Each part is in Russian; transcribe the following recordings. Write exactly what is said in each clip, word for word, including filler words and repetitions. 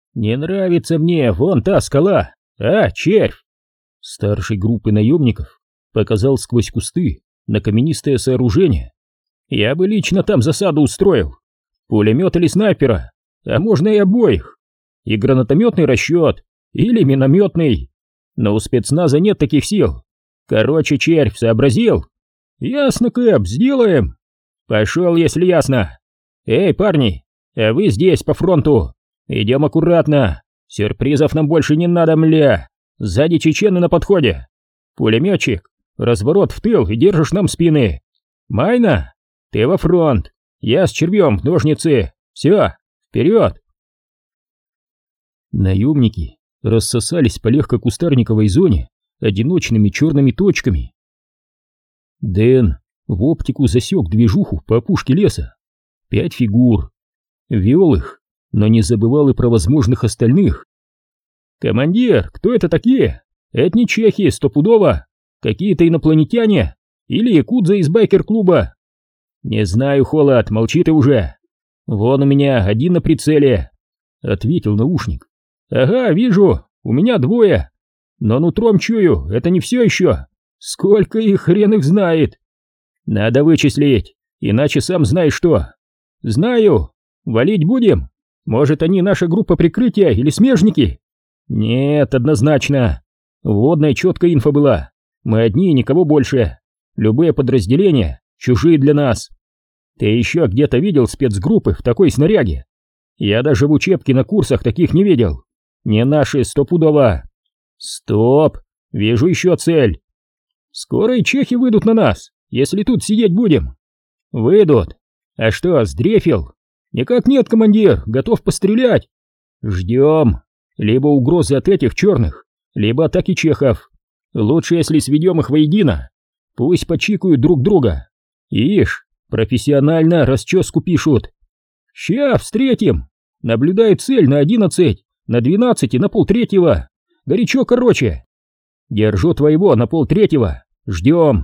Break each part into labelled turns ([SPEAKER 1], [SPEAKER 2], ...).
[SPEAKER 1] Не нравится мне вон та скала, а, червь!» Старший группы наемников показал сквозь кусты на каменистое сооружение. «Я бы лично там засаду устроил. Пулемет или снайпера, а можно и обоих. И гранатометный расчет, или минометный. Но у спецназа нет таких сил. Короче, червь, сообразил?» «Ясно, Кэп, сделаем!» «Пошел, если ясно. Эй, парни, а вы здесь, по фронту. Идем аккуратно. Сюрпризов нам больше не надо, мля. Сзади чечены на подходе. Пулеметчик, разворот в тыл и держишь нам спины. Майна, ты во фронт. Я с червем в ножницы. Все, вперед!» Наемники рассосались по легкокустарниковой зоне одиночными черными точками. Дэн в оптику засек движуху по опушке леса. Пять фигур. Вел их, но не забывал и про возможных остальных. «Командир, кто это такие? Это не чехи, стопудово. Какие-то инопланетяне или якудза из байкер-клуба?» «Не знаю, Холод, молчи ты уже. Вон у меня один на прицеле», — ответил наушник. «Ага, вижу, у меня двое. Но нутром чую, это не все еще. Сколько их, хрен их знает. Надо вычислить, иначе сам знаешь что. Знаю. Валить будем? Может, они наша группа прикрытия или смежники?» «Нет, однозначно. Вводная четкая инфа была. Мы одни и никого больше. Любые подразделения чужие для нас. Ты еще где-то видел спецгруппы в такой снаряге? Я даже в учебке на курсах таких не видел. Не наши, стопудово. Стоп, вижу еще цель. Скоро и чехи выйдут на нас, если тут сидеть будем. Выйдут. А что, сдрефил? Никак нет, командир, готов пострелять. Ждем. Либо угрозы от этих черных, либо атаки чехов. Лучше, если сведем их воедино. Пусть почикают друг друга. Ишь, профессионально расческу пишут. Ща встретим. Наблюдаю цель на одиннадцать, на двенадцать и на полтретьего. Горячо, короче. Держу твоего на полтретьего. Ждем.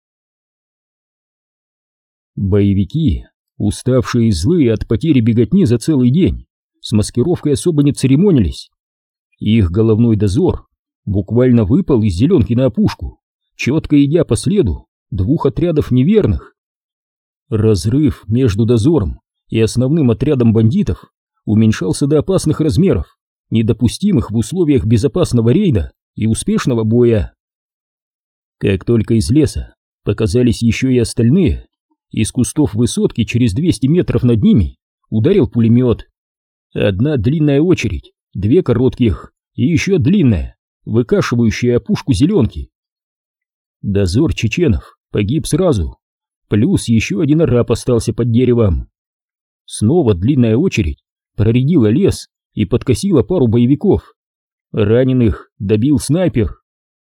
[SPEAKER 1] Боевики, уставшие и злые от потери беготни за целый день, с маскировкой особо не церемонились. Их головной дозор буквально выпал из зеленки на опушку, четко идя по следу двух отрядов неверных. Разрыв между дозором и основным отрядом бандитов уменьшался до опасных размеров, недопустимых в условиях безопасного рейда и успешного боя. Как только из леса показались еще и остальные, из кустов высотки через двести метров над ними ударил пулемет. Одна длинная очередь, две коротких и еще длинная, выкашивающая опушку зеленки. Дозор чеченов погиб сразу, плюс еще один араб остался под деревом. Снова длинная очередь проредила лес и подкосила пару боевиков. Раненых добил снайпер.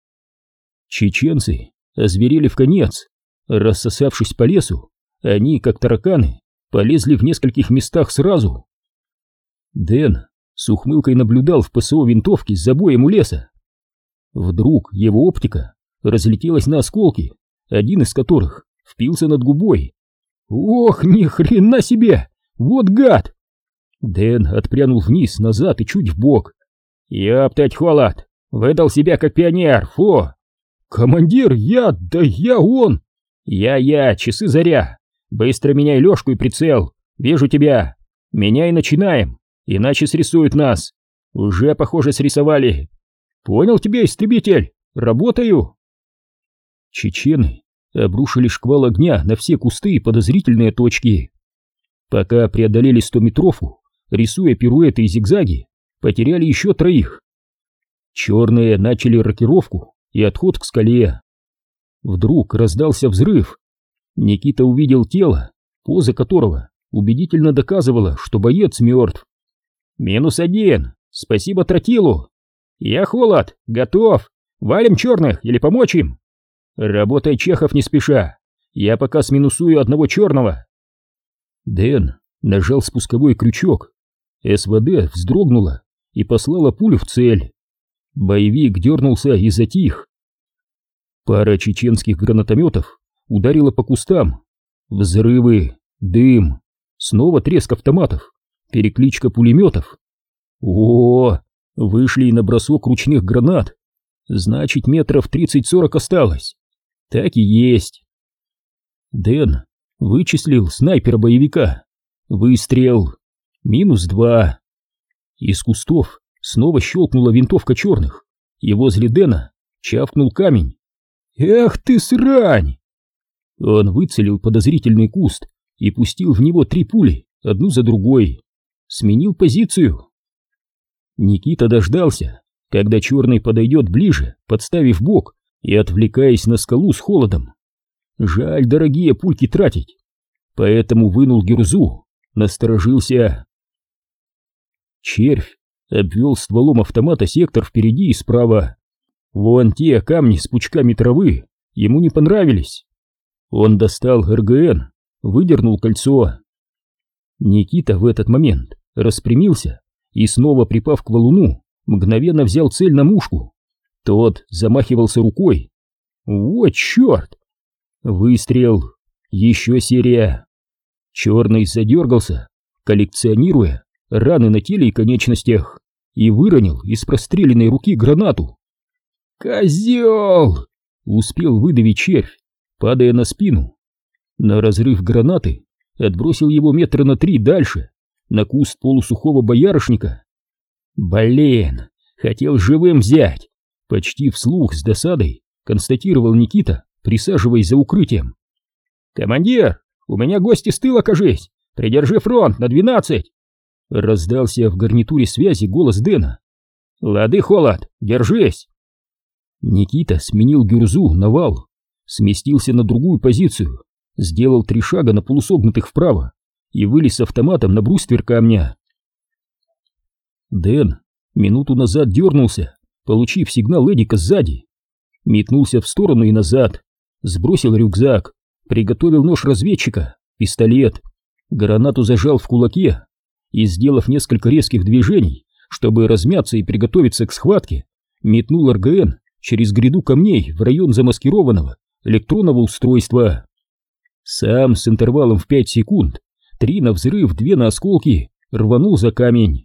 [SPEAKER 1] Чеченцы озверели вконец. Рассосавшись по лесу, они, как тараканы, полезли в нескольких местах сразу. Дэн с ухмылкой наблюдал в ПСО винтовки с забоем у леса. Вдруг его оптика разлетелась на осколки, один из которых впился над губой. «Ох, ни хрена себе! Вот гад!» Дэн отпрянул вниз, назад и чуть вбок. «Ёптать, Холод! Выдал себя как пионер, фу!» «Командир, я, да я он!» «Я-я, часы заря! Быстро меняй лёжку и прицел! Вижу тебя! Меняй, начинаем! Иначе срисуют нас! Уже, похоже, срисовали! Понял тебя, истребитель! Работаю!» Чечены обрушили шквал огня на все кусты и подозрительные точки. Пока преодолели стометровку, рисуя пируэты и зигзаги, потеряли еще троих. Черные начали рокировку и отход к скале. Вдруг раздался взрыв. Никита увидел тело, поза которого убедительно доказывала, что боец мертв. «Минус один! Спасибо тротилу! Я Холод! Готов! Валим черных или помочь им?» «Работай, Чехов, не спеша! Я пока сминусую одного черного!» Дэн нажал спусковой крючок. СВД вздрогнула и послала пулю в цель. Боевик дернулся и затих. Пара чеченских гранатометов ударила по кустам. Взрывы, дым, снова треск автоматов, перекличка пулеметов. О, вышли и на бросок ручных гранат. Значит, метров тридцать-сорок осталось. Так и есть. Дэн вычислил снайпера-боевика. Выстрел. Минус два. Из кустов снова щелкнула винтовка черных, и возле Дэна чавкнул камень. «Эх ты срань!» Он выцелил подозрительный куст и пустил в него три пули, одну за другой. Сменил позицию. Никита дождался, когда черный подойдет ближе, подставив бок и отвлекаясь на скалу с холодом. Жаль дорогие пульки тратить. Поэтому вынул гюрзу, насторожился. Червь обвел стволом автомата сектор впереди и справа. Вон те камни с пучками травы ему не понравились. Он достал эр гэ эн, выдернул кольцо. Никита в этот момент распрямился и, снова припав к валуну, мгновенно взял цель на мушку. Тот замахивался рукой. Вот черт! Выстрел. Еще серия. Черный задергался, коллекционируя раны на теле и конечностях, и выронил из простреленной руки гранату. «Козел!» — успел выдавить червь, падая на спину. На разрыв гранаты отбросил его метра на три дальше, на куст полусухого боярышника. «Блин, хотел живым взять!» — почти вслух с досадой констатировал Никита, присаживаясь за укрытием. «Командир, у меня гости с тыла, кажись! Придержи фронт на двенадцать!» Раздался в гарнитуре связи голос Дэна. «Лады, Холод, держись!» Никита сменил гюрзу на вал, сместился на другую позицию, сделал три шага на полусогнутых вправо и вылез с автоматом на бруствер камня. Дэн минуту назад дернулся, получив сигнал Эдика сзади. Метнулся в сторону и назад, сбросил рюкзак, приготовил нож разведчика, пистолет, гранату зажал в кулаке и, сделав несколько резких движений, чтобы размяться и приготовиться к схватке, метнул эр гэ эн через гряду камней в район замаскированного электронного устройства. Сам с интервалом в пять секунд, три на взрыв, две на осколки, рванул за камень.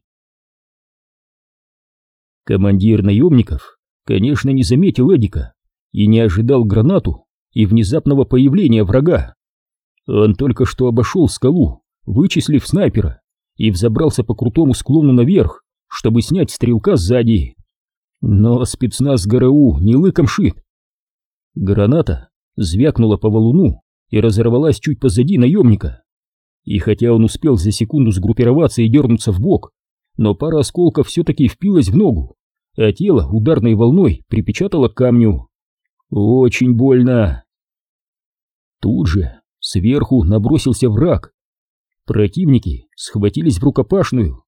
[SPEAKER 1] Командир наемников, конечно, не заметил Эдика и не ожидал гранату и внезапного появления врага. Он только что обошел скалу, вычислив снайпера, и взобрался по крутому склону наверх, чтобы снять стрелка сзади. Но спецназ гэ эр у не лыком шит. Граната звякнула по валуну и разорвалась чуть позади наемника. И хотя он успел за секунду сгруппироваться и дернуться в бок, но пара осколков все-таки впилась в ногу, а тело ударной волной припечатало к камню. Очень больно. Тут же сверху набросился враг. Противники схватились в рукопашную.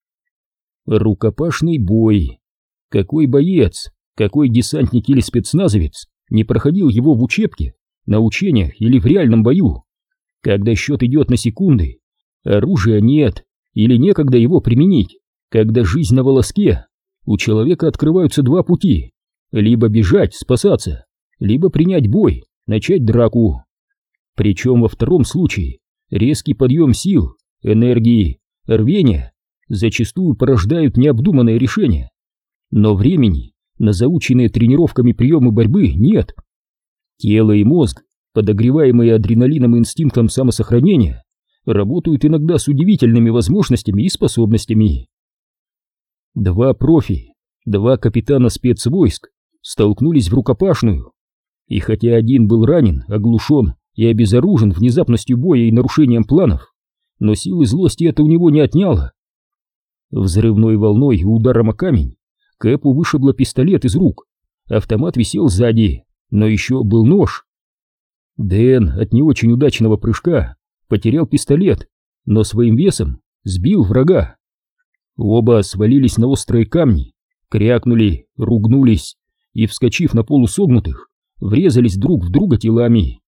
[SPEAKER 1] Рукопашный бой. Какой боец, какой десантник или спецназовец не проходил его в учебке, на учениях или в реальном бою? Когда счет идет на секунды, оружия нет или некогда его применить, когда жизнь на волоске, у человека открываются два пути: либо бежать, спасаться, либо принять бой, начать драку. Причем во втором случае резкий подъем сил, энергии, рвения зачастую порождают необдуманное решение. Но времени на заученные тренировками приемы борьбы нет. Тело и мозг, подогреваемые адреналином и инстинктом самосохранения, работают иногда с удивительными возможностями и способностями. Два профи, два капитана спецвойск столкнулись в рукопашную, и хотя один был ранен, оглушен и обезоружен внезапностью боя и нарушением планов, но силы злости это у него не отняло. Взрывной волной и ударом о камень Кэпу вышибло пистолет из рук, автомат висел сзади, но еще был нож. Дэн от не очень удачного прыжка потерял пистолет, но своим весом сбил врага. Оба свалились на острые камни, крякнули, ругнулись и, вскочив на полусогнутых, врезались друг в друга телами.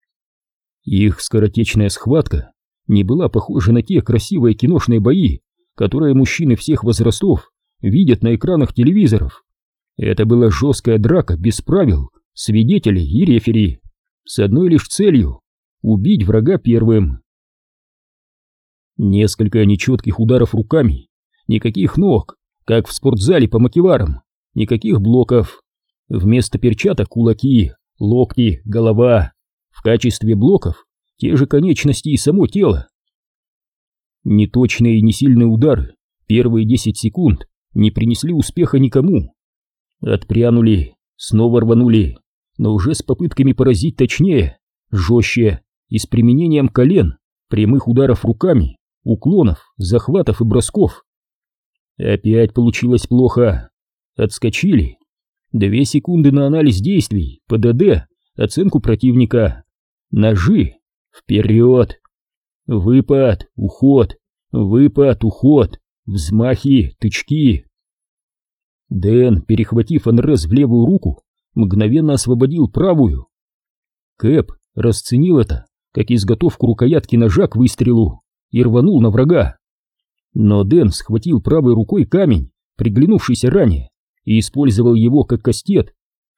[SPEAKER 1] Их скоротечная схватка не была похожа на те красивые киношные бои, которые мужчины всех возрастов видят на экранах телевизоров. Это была жесткая драка без правил, свидетелей и рефери, с одной лишь целью — убить врага первым. Несколько нечетких ударов руками, Никаких ног, как в спортзале по макеварам, никаких блоков. Вместо перчаток кулаки, локти, голова. В качестве блоков те же конечности и само тело. Неточные и несильные удары первые десять секунд не принесли успеха никому. Отпрянули, снова рванули, но уже с попытками поразить точнее, жестче и с применением колен, прямых ударов руками, уклонов, захватов и бросков. Опять получилось плохо. Отскочили. Две секунды на анализ действий, ПДД, оценку противника. Ножи. Вперед. Выпад, уход, выпад, уход, взмахи, тычки. Дэн, перехватив НРС в левую руку, мгновенно освободил правую. Кэп расценил это как изготовку рукоятки ножа к выстрелу и рванул на врага. Но Дэн схватил правой рукой камень, приглянувшийся ранее, и использовал его как кастет.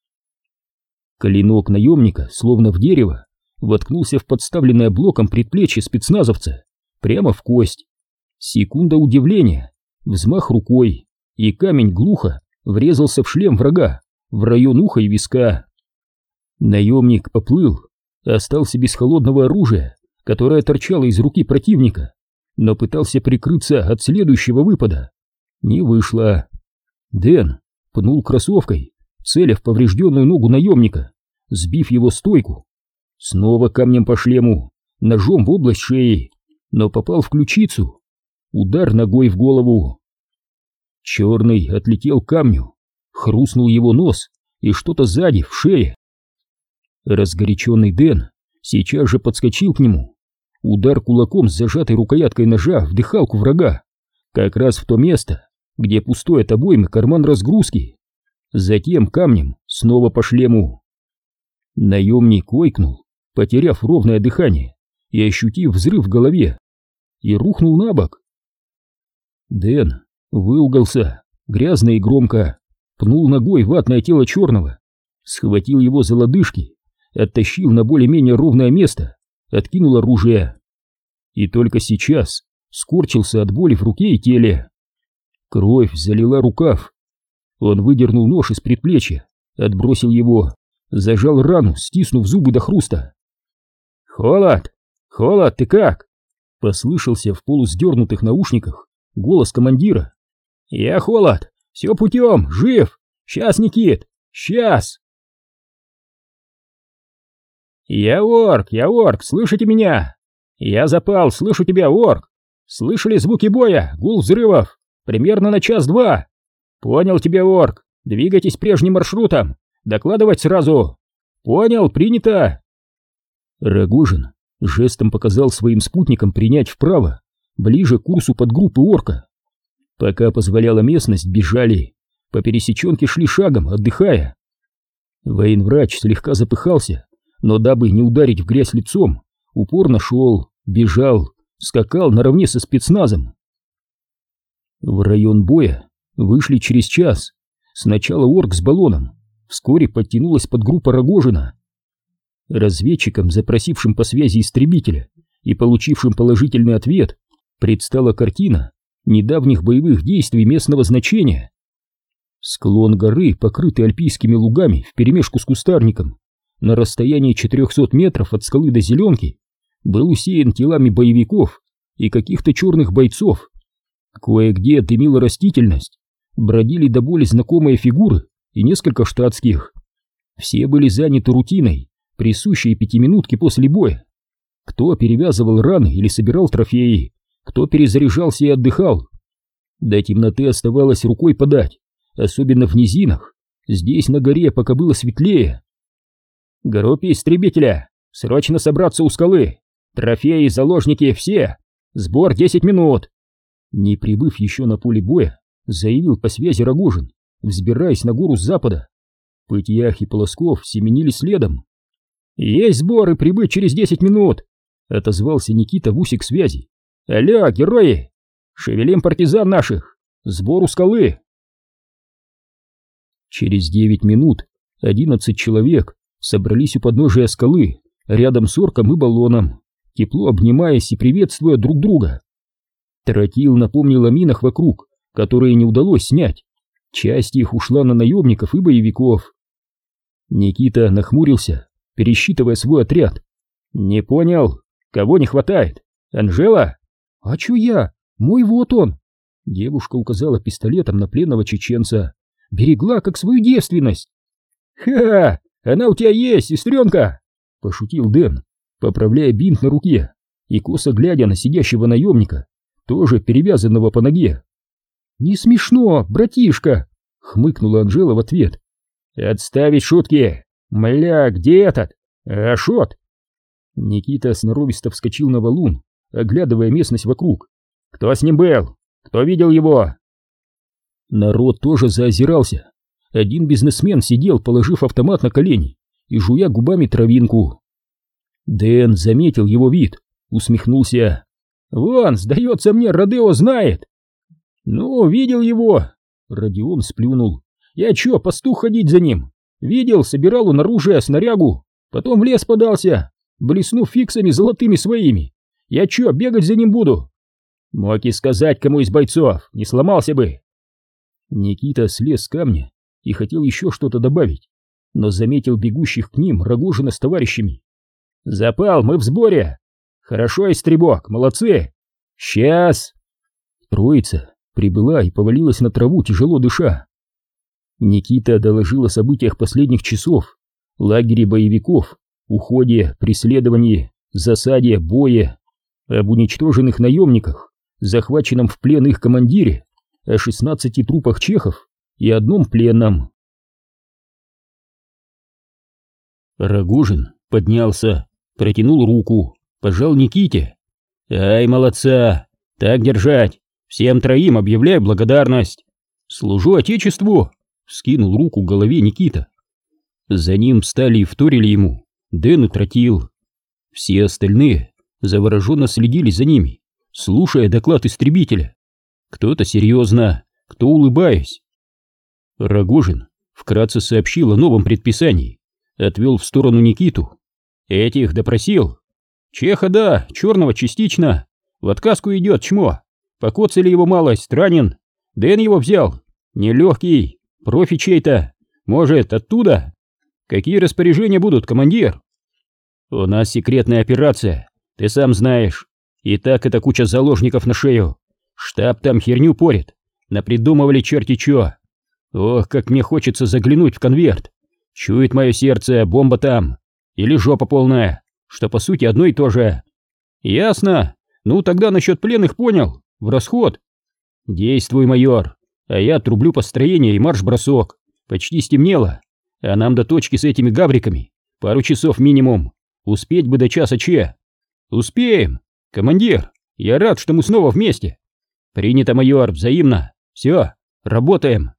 [SPEAKER 1] Клинок наемника, словно в дерево, воткнулся в подставленное блоком предплечье спецназовца, прямо в кость. Секунда удивления, взмах рукой, и камень глухо врезался в шлем врага, в район уха и виска. Наемник поплыл, остался без холодного оружия, которое торчало из руки противника, но пытался прикрыться от следующего выпада. Не вышло. Дэн пнул кроссовкой, целя в поврежденную ногу наемника, сбив его стойку. Снова камнем по шлему, ножом в область шеи, но попал в ключицу. Удар ногой в голову. Черный отлетел к камню, хрустнул его нос и что-то сзади, в шее. Разгоряченный Дэн сейчас же подскочил к нему. Удар кулаком с зажатой рукояткой ножа в дыхалку врага, как раз в то место, где пустой от обоймы карман разгрузки. Затем камнем снова по шлему. Наемник ойкнул, потеряв ровное дыхание и ощутив взрыв в голове, и рухнул на бок. Дэн выругался, грязно и громко, пнул ногой ватное тело черного, схватил его за лодыжки, оттащил на более-менее ровное место, откинул оружие. И только сейчас скорчился от боли в руке и теле. Кровь залила рукав. Он выдернул нож из предплечья, отбросил его, зажал рану, стиснув зубы до хруста. «Холод! Холод, ты как?» — послышался в полусдернутых наушниках голос командира. «Я Холод! Все путем! Жив! Сейчас, Никит! Сейчас!» «Я Орк! Я Орк! Слышите меня? Я запал! Слышу тебя, Орк! Слышали звуки боя? Гул взрывов! Примерно на час-два! Понял тебя, Орк! Двигайтесь прежним маршрутом! Докладывать сразу! Понял, принято!» Рогожин жестом показал своим спутникам принять вправо, ближе к курсу подгруппы Орка. Пока позволяла местность, бежали, по пересеченке шли шагом, отдыхая. Военврач слегка запыхался, но дабы не ударить в грязь лицом, упорно шел, бежал, скакал наравне со спецназом. В район боя вышли через час. Сначала Орк с баллоном, вскоре подтянулась подгруппа Рогожина. Разведчикам, запросившим по связи истребителя и получившим положительный ответ, предстала картина недавних боевых действий местного значения. Склон горы, покрытый альпийскими лугами вперемешку с кустарником, на расстоянии четырехсот метров от скалы до Зеленки, был усеян телами боевиков и каких-то черных бойцов. Кое-где дымила растительность, бродили до боли знакомые фигуры и несколько штатских. Все были заняты рутиной, присущей пятиминутке после боя. Кто перевязывал раны или собирал трофеи, кто перезаряжался и отдыхал. До темноты оставалось рукой подать, особенно в низинах. Здесь на горе пока было светлее. «Группе истребителя! Срочно собраться у скалы! Трофеи, заложники, все! Сбор десять минут!» Не прибыв еще на поле боя, заявил по связи Рогожин, взбираясь на гору с запада. Пытьях и Полосков семенили следом. «Есть сбор и прибыть через десять минут!» — отозвался Никита в усик связи. «Алло, герои! Шевелим партизан наших! Сбор у скалы!» Через девять минут одиннадцать человек собрались у подножия скалы, рядом с Орком и баллоном, тепло обнимаясь и приветствуя друг друга. Тротил напомнил о минах вокруг, которые не удалось снять. Часть их ушла на наемников и боевиков. Никита нахмурился, пересчитывая свой отряд. «Не понял, кого не хватает? Анжела?» «А чё я? Мой вот он!» Девушка указала пистолетом на пленного чеченца. «Берегла, как свою девственность!» «Ха! Она у тебя есть, сестренка!» — пошутил Дэн, поправляя бинт на руке и косо глядя на сидящего наемника, тоже перевязанного по ноге. «Не смешно, братишка!» — хмыкнула Анжела в ответ. «Отставить шутки! Мля, где этот? Ашот!» Никита сноровисто вскочил на валун, оглядывая местность вокруг. «Кто с ним был? Кто видел его?» Народ тоже заозирался. Один бизнесмен сидел, положив автомат на колени и жуя губами травинку. Дэн заметил его вид, усмехнулся. «Вон, сдается мне, Родео знает!» «Ну, видел его!» Родион сплюнул. «Я чё, пастух ходить за ним? Видел, собирал он оружие, снарягу, потом в лес подался, блеснув фиксами золотыми своими. Я чё, бегать за ним буду?» «Мог и сказать, кому из бойцов, не сломался бы!» Никита слез с камня и хотел еще что-то добавить, но заметил бегущих к ним Рогожина с товарищами. «Запал, мы в сборе! Хорошо, истребок, молодцы! Сейчас!» Троица прибыла и повалилась на траву, тяжело дыша. Никита доложил о событиях последних часов, лагере боевиков, уходе, преследовании, засаде, бое, об уничтоженных наемниках, захваченном в плен их командире, о шестнадцати трупах чехов и одном пленном. Рогожин поднялся, протянул руку, пожал Никите. «Ай, молодца! Так держать! Всем троим объявляю благодарность! Служу Отечеству!» — вскинул руку к голове Никита. За ним встали и вторили ему Дэн и Тротил. Все остальные завороженно следили за ними, слушая доклад истребителя. Кто-то серьезно, кто улыбаясь. Рогожин вкратце сообщил о новом предписании, отвел в сторону Никиту. «Этих допросил. Чеха, да, черного частично. В отказку идет чмо. Покоцали его малость, ранен. Дэн его взял. Нелегкий, профи чей-то. Может, оттуда? Какие распоряжения будут, командир?» «У нас секретная операция, ты сам знаешь. И так это куча заложников на шею. Штаб там херню порит. Напридумывали черти чё. Ох, как мне хочется заглянуть в конверт. Чует мое сердце, бомба там. Или жопа полная, что по сути одно и то же». «Ясно. Ну тогда насчет пленных понял. В расход». «Действуй, майор, а я отрублю построение и марш-бросок. Почти стемнело, а нам до точки с этими гавриками пару часов минимум. Успеть бы до часа че». «Успеем. Командир, я рад, что мы снова вместе». «Принято, майор, взаимно. Все, работаем».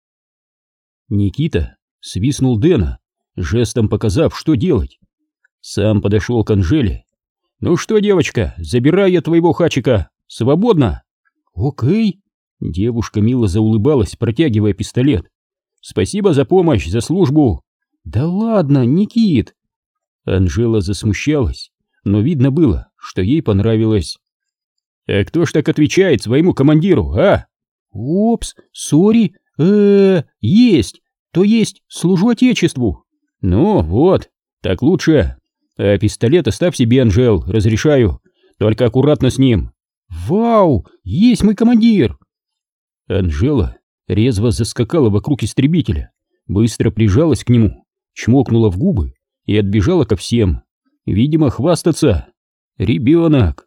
[SPEAKER 1] Никита свистнул Дэна, жестом показав, что делать. Сам подошел к Анжеле. «Ну что, девочка, забирай я твоего хачика. Свободно?» «Окей». Девушка мило заулыбалась, протягивая пистолет. «Спасибо за помощь, за службу». «Да ладно, Никит». Анжела засмущалась, но видно было, что ей понравилось. «А кто ж так отвечает своему командиру, а?» «Опс, сори, э есть, то есть служу Отечеству». «Ну вот, так лучше. А пистолет оставь себе, Анжел, разрешаю, только аккуратно с ним». «Вау, есть мой командир!» Анжела резво заскакала вокруг истребителя, быстро прижалась к нему, чмокнула в губы и отбежала ко всем. Видимо, хвастаться. Ребенок.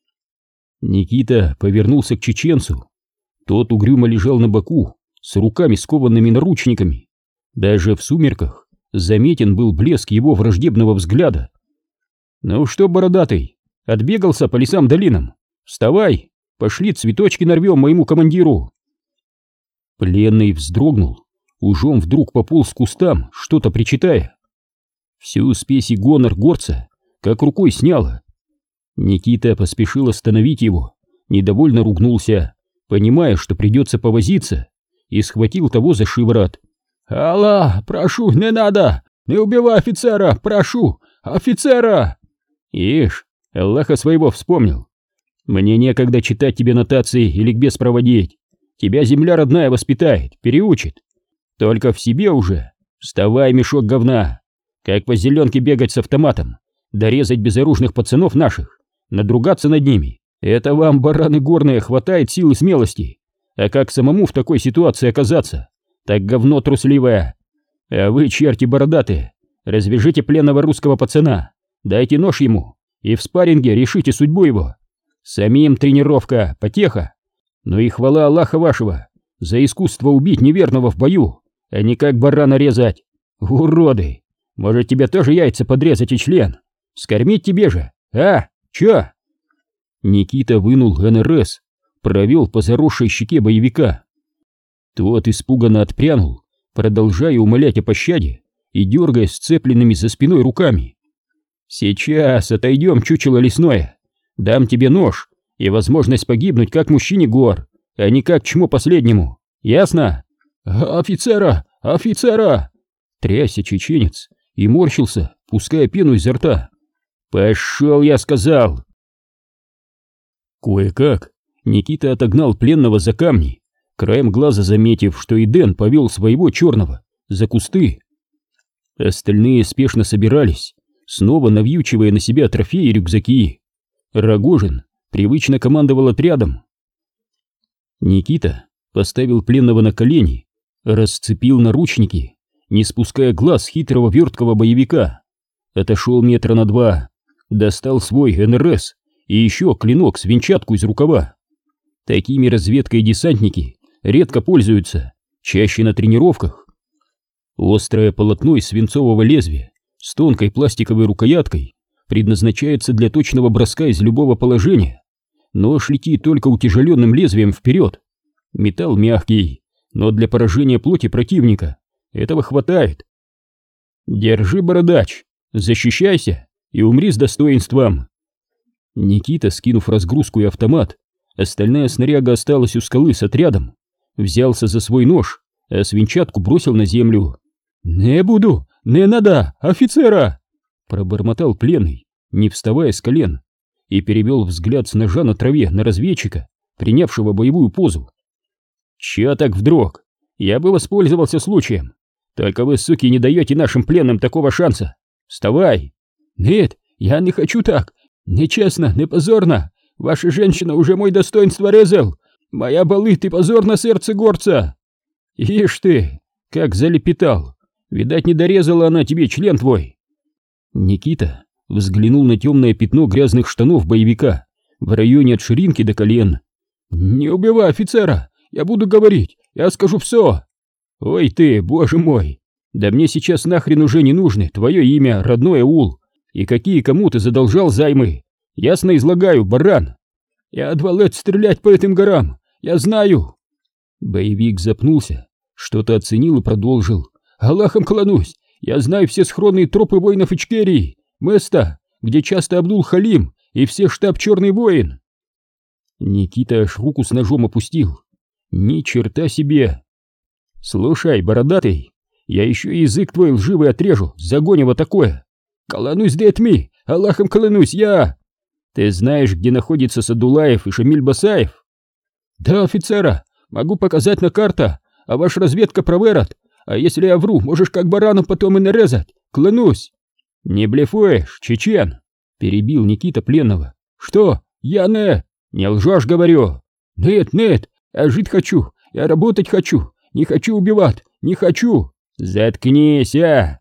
[SPEAKER 1] Никита повернулся к чеченцу. Тот угрюмо лежал на боку, с руками скованными наручниками. Даже в сумерках заметен был блеск его враждебного взгляда. «Ну что, бородатый, отбегался по лесам-долинам? Вставай, пошли цветочки нарвем моему командиру». Пленный вздрогнул, ужом вдруг пополз к кустам, что-то причитая. Всю спесь и гонор горца как рукой сняло. Никита поспешил остановить его, недовольно ругнулся, понимая, что придется повозиться, и схватил того за шиворот. «Алла, прошу, не надо! Не убивай офицера, прошу! Офицера!» «Ишь, Аллаха своего вспомнил. Мне некогда читать тебе нотации и ликбез проводить. Тебя земля родная воспитает, переучит. Только в себе уже. Вставай, мешок говна. Как по зеленке бегать с автоматом, дорезать безоружных пацанов наших, надругаться над ними. Это вам, бараны горные, хватает сил и смелости. А как самому в такой ситуации оказаться? Так говно трусливое. А вы, черти бородатые, развяжите пленного русского пацана, дайте нож ему и в спарринге решите судьбу его. Самим тренировка, потеха. Но и хвала Аллаха вашего за искусство убить неверного в бою, а не как барана резать. Уроды! Может, тебе тоже яйца подрезать и член? Скормить тебе же, а? Чё? Никита вынул эн эр эс, провел по заросшей щеке боевика. Тот испуганно отпрянул, продолжая умолять о пощаде и дергая сцепленными за спиной руками. «Сейчас отойдем, чучело лесное. Дам тебе нож и возможность погибнуть как мужчине гор, а не как чмо последнему. Ясно?» «Офицера! Офицера!» Трясся чеченец и морщился, пуская пену изо рта. «Пошел, я сказал!» Кое-как Никита отогнал пленного за камни, краем глаза заметив, что и Дэн повел своего черного за кусты. Остальные спешно собирались, снова навьючивая на себя трофеи и рюкзаки. Рогожин привычно командовал отрядом. Никита поставил пленного на колени, расцепил наручники, не спуская глаз хитрого верткого боевика. Отошел метра на два, достал свой эн эр эс и еще клинок с винчатку из рукава. Такими разведкой десантники редко пользуются, чаще на тренировках. Острое полотно из свинцового лезвия с тонкой пластиковой рукояткой предназначается для точного броска из любого положения. Нож летит только утяжеленным лезвием вперед. Металл мягкий, но для поражения плоти противника этого хватает. Держи, бородач, защищайся и умри с достоинством. Никита, скинув разгрузку и автомат, остальная снаряга осталась у скалы с отрядом, взялся за свой нож, а свинчатку бросил на землю. «Не буду, не надо, офицера!» пробормотал пленный, не вставая с колен, и перевел взгляд с ножа на траве на разведчика, принявшего боевую позу. «Чё так вдруг? Я бы воспользовался случаем. Только вы, суки, не даете нашим пленным такого шанса. Вставай!» «Нет, я не хочу так. Нечестно, не позорно. Ваша женщина уже мой достоинство резал. Моя болит и позор на сердце горца!» «Ишь ты, как залепетал. Видать, не дорезала она тебе член твой». Никита взглянул на темное пятно грязных штанов боевика в районе от ширинки до колен. «Не убивай офицера, я буду говорить, я скажу все». «Ой ты, боже мой, да мне сейчас нахрен уже не нужны твое имя, родной аул, и какие кому ты задолжал займы. Ясно излагаю, баран». «Я два лет стрелять по этим горам, я знаю». Боевик запнулся, что-то оценил и продолжил. «Аллахом клянусь, я знаю все схроны и тропы воинов Ичкерии, места, где часто Абдул-Халим и все штаб Черный воин». Никита аж руку с ножом опустил. Ни черта себе. «Слушай, бородатый, я еще язык твой лживый отрежу, загонь его такое. Клянусь детьми, Аллахом клянусь, я...» «Ты знаешь, где находится Садулаев и Шамиль Басаев?» «Да, офицера, могу показать на карта, а ваша разведка проверят. А если я вру, можешь как бараном потом и нарезать, клянусь». «Не блефуешь, чечен?» — перебил Никита пленного. «Что? Я не... Не лжешь, говорю». «Нет, нет, я жить хочу, я работать хочу, не хочу убивать, не хочу». «Заткнись, а!»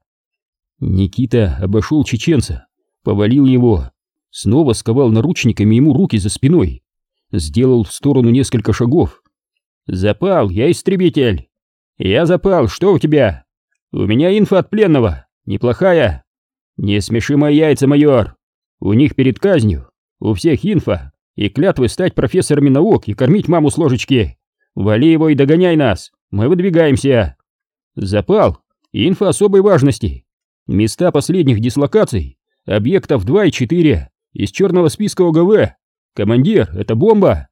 [SPEAKER 1] Никита обошел чеченца, повалил его, снова сковал наручниками ему руки за спиной, сделал в сторону несколько шагов. «Запал, я истребитель». «Я запал, что у тебя?» «У меня инфа от пленного, неплохая». «Не смеши мои яйца, майор. У них перед казнью, у всех инфа и клятвы стать профессорами наук и кормить маму с ложечки. Вали его и догоняй нас, мы выдвигаемся». «Запал, инфа особой важности. Места последних дислокаций, объектов два и четыре, из черного списка о гэ вэ. Командир, это бомба».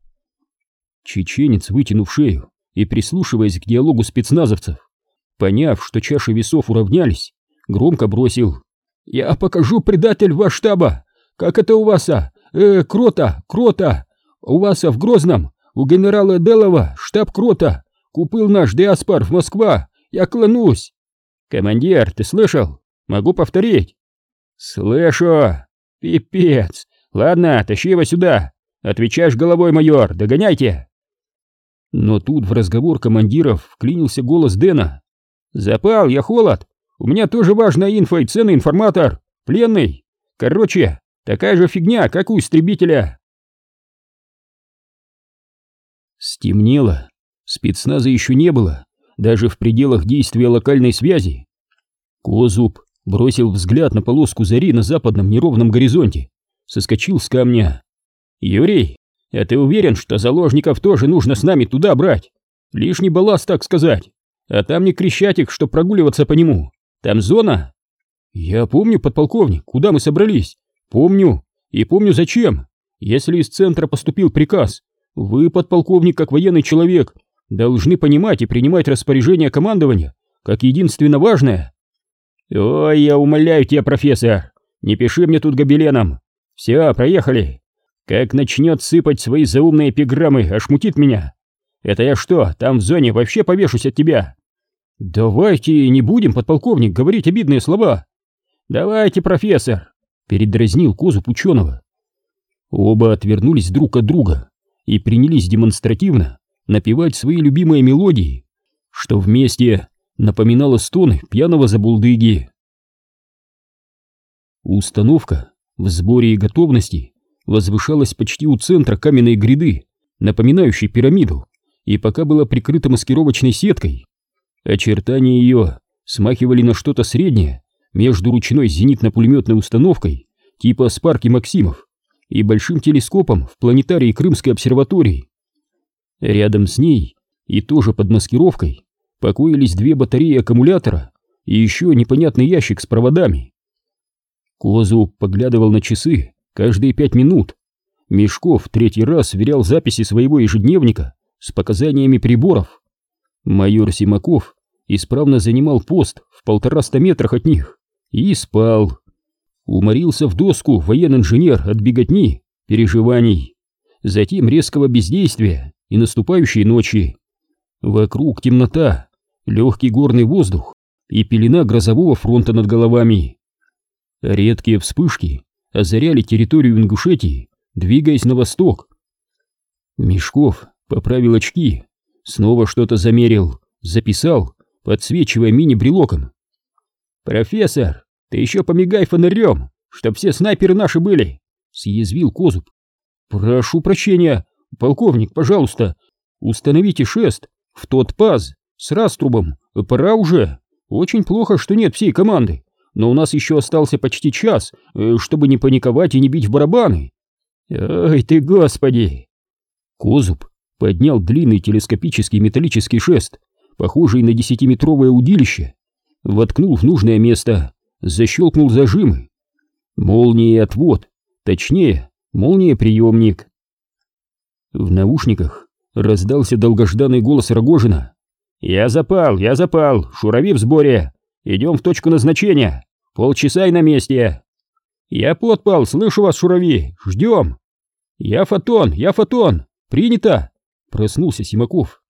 [SPEAKER 1] Чеченец, вытянув шею и прислушиваясь к диалогу спецназовцев, поняв, что чаши весов уравнялись, громко бросил: «Я покажу, предатель, ваш штаба! Как это у вас, а? Э, крота, крота! У вас, а в Грозном, у генерала Делова штаб-крота купил наш Диаспор в Москва, я клянусь. Командир, ты слышал? Могу повторить. Слышу. Пипец. Ладно, тащи его сюда. Отвечаешь головой, майор, догоняйте. Но тут в разговор командиров вклинился голос Дэна. Запал, я холод. У меня тоже важная инфо и ценный информатор. Пленный. Короче, такая же фигня, как у истребителя. Стемнело. Спецназа еще не было, даже в пределах действия локальной связи. Козуб бросил взгляд на полоску зари на западном неровном горизонте, соскочил с камня. «Юрий, а ты уверен, что заложников тоже нужно с нами туда брать? Лишний балласт, так сказать. А там не Крещатик, чтоб прогуливаться по нему. Там зона?» «Я помню, подполковник, куда мы собрались. Помню. И помню зачем. Если из центра поступил приказ, вы, подполковник, как военный человек, должны понимать и принимать распоряжение командования как единственно важное». «Ой, я умоляю тебя, профессор, не пиши мне тут гобеленом. Все, проехали. Как начнет сыпать свои заумные эпиграммы, аж мутит меня. Это я что, там в зоне вообще повешусь от тебя?» «Давайте не будем, подполковник, говорить обидные слова». «Давайте, профессор», — передразнил Козуб ученого. Оба отвернулись друг от друга и принялись демонстративно напевать свои любимые мелодии, что вместе напоминало стоны пьяного забулдыги. Установка в сборе и готовности возвышалась почти у центра каменной гряды, напоминающей пирамиду, и пока была прикрыта маскировочной сеткой. Очертания ее смахивали на что-то среднее между ручной зенитно-пулеметной установкой типа Спарки Максимов и большим телескопом в планетарии Крымской обсерватории. Рядом с ней, и тоже под маскировкой, покоились две батареи аккумулятора и еще непонятный ящик с проводами. Козуб поглядывал на часы каждые пять минут. Мешков третий раз сверял записи своего ежедневника с показаниями приборов. Майор Симаков исправно занимал пост в полтораста метрах от них и спал. Уморился в доску военный-инженер от беготни, переживаний, затем резкого бездействия и наступающей ночи. Вокруг темнота, легкий горный воздух и пелена грозового фронта над головами. Редкие вспышки озаряли территорию Ингушетии, двигаясь на восток. Мешков поправил очки, снова что-то замерил, записал, подсвечивая мини-брелоком. «Профессор, ты еще помигай фонарем, чтоб все снайперы наши были!» — съязвил Козуб. «Прошу прощения, полковник, пожалуйста, установите шест в тот паз с раструбом, пора уже. Очень плохо, что нет всей команды, но у нас еще остался почти час, чтобы не паниковать и не бить в барабаны». «Ой ты, господи!» Козуб поднял длинный телескопический металлический шест, похожий на десятиметровое удилище, воткнул в нужное место, защелкнул зажимы. Молния и отвод, точнее, молния-приемник. В наушниках раздался долгожданный голос Рогожина. «Я запал, я запал, шурави в сборе, идем в точку назначения, полчаса и на месте». «Я подпал, слышу вас, шурави, ждем». «Я Фотон, я Фотон, принято», — проснулся Симаков.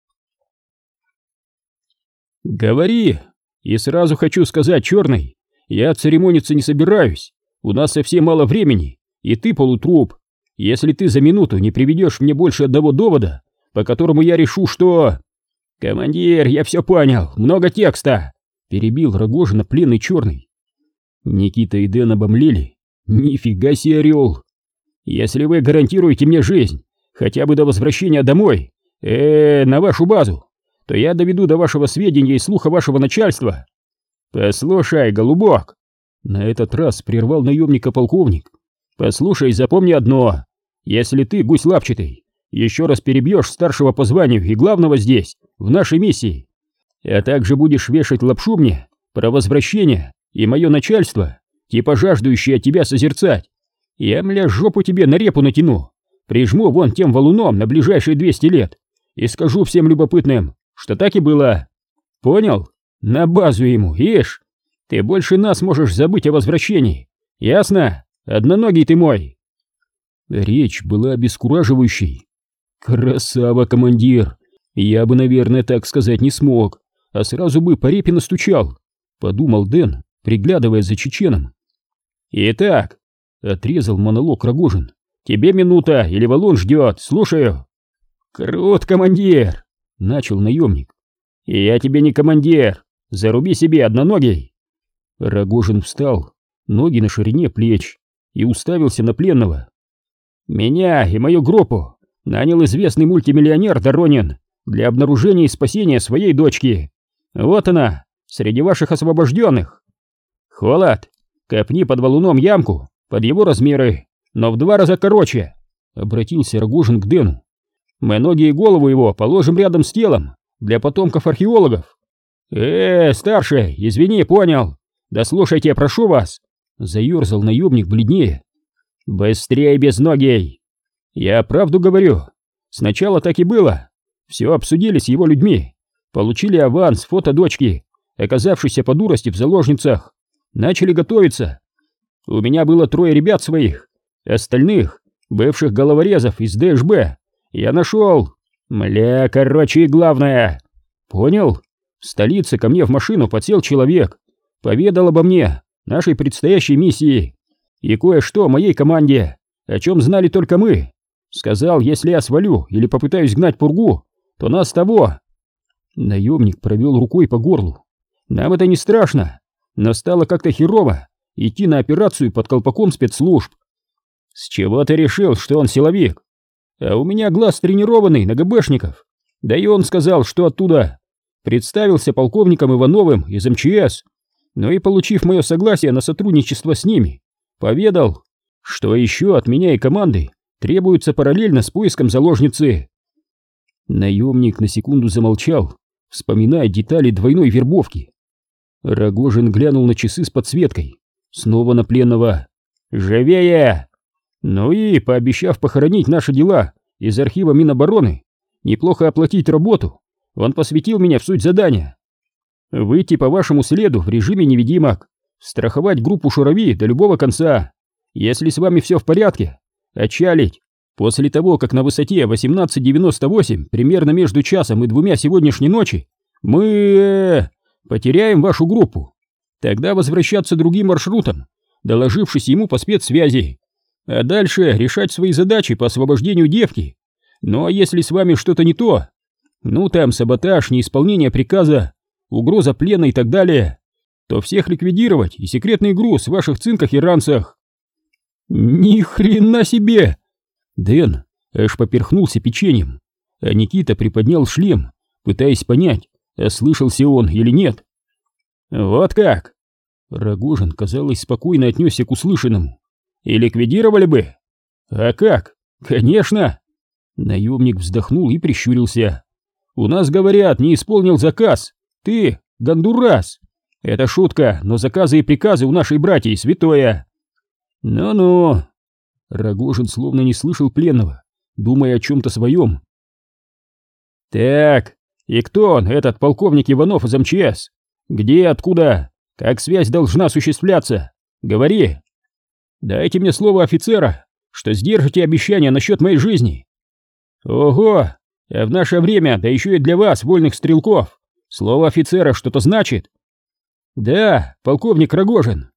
[SPEAKER 1] «Говори, и сразу хочу сказать, Черный, я церемониться не собираюсь, у нас совсем мало времени, и ты полутруп. Если ты за минуту не приведешь мне больше одного довода, по которому я решу, что...» «Командир, я все понял, много текста», — перебил Рогожина пленный Черный. Никита и Дэн обомлели. «Нифига себе, орел! Если вы гарантируете мне жизнь, хотя бы до возвращения домой, э, на вашу базу, то я доведу до вашего сведения и слуха вашего начальства». «Послушай, голубок», — на этот раз прервал наемника полковник, «послушай, запомни одно, если ты, гусь лапчатый, еще раз перебьешь старшего по званию и главного здесь, в нашей миссии, а также будешь вешать лапшу мне про возвращение и мое начальство, типа жаждущее тебя созерцать, я, мля, жопу тебе на репу натяну, прижму вон тем валуном на ближайшие двести лет и скажу всем любопытным, что так и было. Понял? На базу ему, ишь! Ты больше нас можешь забыть о возвращении. Ясно? Одноногий ты мой!» Речь была обескураживающей. Красава, командир. Я бы, наверное, так сказать не смог, а сразу бы по репе настучал, подумал Дэн, приглядывая за чеченом. Итак, отрезал монолог Рогожин. Тебе минута или валун ждет, слушаю. Крут, командир, начал наемник. Я тебе не командир, заруби себе одноногий. Рогожин встал, ноги на ширине плеч, и уставился на пленного. Меня и мою группу нанял известный мультимиллионер Доронин для обнаружения и спасения своей дочки. Вот она, среди ваших освобожденных. Холод, копни под валуном ямку, под его размеры, но в два раза короче, обратился Рогожин к Дэну. Мы ноги и голову его положим рядом с телом для потомков археологов. Э, старший, извини, понял. Да слушайте, прошу вас, заерзал наемник бледнее. Быстрее без ногей. Я правду говорю. Сначала так и было. Все обсудили с его людьми. Получили аванс, фото дочки, оказавшейся по дурости в заложницах. Начали готовиться. У меня было трое ребят своих. Остальных, бывших головорезов из дэ эш бэ, я нашел. Мля, короче, и главное. Понял? В столице ко мне в машину подсел человек. Поведал обо мне, нашей предстоящей миссии. И кое-что о моей команде, о чем знали только мы. Сказал, если я свалю или попытаюсь гнать пургу, то нас того. Наемник провел рукой по горлу. Нам это не страшно, но стало как-то херово идти на операцию под колпаком спецслужб. С чего ты решил, что он силовик? А у меня глаз тренированный на гэ бэшников. Да и он сказал, что оттуда. Представился полковником Ивановым из эм че эс. Ну и получив мое согласие на сотрудничество с ними, поведал, что еще от меня и команды требуется параллельно с поиском заложницы. Наемник на секунду замолчал, вспоминая детали двойной вербовки. Рогожин глянул на часы с подсветкой, снова на пленного. «Живее!» Ну и, пообещав похоронить наши дела из архива Минобороны, неплохо оплатить работу, он посвятил меня в суть задания. Выйти по вашему следу в режиме невидимок, страховать группу Шурави до любого конца. Если с вами все в порядке, отчалить после того, как на высоте восемнадцать девяносто восемь, примерно между часом и двумя сегодняшней ночи, мы потеряем вашу группу. Тогда возвращаться другим маршрутом, доложившись ему по спецсвязи, а дальше решать свои задачи по освобождению девки. Ну а если с вами что-то не то, ну там саботаж, неисполнение приказа, угроза плена и так далее, то всех ликвидировать и секретный груз в ваших цинках и ранцах. Ни хрена себе! Дэн аж поперхнулся печеньем, а Никита приподнял шлем, пытаясь понять, ослышался он или нет. Вот как! Рогожин, казалось, спокойно отнесся к услышанному. И ликвидировали бы? А как? Конечно! Наемник вздохнул и прищурился. У нас, говорят, не исполнил заказ. Ты, Гондурас. Это шутка, но заказы и приказы у нашей братьи святое. Ну-ну. Рогожин словно не слышал пленного, думая о чем-то своем. Так, и кто он, этот полковник Иванов из эм че эс? Где, откуда? Как связь должна осуществляться? Говори. Дайте мне слово офицера, что сдержите обещания насчет моей жизни. Ого, а в наше время, да еще и для вас, вольных стрелков, слово офицера что-то значит? Да, полковник Рогожин.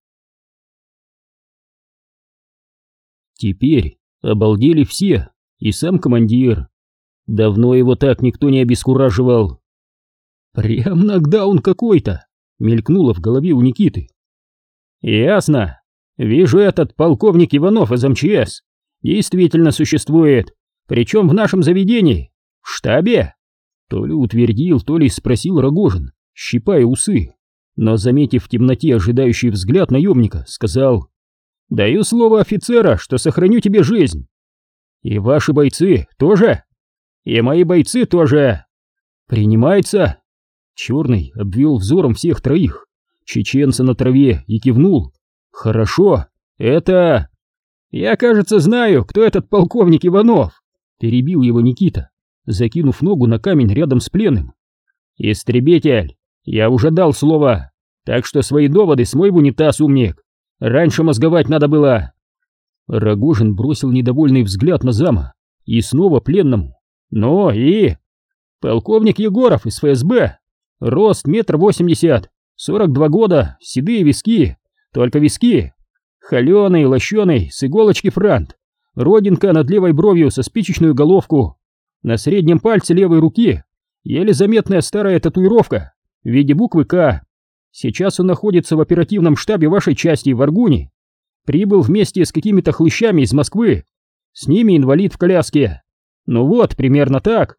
[SPEAKER 1] Теперь обалдели все, и сам командир. Давно его так никто не обескураживал. Прям нокдаун какой-то, мелькнуло в голове у Никиты. Ясно. Вижу, этот полковник Иванов из эм че эс действительно существует, причем в нашем заведении, в штабе. То ли утвердил, то ли спросил Рогожин, щипая усы, но, заметив в темноте ожидающий взгляд наемника, сказал: «Даю слово офицера, что сохраню тебе жизнь. И ваши бойцы тоже? И мои бойцы тоже. Принимается?» Черный обвел взором всех троих, чеченца на траве, и кивнул. «Хорошо, это...» «Я, кажется, знаю, кто этот полковник Иванов», — перебил его Никита, закинув ногу на камень рядом с пленным. «Истребитель, я уже дал слово, так что свои доводы смой в унитаз, умник. Раньше мозговать надо было». Рогожин бросил недовольный взгляд на зама и снова пленному. Ну и... Полковник Егоров из эф эс бэ. Рост метр восемьдесят, сорок два года, седые виски, только виски. Холеный, лощеный, с иголочки франт. Родинка над левой бровью со спичечную головку. На среднем пальце левой руки еле заметная старая татуировка в виде буквы «К». Сейчас он находится в оперативном штабе вашей части в Аргуне. Прибыл вместе с какими-то хлыщами из Москвы. С ними инвалид в коляске. Ну вот, примерно так.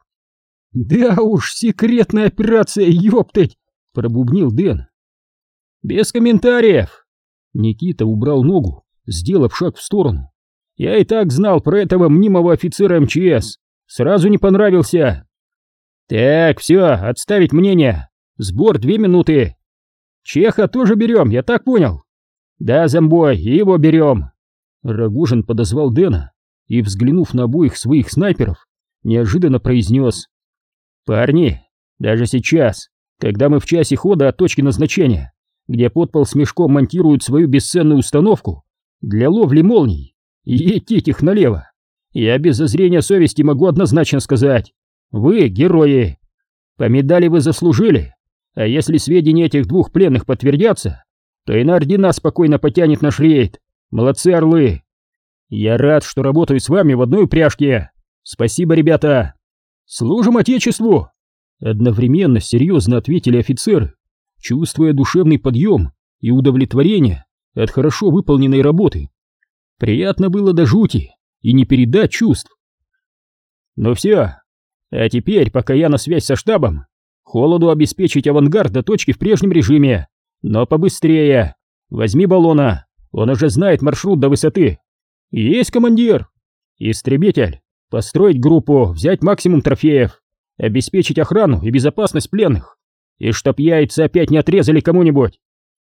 [SPEAKER 1] Да уж, секретная операция, ёптать, пробубнил Дэн. Без комментариев. Никита убрал ногу, сделав шаг в сторону. Я и так знал про этого мнимого офицера эм че эс. Сразу не понравился. Так, все, отставить мнение. Сбор две минуты. Чеха тоже берем, я так понял? Да, зомбой, его берем. Рогожин подозвал Дэна и, взглянув на обоих своих снайперов, неожиданно произнес: парни, даже сейчас, когда мы в часе хода от точки назначения, где подпол с мешком монтируют свою бесценную установку для ловли молний, и етить их налево, я без зазрения совести могу однозначно сказать: вы герои. По медали вы заслужили, а если сведения этих двух пленных подтвердятся, то и на ордена спокойно потянет наш рейд. Молодцы, орлы. Я рад, что работаю с вами в одной упряжке. Спасибо, ребята. Служим Отечеству. Одновременно серьезно ответили офицеры, чувствуя душевный подъем и удовлетворение от хорошо выполненной работы. Приятно было до жути и не передать чувств. Ну все, а теперь, пока я на связь со штабом, Холоду обеспечить авангард до точки в прежнем режиме, но побыстрее. Возьми Баллона, он уже знает маршрут до высоты. Есть, командир. Истребитель, построить группу, взять максимум трофеев, обеспечить охрану и безопасность пленных, и чтоб яйца опять не отрезали кому-нибудь.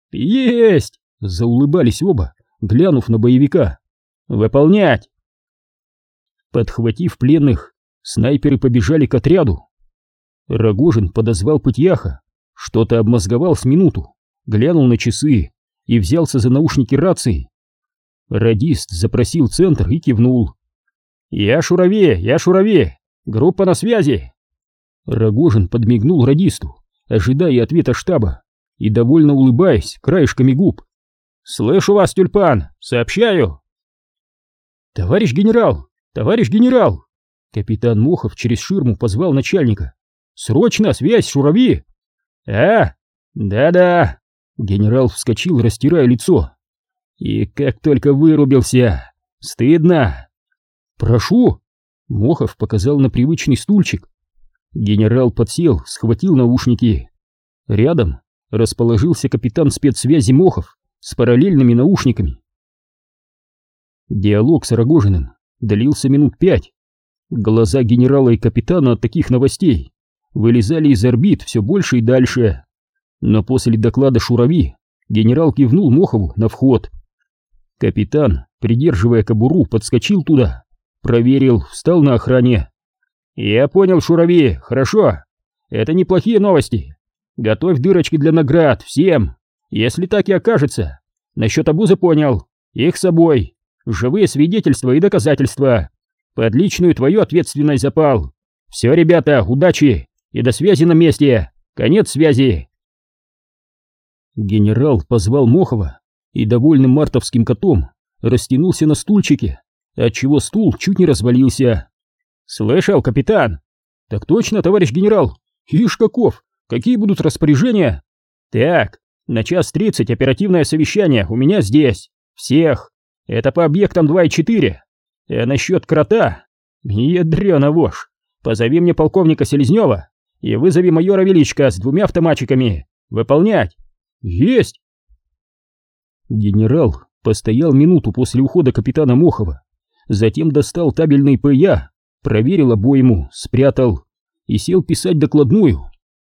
[SPEAKER 1] Есть! Заулыбались оба, глянув на боевика. Выполнять! Подхватив пленных, снайперы побежали к отряду. Рогожин подозвал Пытьяха, что-то обмозговал с минуту, глянул на часы и взялся за наушники рации. Радист запросил центр и кивнул. «Я Шурави, я Шурави, группа на связи!» Рогожин подмигнул радисту, ожидая ответа штаба, и, довольно улыбаясь краешками губ: «Слышу вас, Тюльпан, сообщаю!» «Товарищ генерал, товарищ генерал!» Капитан Мохов через ширму позвал начальника. «Срочно, связь, Шурави!» «А, да-да!» Генерал вскочил, растирая лицо. «И как только вырубился! Стыдно!» «Прошу!» Мохов показал на привычный стульчик. Генерал подсел, схватил наушники. Рядом расположился капитан спецсвязи Мохов с параллельными наушниками. Диалог с Рогожиным длился минут пять. Глаза генерала и капитана от таких новостей вылезали из орбит все больше и дальше. Но после доклада Шурави генерал кивнул Мохову на вход. Капитан, придерживая кобуру, подскочил туда, проверил, встал на охране. «Я понял, Шурави, хорошо. Это неплохие новости. Готовь дырочки для наград всем. Если так и окажется. Насчет обузы понял. Их с собой. Живые свидетельства и доказательства. Под личную твою ответственность запал. Все, ребята, удачи и до связи на месте. Конец связи». Генерал позвал Мохова и довольным мартовским котом растянулся на стульчике, отчего стул чуть не развалился. «Слышал, капитан?» «Так точно, товарищ генерал. Ишь каков, какие будут распоряжения?» «Так, на час тридцать оперативное совещание у меня здесь. Всех. Это по объектам два и четыре. А насчет крота? Ядрёна вошь. Позови мне полковника Селезнева и вызови майора Величко с двумя автоматчиками. Выполнять!» «Есть!» Генерал постоял минуту после ухода капитана Мохова, затем достал табельный ПЯ, проверил обойму, спрятал и сел писать докладную.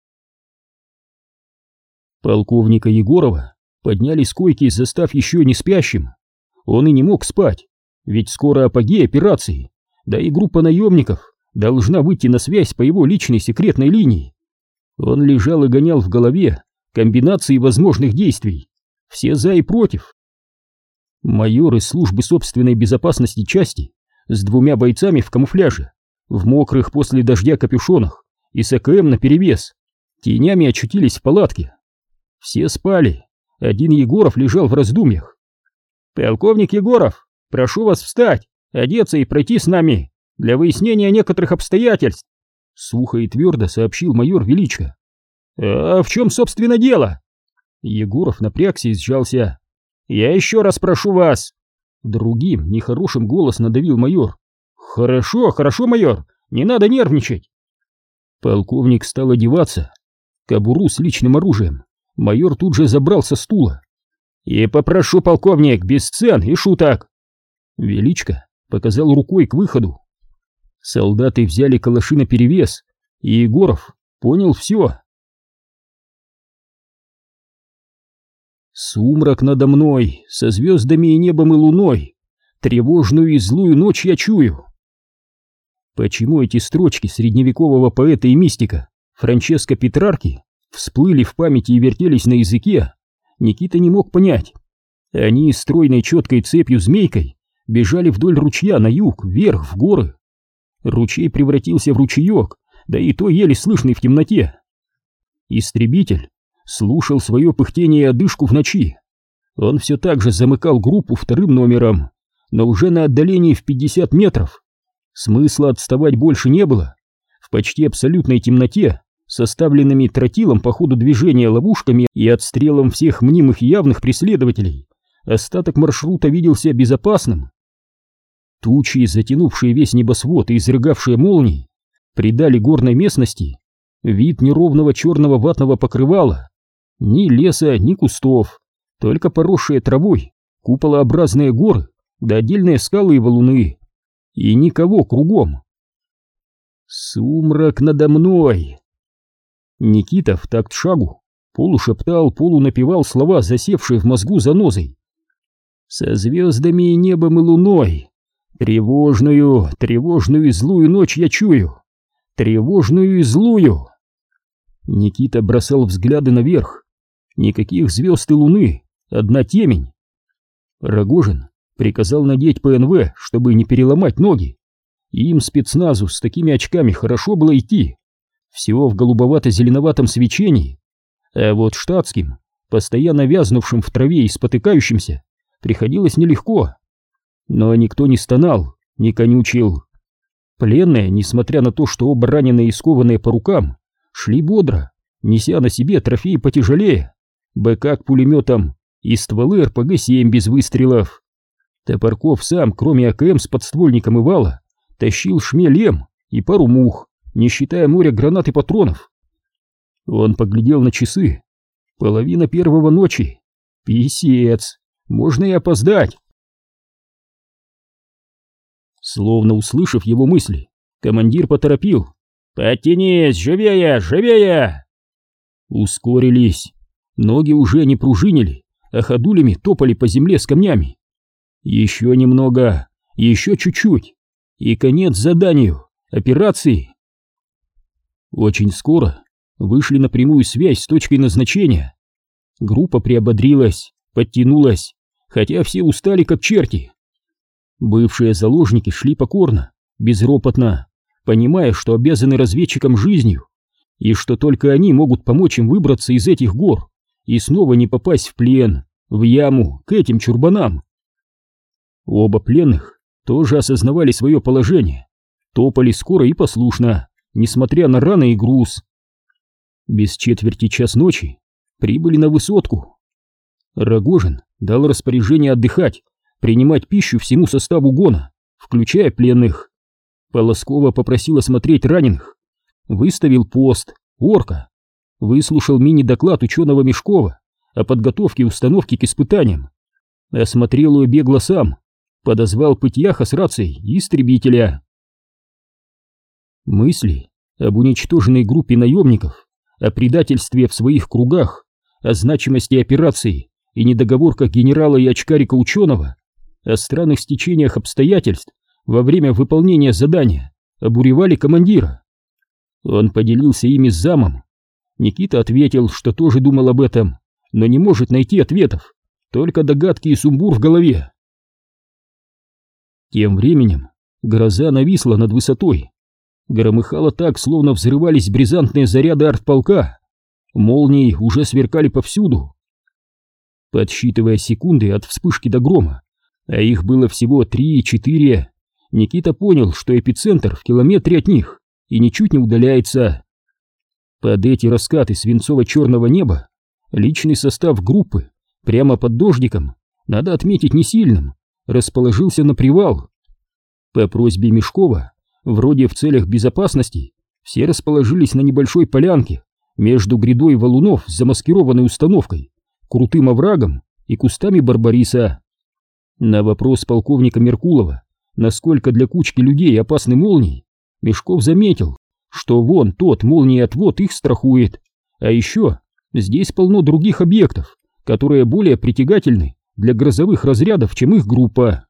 [SPEAKER 1] Полковника Егорова подняли с койки, застав еще не спящим. Он и не мог спать, ведь скоро апогей операции, да и группа наемников должна выйти на связь по его личной секретной линии. Он лежал и гонял в голове комбинации возможных действий, все за и против. Майор из службы собственной безопасности части с двумя бойцами в камуфляже в мокрых после дождя капюшонах и с АКМ наперевес, тенями очутились в палатке. Все спали, один Егоров лежал в раздумьях. «Полковник Егоров, прошу вас встать, одеться и пройти с нами для выяснения некоторых обстоятельств», сухо и твердо сообщил майор Величко. «А в чем, собственно, дело?» Егоров напрягся и сжался. «Я еще раз прошу вас!» Другим, нехорошим голос надавил майор. «Хорошо, хорошо, майор, не надо нервничать!» Полковник стал одеваться. Кобуру с личным оружием майор тут же забрал со стула. «И попрошу, полковник, без сцен и шуток!» Величко показал рукой к выходу. Солдаты взяли калаши наперевес, и Егоров понял все. Сумрак надо мной, со звездами и небом и луной, тревожную и злую ночь я чую. Почему эти строчки средневекового поэта и мистика Франческо Петрарки всплыли в памяти и вертелись на языке, Никита не мог понять. Они стройной четкой цепью-змейкой бежали вдоль ручья на юг, вверх, в горы. Ручей превратился в ручеек, да и то еле слышный в темноте. Истребитель слушал свое пыхтение и одышку в ночи. Он все так же замыкал группу вторым номером, но уже на отдалении в пятьдесят метров. Смысла отставать больше не было. В почти абсолютной темноте, составленными тротилом по ходу движения ловушками и отстрелом всех мнимых и явных преследователей, остаток маршрута виделся безопасным. Тучи, затянувшие весь небосвод и изрыгавшие молнии, придали горной местности вид неровного черного ватного покрывала. Ни леса, ни кустов, только поросшие травой куполообразные горы, да отдельные скалы и валуны. И никого кругом. Сумрак надо мной. Никита в такт шагу полушептал, полунапевал слова, засевшие в мозгу занозой. Со звездами и небом и луной, тревожную, тревожную и злую ночь я чую, тревожную и злую. Никита бросал взгляды наверх. Никаких звезд и луны, одна темень. Рогожин приказал надеть ПНВ, чтобы не переломать ноги. Им, спецназу, с такими очками хорошо было идти. Всего в голубовато-зеленоватом свечении. А вот штатским, постоянно вязнувшим в траве и спотыкающимся, приходилось нелегко. Но никто не стонал, не конючил. Пленные, несмотря на то, что оба раненые и скованные по рукам, шли бодро, неся на себе трофеи потяжелее. БК к пулеметам и стволы эр пэ гэ семь без выстрелов. Топорков сам, кроме АКМ с подствольником и вала, тащил шмель М и пару мух, не считая моря гранат и патронов. Он поглядел на часы. Половина первого ночи. Писец, можно и опоздать. Словно услышав его мысли, командир поторопил. «Подтянись, живее, живее!» Ускорились. Ноги уже не пружинили, а ходулями топали по земле с камнями. Еще немного, еще чуть-чуть, и конец заданию, операции. Очень скоро вышли на прямую связь с точкой назначения. Группа приободрилась, подтянулась, хотя все устали как черти. Бывшие заложники шли покорно, безропотно, понимая, что обязаны разведчикам жизнью, и что только они могут помочь им выбраться из этих гор и снова не попасть в плен, в яму, к этим чурбанам. Оба пленных тоже осознавали свое положение, топали скоро и послушно, несмотря на раны и груз. Без четверти час ночи прибыли на высотку. Рогожин дал распоряжение отдыхать, принимать пищу всему составу гона, включая пленных. Полоскова попросил осмотреть раненых, выставил пост, орка, выслушал мини-доклад ученого Мешкова о подготовке установки к испытаниям, осмотрел ее бегло сам, подозвал Пытьяха с рацией и истребителя. Мысли об уничтоженной группе наемников, о предательстве в своих кругах, о значимости операции и недоговорках генерала и очкарика-ученого, о странных стечениях обстоятельств во время выполнения задания обуревали командира. Он поделился ими с замом. Никита ответил, что тоже думал об этом, но не может найти ответов, только догадки и сумбур в голове. Тем временем гроза нависла над высотой, Громыхало так, словно взрывались бризантные заряды артполка. Молнии уже сверкали повсюду. Подсчитывая секунды от вспышки до грома, а их было всего три-четыре, Никита понял, что эпицентр в километре от них и ничуть не удаляется. Под эти раскаты свинцово-черного неба личный состав группы прямо под дождиком, надо отметить не сильным, расположился на привал. По просьбе Мешкова, вроде в целях безопасности, все расположились на небольшой полянке между грядой валунов с замаскированной установкой, крутым оврагом и кустами барбариса. На вопрос полковника Меркулова, насколько для кучки людей опасны молнии, Мешков заметил, что вон тот молниеотвод их страхует, а еще здесь полно других объектов, которые более притягательны для грозовых разрядов, чем их группа.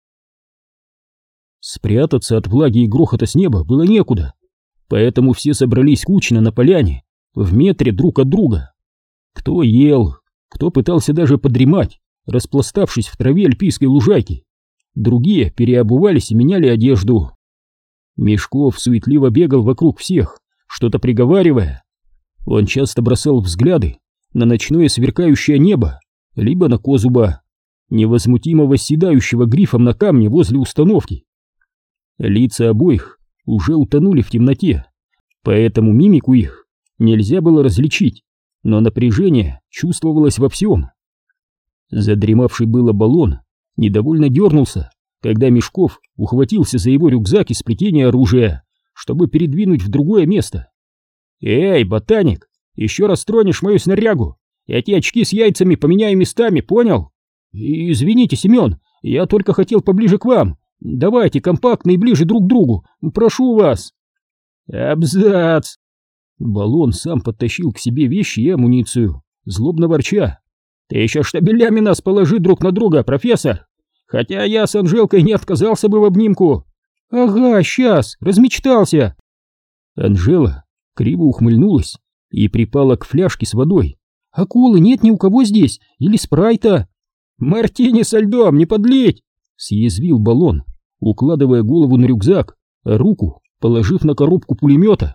[SPEAKER 1] Спрятаться от влаги и грохота с неба было некуда, поэтому все собрались кучно на поляне, в метре друг от друга. Кто ел, кто пытался даже подремать, распластавшись в траве альпийской лужайки. Другие переобувались и меняли одежду. Мешков суетливо бегал вокруг всех, что-то приговаривая. Он часто бросал взгляды на ночное сверкающее небо, либо на Козуба, невозмутимо восседающего грифом на камне возле установки. Лица обоих уже утонули в темноте, поэтому мимику их нельзя было различить, но напряжение чувствовалось во всем. Задремавший было Баллон недовольно дернулся, когда Мешков ухватился за его рюкзак и сплетение оружия, чтобы передвинуть в другое место. «Эй, ботаник, еще раз тронешь мою снарягу, и эти очки с яйцами поменяю местами, понял? И извините, Семен, я только хотел поближе к вам. Давайте компактно и ближе друг к другу, прошу вас». «Абзац!» Баллон сам подтащил к себе вещи и амуницию, злобно ворча. «Ты еще штабелями нас положи друг на друга, профессор! Хотя я с Анжелкой не отказался бы в обнимку!» «Ага, сейчас, размечтался!» Анжела криво ухмыльнулась и припала к фляжке с водой. «Акулы нет ни у кого здесь, или спрайта?» «Мартини со льдом, не подлить!» — съязвил Баллон, укладывая голову на рюкзак, а руку положив на коробку пулемета.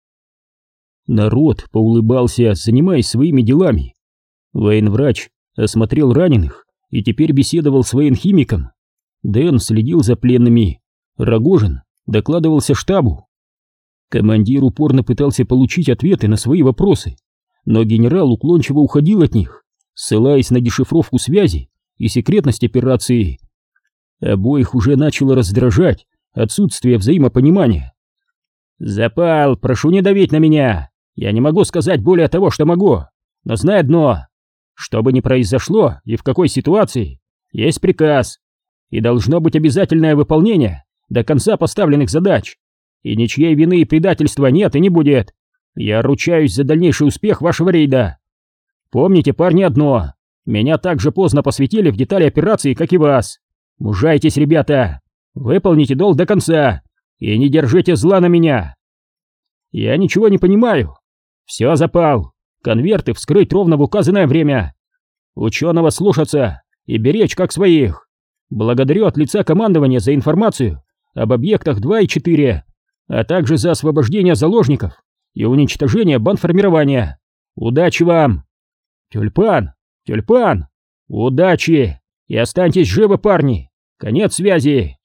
[SPEAKER 1] Народ поулыбался, занимаясь своими делами. Военврач осмотрел раненых и теперь беседовал с военхимиком. Дэн следил за пленными. Рогожин докладывался штабу. Командир упорно пытался получить ответы на свои вопросы, но генерал уклончиво уходил от них, ссылаясь на дешифровку связи и секретность операции. Обоих уже начало раздражать отсутствие взаимопонимания. «Запал, прошу не давить на меня. Я не могу сказать более того, что могу. Но знай одно. Что бы ни произошло и в какой ситуации, есть приказ. И должно быть обязательное выполнение до конца поставленных задач. И ничьей вины и предательства нет и не будет. Я ручаюсь за дальнейший успех вашего рейда. Помните, парни, одно. Меня так же поздно посвятили в детали операции, как и вас. Мужайтесь, ребята. Выполните долг до конца. И не держите зла на меня. Я ничего не понимаю. Все, Запал. Конверты вскрыть ровно в указанное время. Ученого слушаться и беречь как своих. Благодарю от лица командования за информацию об объектах два и четыре, а также за освобождение заложников и уничтожение бандформирования. Удачи вам! Тюльпан! Тюльпан! Удачи! И останьтесь живы, парни! Конец связи!»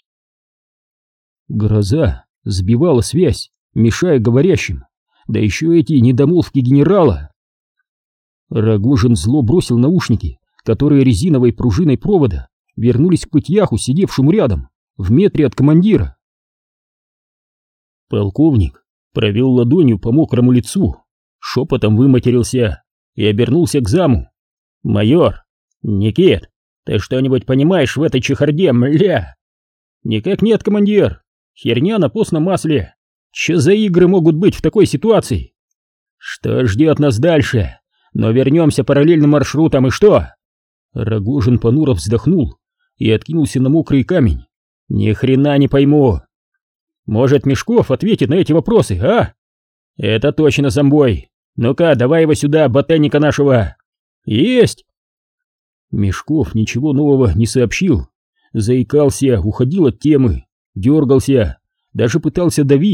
[SPEAKER 1] Гроза сбивала связь, мешая говорящим, да еще эти недомолвки генерала. Рогожин зло бросил наушники, которые резиновой пружиной провода вернулись к Пытьяху, сидевшему рядом, в метре от командира. Полковник провел ладонью по мокрому лицу, шепотом выматерился и обернулся к заму. «Майор! Никит, ты что-нибудь понимаешь в этой чехарде, мля?» «Никак нет, командир. Херня на постном масле. Че за игры могут быть в такой ситуации?» «Что ждет нас дальше? Но вернемся параллельным маршрутом, и что?» Рогожин понуро вздохнул и откинулся на мокрый камень. «Ни хрена не пойму. Может, Мешков ответит на эти вопросы, а?» «Это точно, зомбой. Ну-ка, давай его сюда, ботаника нашего». «Есть!» Мешков ничего нового не сообщил. Заикался, уходил от темы, дергался, даже пытался давить,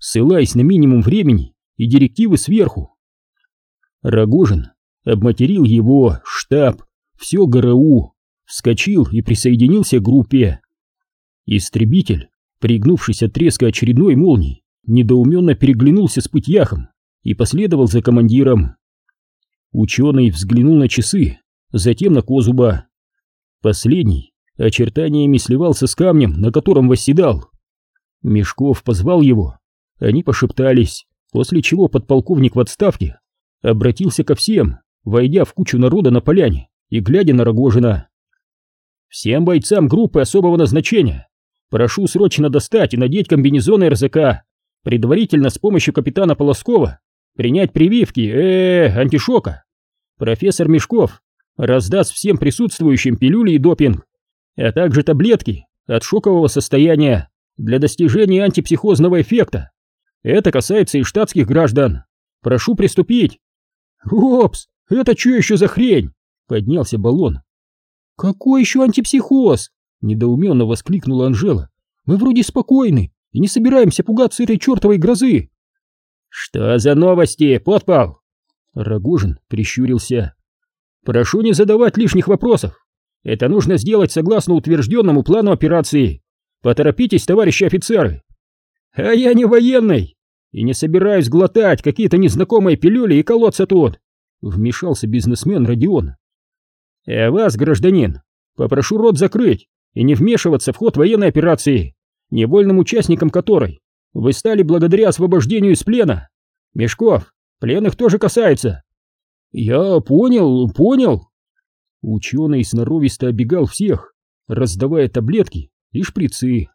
[SPEAKER 1] ссылаясь на минимум времени и директивы сверху. Рогожин обматерил его, штаб, все ГРУ, вскочил и присоединился к группе. Истребитель, пригнувшись от треска очередной молнии, недоуменно переглянулся с пытьяхом и последовал за командиром. Ученый взглянул на часы, затем на Козуба. Последний очертаниями сливался с камнем, на котором восседал. Мешков позвал его. Они пошептались, после чего подполковник в отставке обратился ко всем, войдя в кучу народа на поляне и глядя на Рогожина. «Всем бойцам группы особого назначения прошу срочно достать и надеть комбинезоны РЗК, предварительно с помощью капитана Полоскова принять прививки, э, -э антишока. Профессор Мешков раздаст всем присутствующим пилюли и допинг, а также таблетки от шокового состояния для достижения антипсихозного эффекта. Это касается и штатских граждан. Прошу приступить». «Опс, это что еще за хрень?» — поднялся Баллон. «Какой еще антипсихоз?» — недоуменно воскликнула Анжела. «Мы вроде спокойны и не собираемся пугаться этой чертовой грозы». «Что за новости, подпал?» Рогожин прищурился. «Прошу не задавать лишних вопросов. Это нужно сделать согласно утвержденному плану операции. Поторопитесь, товарищи офицеры». «А я не военный и не собираюсь глотать какие-то незнакомые пилюли и колоться тут», — вмешался бизнесмен Родион. «А вас, гражданин, попрошу рот закрыть и не вмешиваться в ход военной операции, невольным участником которой вы стали благодаря освобождению из плена. Мешков, пленных тоже касается». «Я понял, понял». Ученый сноровисто оббегал всех, раздавая таблетки и шприцы.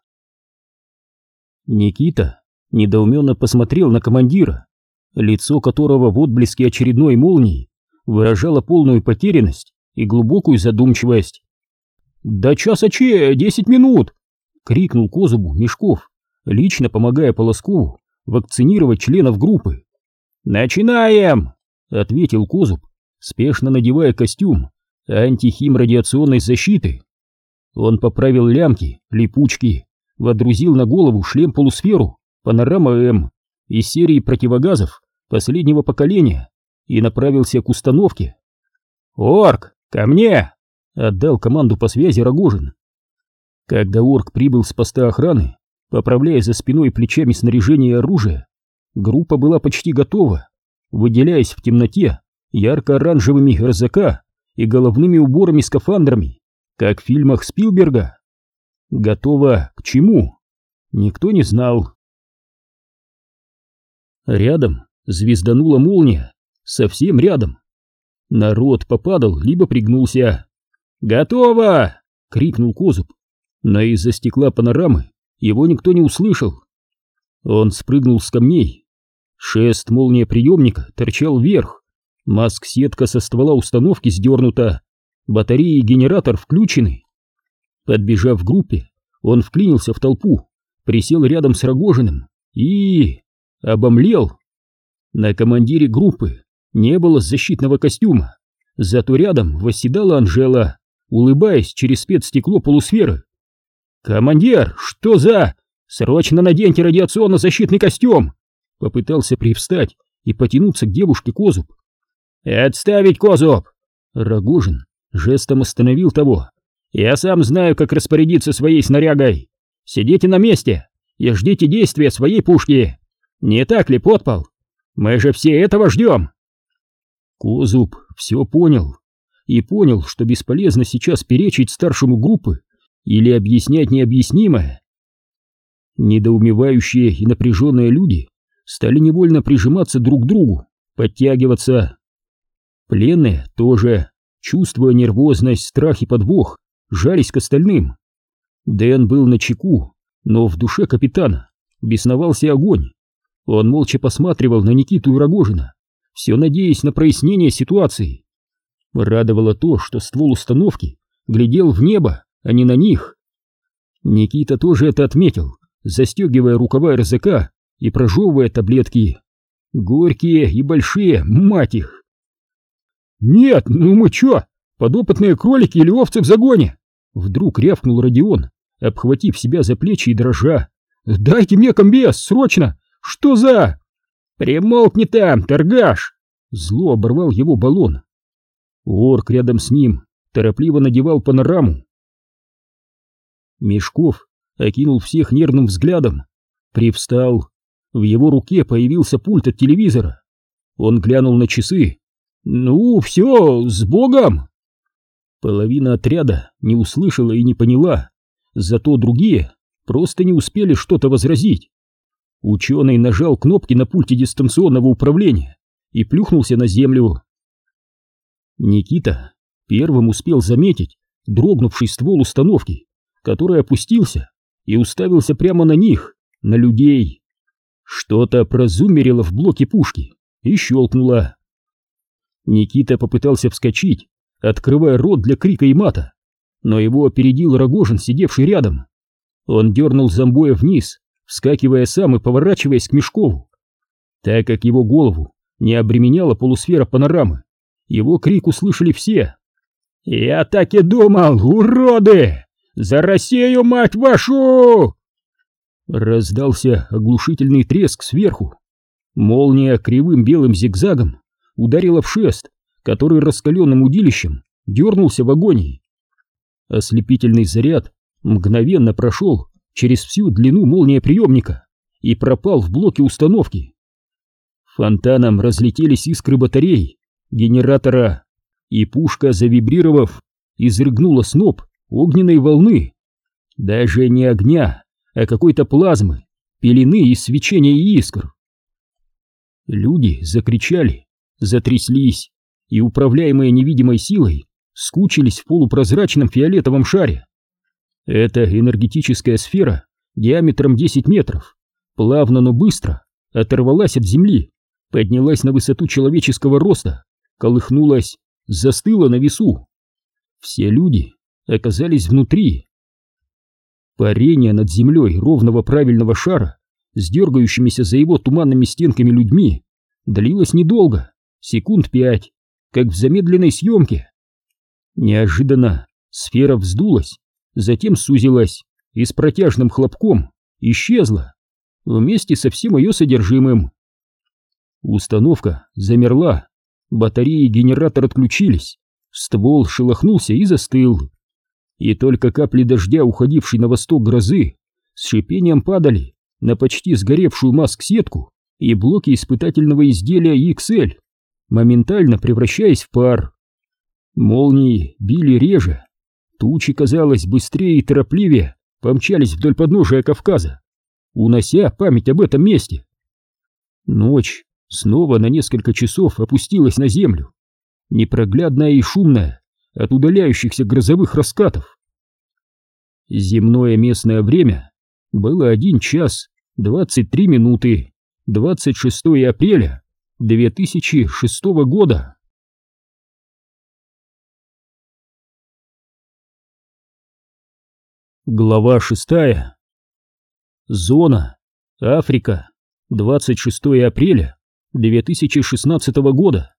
[SPEAKER 1] Никита недоуменно посмотрел на командира, лицо которого в отблеске очередной молнии выражало полную потерянность и глубокую задумчивость. «До часа че, десять минут!» — крикнул Козубу Мешков, лично помогая Полоскову вакцинировать членов группы. «Начинаем!» — ответил Козуб, спешно надевая костюм антихимрадиационной защиты. Он поправил лямки, липучки, водрузил на голову шлем-полусферу «Панорама М» из серии противогазов последнего поколения и направился к установке. «Орк, ко мне!» — отдал команду по связи Рогожин. Когда Орк прибыл с поста охраны, поправляя за спиной и плечами снаряжение и оружие, группа была почти готова, выделяясь в темноте ярко-оранжевыми РЗК и головными уборами-скафандрами, как в фильмах Спилберга. Готова к чему? Никто не знал. Рядом звезданула молния, совсем рядом. Народ попадал, либо пригнулся. «Готово!» — крикнул Козуб, но из-за стекла панорамы его никто не услышал. Он спрыгнул с камней. Шест молниеприемника торчал вверх, маск-сетка со ствола установки сдернута, батареи и генератор включены. Подбежав к группе, он вклинился в толпу, присел рядом с Рогожиным и... обомлел. На командире группы не было защитного костюма, зато рядом восседала Анжела, улыбаясь через спецстекло полусферы. «Командир, что за... Срочно наденьте радиационно-защитный костюм!» Попытался привстать и потянуться к девушке Козуб. «Отставить, Козуб!» Рогожин жестом остановил того. «Я сам знаю, как распорядиться своей снарягой. Сидите на месте и ждите действия своей пушки. Не так ли, подпал? Мы же все этого ждем!» Козуб все понял и понял, что бесполезно сейчас перечить старшему группы или объяснять необъяснимое. Недоумевающие и напряженные люди стали невольно прижиматься друг к другу, подтягиваться. Пленные тоже, чувствуя нервозность, страх и подвох, жались к остальным. Дэн был начеку, но в душе капитана бесновался огонь. Он молча посматривал на Никиту и Рогожина, все надеясь на прояснение ситуации. Радовало то, что ствол установки глядел в небо, а не на них. Никита тоже это отметил, застегивая рукава РЗК и прожевывая таблетки. Горькие и большие, мать их! «Нет, ну мы чё, подопытные кролики или овцы в загоне?» Вдруг рявкнул Родион, обхватив себя за плечи и дрожа. «Дайте мне комбез, срочно!
[SPEAKER 2] Что за...»
[SPEAKER 1] «Примолкни там, торгаш!» Зло оборвал его баллон. Орк рядом с ним торопливо надевал панораму. Мешков окинул всех нервным взглядом, привстал. В его руке появился пульт от телевизора. Он глянул на часы. «Ну, все, с Богом!» Половина отряда не услышала и не поняла, зато другие просто не успели что-то возразить. Ученый нажал кнопки на пульте дистанционного управления и плюхнулся на землю. Никита первым успел заметить дрогнувший ствол установки, который опустился и уставился прямо на них, на людей. Что-то прозумерило в блоке пушки и щелкнуло. Никита попытался вскочить, открывая рот для крика и мата, но его опередил Рогожин, сидевший рядом. Он дернул зомбоя вниз, вскакивая сам и поворачиваясь к Мешкову. Так как его голову не обременяла полусфера панорамы, его крик услышали все. «Я так и думал, уроды! За Россию, мать вашу!» Раздался оглушительный треск сверху. Молния кривым белым зигзагом ударила в шест, который раскаленным удилищем дернулся в агонии. Ослепительный заряд мгновенно прошел через всю длину молниеприемника и пропал в блоке установки. Фонтаном разлетелись искры батарей, генератора, и пушка, завибрировав, изрыгнула сноп огненной волны. Даже не огня, а какой-то плазмы, пелены из свечения и искр. Люди закричали, затряслись и, управляемые невидимой силой, скучились в полупрозрачном фиолетовом шаре. Эта энергетическая сфера диаметром десять метров плавно, но быстро оторвалась от земли, поднялась на высоту человеческого роста, колыхнулась, застыла на весу. Все люди оказались внутри. Парение над землей ровного правильного шара с дергающимися за его туманными стенками людьми длилось недолго, секунд пять, как в замедленной съемке. Неожиданно сфера вздулась, затем сузилась и с протяжным хлопком исчезла вместе со всем ее содержимым. Установка замерла, батареи и генератор отключились, ствол шелохнулся и застыл. И только капли дождя, уходившей на восток грозы, с шипением падали на почти сгоревшую маск-сетку и блоки испытательного изделия икс эль, моментально превращаясь в пар. Молнии били реже, тучи, казалось, быстрее и торопливее помчались вдоль подножия Кавказа, унося память об этом месте. Ночь снова на несколько часов опустилась на землю, непроглядная и шумная от удаляющихся грозовых раскатов. Земное местное время было один час двадцать три минуты, двадцать шестое апреля две тысячи шестого года. Глава шестая. Зона. Африка. двадцать шестое апреля две тысячи шестнадцатого года.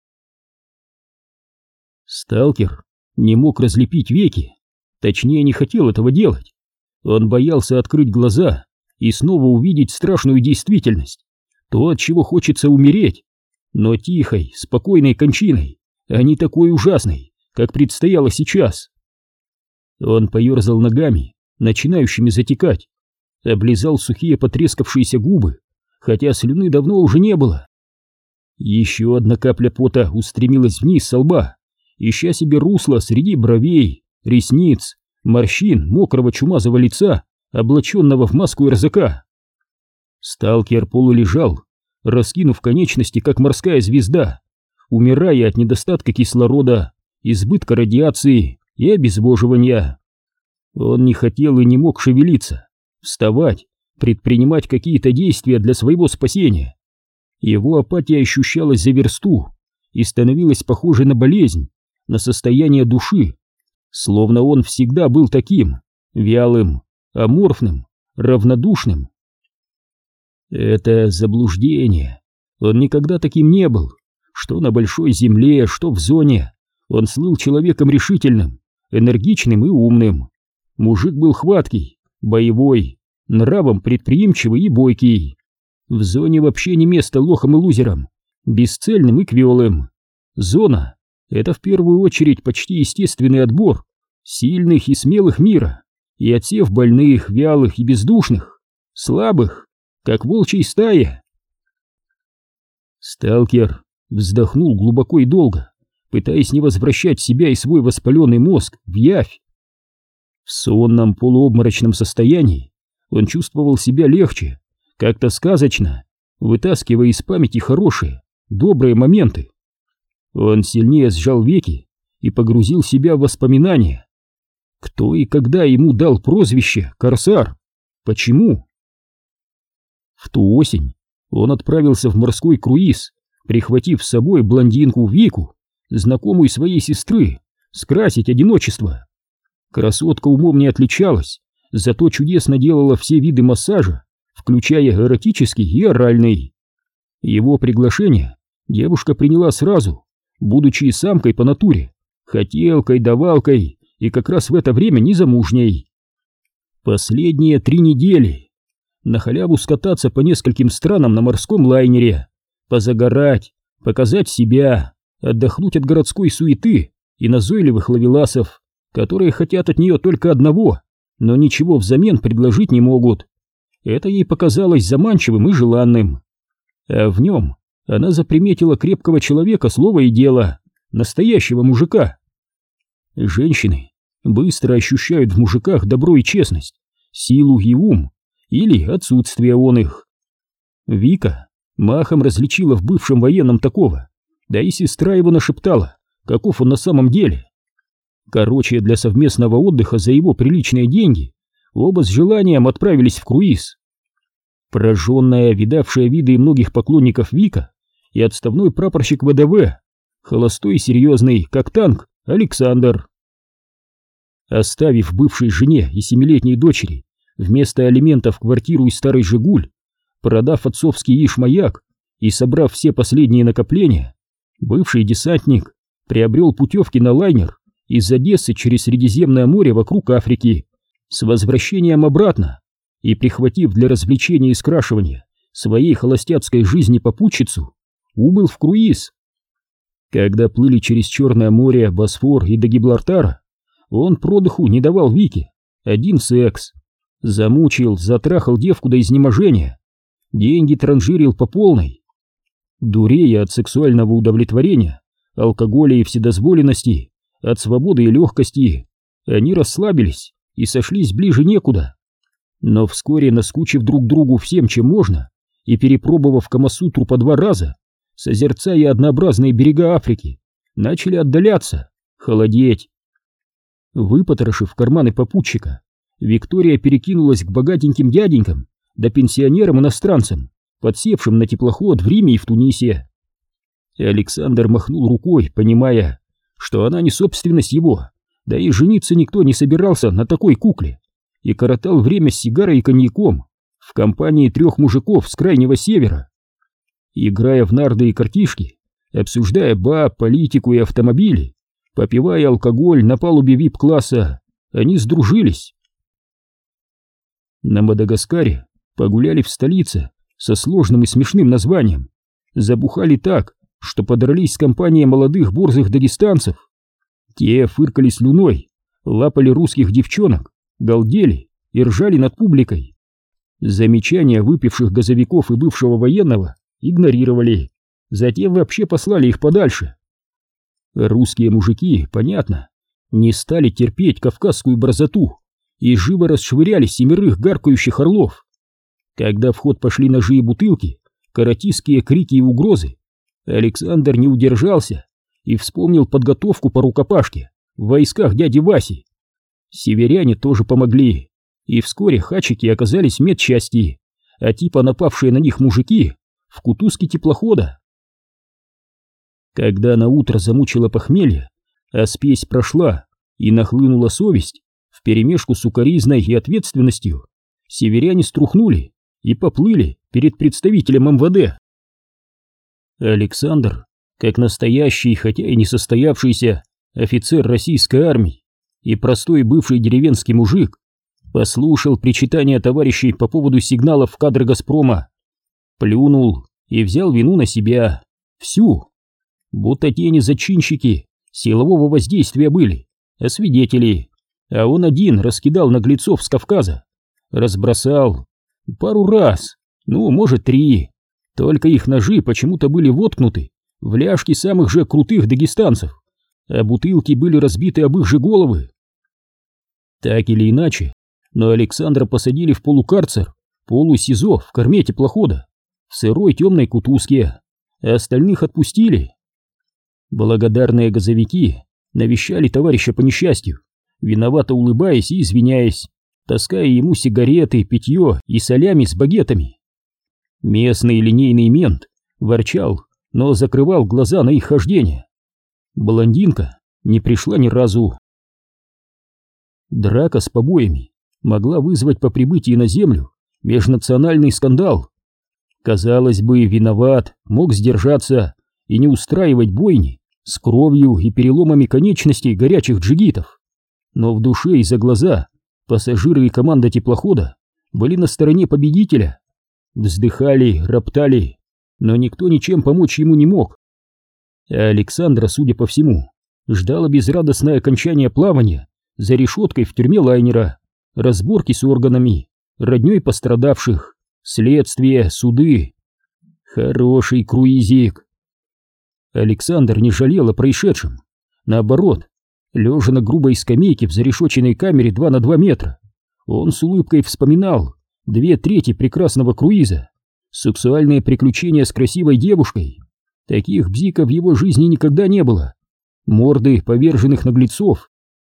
[SPEAKER 1] Сталкер не мог разлепить веки, точнее не хотел этого делать. Он боялся открыть глаза и снова увидеть страшную действительность, то, от чего хочется умереть, но тихой, спокойной кончиной, а не такой ужасной, как предстояло сейчас. Он поерзал ногами, начинающими затекать, облизал сухие потрескавшиеся губы, хотя слюны давно уже не было. Еще одна капля пота устремилась вниз со лба, ища себе русло среди бровей, ресниц, морщин мокрого чумазого лица, облаченного в маску эр зэ ка. Сталкер полулежал, раскинув конечности, как морская звезда, умирая от недостатка кислорода, избытка радиации и обезвоживания. Он не хотел и не мог шевелиться, вставать, предпринимать какие-то действия для своего спасения. Его апатия ощущалась за версту и становилась похожей на болезнь, на состояние души, словно он всегда был таким, вялым, аморфным, равнодушным. Это заблуждение. Он никогда таким не был. Что на большой земле, что в зоне, он слыл человеком решительным, энергичным и умным. Мужик был хваткий, боевой, нравом предприимчивый и бойкий. В зоне вообще не место лохам и лузерам, бесцельным и квелым. Зона — это в первую очередь почти естественный отбор сильных и смелых мира и отсев больных, вялых и бездушных, слабых, как волчьей стая. Сталкер вздохнул глубоко и долго, пытаясь не возвращать себя и свой воспаленный мозг в явь. В сонном полуобморочном состоянии он чувствовал себя легче, как-то сказочно, вытаскивая из памяти хорошие, добрые моменты. Он сильнее сжал веки и погрузил себя в воспоминания. Кто и когда ему дал прозвище «Корсар»? Почему? В ту осень он отправился в морской круиз, прихватив с собой блондинку Вику, знакомую своей сестры, скрасить одиночество. Красотка умом не отличалась, зато чудесно делала все виды массажа, включая эротический и оральный. Его приглашение девушка приняла сразу, будучи самкой по натуре, хотелкой, давалкой и как раз в это время незамужней. Последние три недели на халяву скататься по нескольким странам на морском лайнере, позагорать, показать себя, отдохнуть от городской суеты и назойливых ловеласов, которые хотят от нее только одного, но ничего взамен предложить не могут. Это ей показалось заманчивым и желанным. А в нем она заприметила крепкого человека, слово и дело, настоящего мужика. Женщины быстро ощущают в мужиках добро и честность, силу и ум, или отсутствие он их. Вика махом различила в бывшем военном такого, да и сестра его нашептала, каков он на самом деле. Короче, для совместного отдыха за его приличные деньги оба с желанием отправились в круиз. Пораженная, видавшая виды многих поклонников Вика и отставной прапорщик вэ дэ вэ, холостой и серьезный, как танк, Александр. Оставив бывшей жене и семилетней дочери вместо алиментов квартиру и старый «Жигуль», продав отцовский иш-маяк и собрав все последние накопления, бывший десантник приобрел путевки на лайнер из Одессы через Средиземное море вокруг Африки с возвращением обратно и, прихватив для развлечения и скрашивания своей холостяцкой жизни попутчицу, убыл в круиз. Когда плыли через Черное море, Босфор и до Гибралтара, он продыху не давал Вике, один секс. Замучил, затрахал девку до изнеможения, деньги транжирил по полной. Дурея от сексуального удовлетворения, алкоголя и вседозволенности, от свободы и легкости, они расслабились и сошлись ближе некуда. Но вскоре, наскучив друг другу всем, чем можно, и перепробовав Камасутру по два раза, созерцая однообразные берега Африки, начали отдаляться, холодеть. Выпотрошив карманы попутчика, Виктория перекинулась к богатеньким дяденькам да пенсионерам-иностранцам, подсевшим на теплоход в Риме и в Тунисе. Александр махнул рукой, понимая, что она не собственность его, да и жениться никто не собирался на такой кукле, и коротал время с сигарой и коньяком в компании трех мужиков с крайнего севера. Играя в нарды и картишки, обсуждая баб, политику и автомобили, попивая алкоголь на палубе ви ай пи-класса, они сдружились. На Мадагаскаре погуляли в столице со сложным и смешным названием, забухали так, что подрались с компанией молодых борзых дагестанцев. Те фыркали слюной, лапали русских девчонок, галдели и ржали над публикой. Замечания выпивших газовиков и бывшего военного игнорировали, затем вообще послали их подальше. Русские мужики, понятно, не стали терпеть кавказскую борзоту и живо расшвыряли семерых гаркающих орлов. Когда в ход пошли ножи и бутылки, каратистские крики и угрозы, Александр не удержался и вспомнил подготовку по рукопашке в войсках дяди Васи. Северяне тоже помогли, и вскоре хачики оказались в медчасти, а типа напавшие на них мужики в кутузке теплохода. Когда наутро замучила похмелье, а спесь прошла и нахлынула совесть вперемешку с укоризной и ответственностью, северяне струхнули и поплыли перед представителем эм вэ дэ. Александр, как настоящий, хотя и не состоявшийся офицер российской армии и простой бывший деревенский мужик, послушал причитания товарищей по поводу сигналов в кадры «Газпрома». плюнул и взял вину на себя. Всю. Будто те не зачинщики силового воздействия были, а свидетели. А он один раскидал наглецов с Кавказа. Разбросал. Пару раз. Ну, может, три. Только их ножи почему-то были воткнуты в ляжки самых же крутых дагестанцев, а бутылки были разбиты об их же головы. Так или иначе, но Александра посадили в полукарцер, полусизо в корме теплохода, в сырой темной кутузке, а остальных отпустили. Благодарные газовики навещали товарища по несчастью, виновато улыбаясь и извиняясь, таская ему сигареты, питье и солями с багетами. Местный линейный мент ворчал, но закрывал глаза на их хождение. Блондинка не пришла ни разу. Драка с побоями могла вызвать по прибытии на землю межнациональный скандал. Казалось бы, виноват, мог сдержаться и не устраивать бойни с кровью и переломами конечностей горячих джигитов. Но в душе и за глаза пассажиры и команда теплохода были на стороне победителя. Вздыхали, роптали, но никто ничем помочь ему не мог. А Александра, судя по всему, ждала безрадостное окончание плавания за решеткой в тюрьме лайнера, разборки с органами, роднёй пострадавших, следствие, суды. Хороший круизик. Александр не жалел о происшедшем. Наоборот, лежа на грубой скамейке в зарешоченной камере два на два метра, он с улыбкой вспоминал две трети прекрасного круиза, сексуальные приключения с красивой девушкой. Таких бзиков в его жизни никогда не было. Морды поверженных наглецов.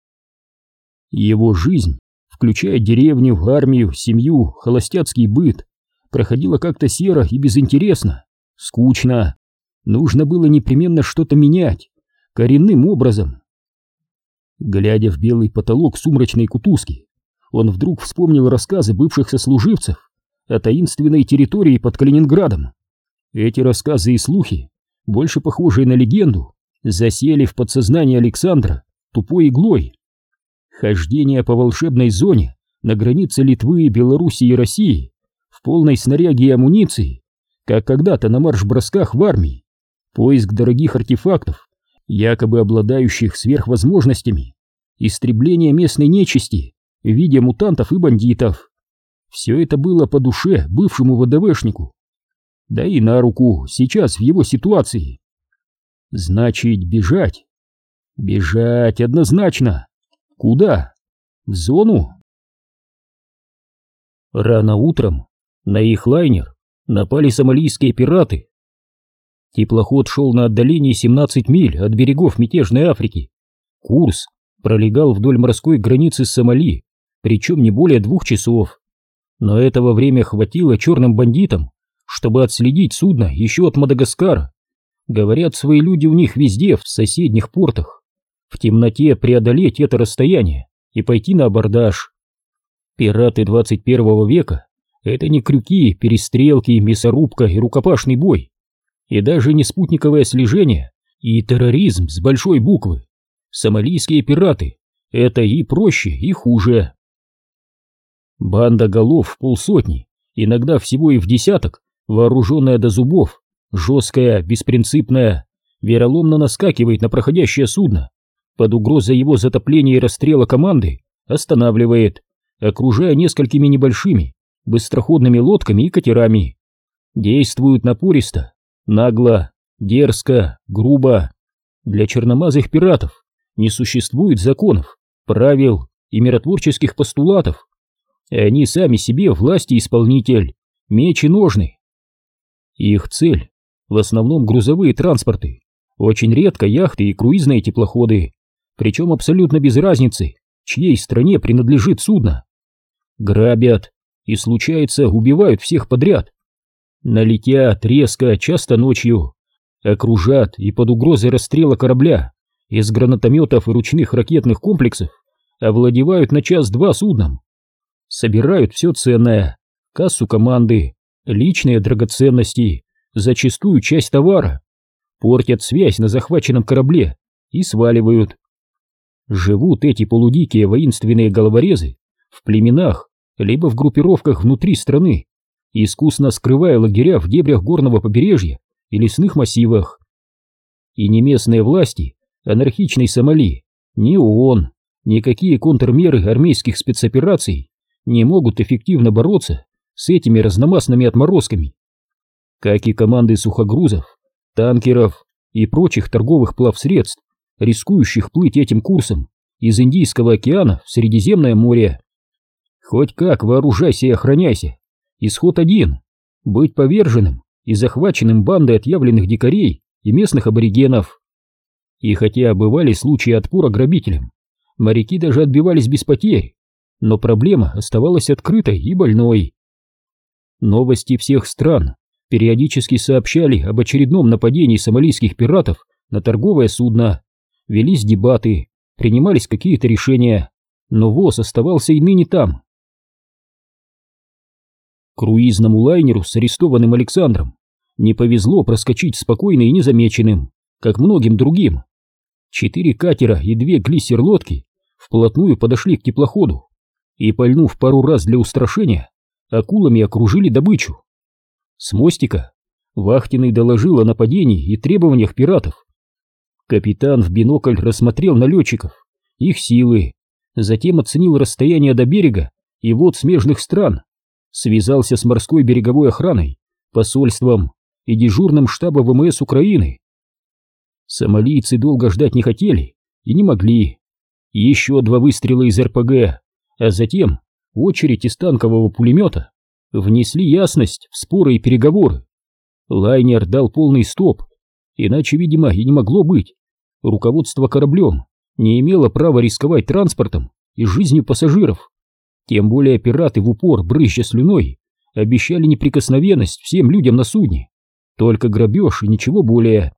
[SPEAKER 1] Его жизнь, включая деревню, армию, семью, холостяцкий быт, проходила как-то серо и безинтересно, скучно. Нужно было непременно что-то менять, коренным образом. Глядя в белый потолок сумрачной кутузки, он вдруг вспомнил рассказы бывших сослуживцев о таинственной территории под Калининградом. Эти рассказы и слухи, больше похожие на легенду, засели в подсознании Александра тупой иглой. Хождение по волшебной зоне на границе Литвы, Белоруссии и России в полной снаряге и амуниции, как когда-то на марш-бросках в армии, поиск дорогих артефактов, якобы обладающих сверхвозможностями, истребление местной нечисти в виде мутантов и бандитов. Все это было по душе бывшему ВДВшнику, да и на руку сейчас в его ситуации. Значит, бежать. Бежать однозначно. Куда? В зону? Рано утром на их лайнер напали сомалийские пираты. Теплоход шел на отдалении семнадцать миль от берегов мятежной Африки. Курс пролегал вдоль морской границы с Сомали, причем не более двух часов. Но этого времени хватило черным бандитам, чтобы отследить судно еще от Мадагаскара. Говорят, свои люди у них везде, в соседних портах. В темноте преодолеть это расстояние и пойти на абордаж. Пираты двадцать первого века — это не крюки, перестрелки, мясорубка и рукопашный бой. И даже не спутниковое слежение и терроризм с большой буквы. Сомалийские пираты — это и проще, и хуже. Банда голов в полсотни, иногда всего и в десяток, вооруженная до зубов, жесткая, беспринципная, вероломно наскакивает на проходящее судно, под угрозой его затопления и расстрела команды останавливает, окружая несколькими небольшими, быстроходными лодками и катерами. Действуют напористо, нагло, дерзко, грубо. Для черномазых пиратов не существует законов, правил и миротворческих постулатов. И они сами себе власть и исполнитель, меч и ножны. Их цель в основном грузовые транспорты, очень редко яхты и круизные теплоходы, причем абсолютно без разницы, чьей стране принадлежит судно. Грабят и, случается, убивают всех подряд. Налетят резко, часто ночью, окружат и под угрозой расстрела корабля из гранатометов и ручных ракетных комплексов овладевают на час-два судном. Собирают все ценное, кассу команды, личные драгоценности, зачастую часть товара, портят связь на захваченном корабле и сваливают. Живут эти полудикие воинственные головорезы в племенах, либо в группировках внутри страны, искусно скрывая лагеря в дебрях горного побережья и лесных массивах. И ни местные власти анархичной Сомали, ни ООН, никакие контрмеры армейских спецопераций не могут эффективно бороться с этими разномастными отморозками. Как и команды сухогрузов, танкеров и прочих торговых плавсредств, рискующих плыть этим курсом из Индийского океана в Средиземное море. Хоть как вооружайся и охраняйся, исход один — быть поверженным и захваченным бандой отъявленных дикарей и местных аборигенов. И хотя бывали случаи отпора грабителям, моряки даже отбивались без потерь, но проблема оставалась открытой и больной. Новости всех стран периодически сообщали об очередном нападении сомалийских пиратов на торговое судно, велись дебаты, принимались какие-то решения, но ВОЗ оставался и ныне там. Круизному лайнеру с арестованным Александром не повезло проскочить спокойно и незамеченным, как многим другим. Четыре катера и две глиссер-лодки вплотную подошли к теплоходу и, пальнув пару раз для устрашения, акулами окружили добычу. С мостика вахтенный доложил о нападении и требованиях пиратов. Капитан в бинокль рассмотрел налетчиков, их силы, затем оценил расстояние до берега и вод смежных стран, связался с морской береговой охраной, посольством и дежурным штаба ВМС Украины. Сомалийцы долго ждать не хотели и не могли. Еще два выстрела из эр пэ гэ, а затем очередь из танкового пулемета внесли ясность в споры и переговоры. Лайнер дал полный стоп, иначе, видимо, и не могло быть. Руководство кораблем не имело права рисковать транспортом и жизнью пассажиров. Тем более пираты в упор, брызжа слюной, обещали неприкосновенность всем людям на судне, только грабеж и ничего более.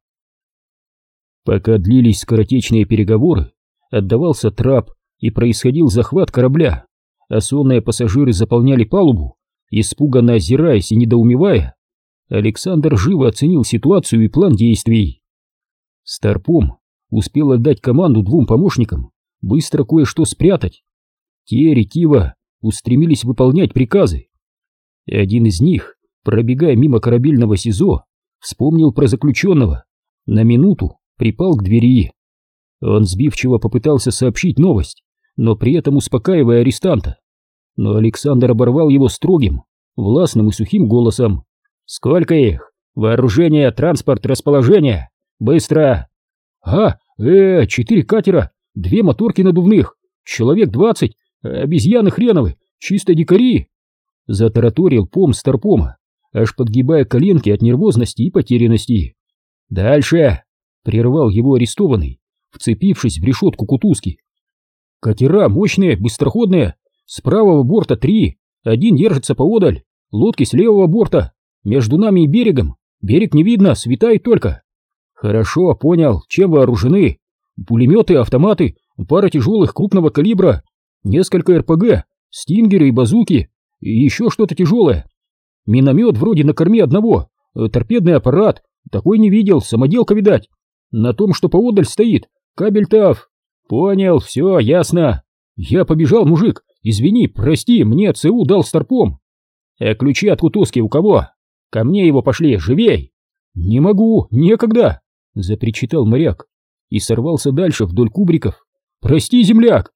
[SPEAKER 1] Пока длились скоротечные переговоры, отдавался трап и происходил захват корабля, а сонные пассажиры заполняли палубу, испуганно озираясь и недоумевая, Александр живо оценил ситуацию и план действий. Старпом успел отдать команду двум помощникам быстро кое-что спрятать. Те ретиво устремились выполнять приказы. Один из них, пробегая мимо корабельного СИЗО, вспомнил про заключенного, на минуту припал к двери. Он сбивчиво попытался сообщить новость, но при этом успокаивая арестанта. Но Александр оборвал его строгим, властным и сухим голосом. «Сколько их? Вооружение, транспорт, расположение! Быстро!» «А, э, четыре катера, две моторки надувных, человек двадцать, обезьяны хреновы, чисто дикари!» Затараторил пом старпома, аж подгибая коленки от нервозности и потерянности. «Дальше!» — прервал его арестованный, вцепившись в решетку кутузки. «Катера мощные, быстроходные, с правого борта три, один держится поодаль, лодки с левого борта, между нами и берегом, берег не видно, светает только». «Хорошо, понял, чем вооружены? Пулеметы, автоматы, пара тяжелых крупного калибра, несколько эр пэ гэ, стингеры и базуки, и еще что-то тяжелое. Миномет вроде на корме одного, торпедный аппарат, такой не видел, самоделка, видать. На том, что поодаль стоит, кабель ТАФ. Понял, все, ясно. Я побежал, мужик, извини, прости, мне ЦУ дал старпом. А ключи от кутузки у кого? Ко мне его пошли, живей!» «Не могу, некогда!» — запричитал моряк и сорвался дальше вдоль кубриков. «Прости, земляк!»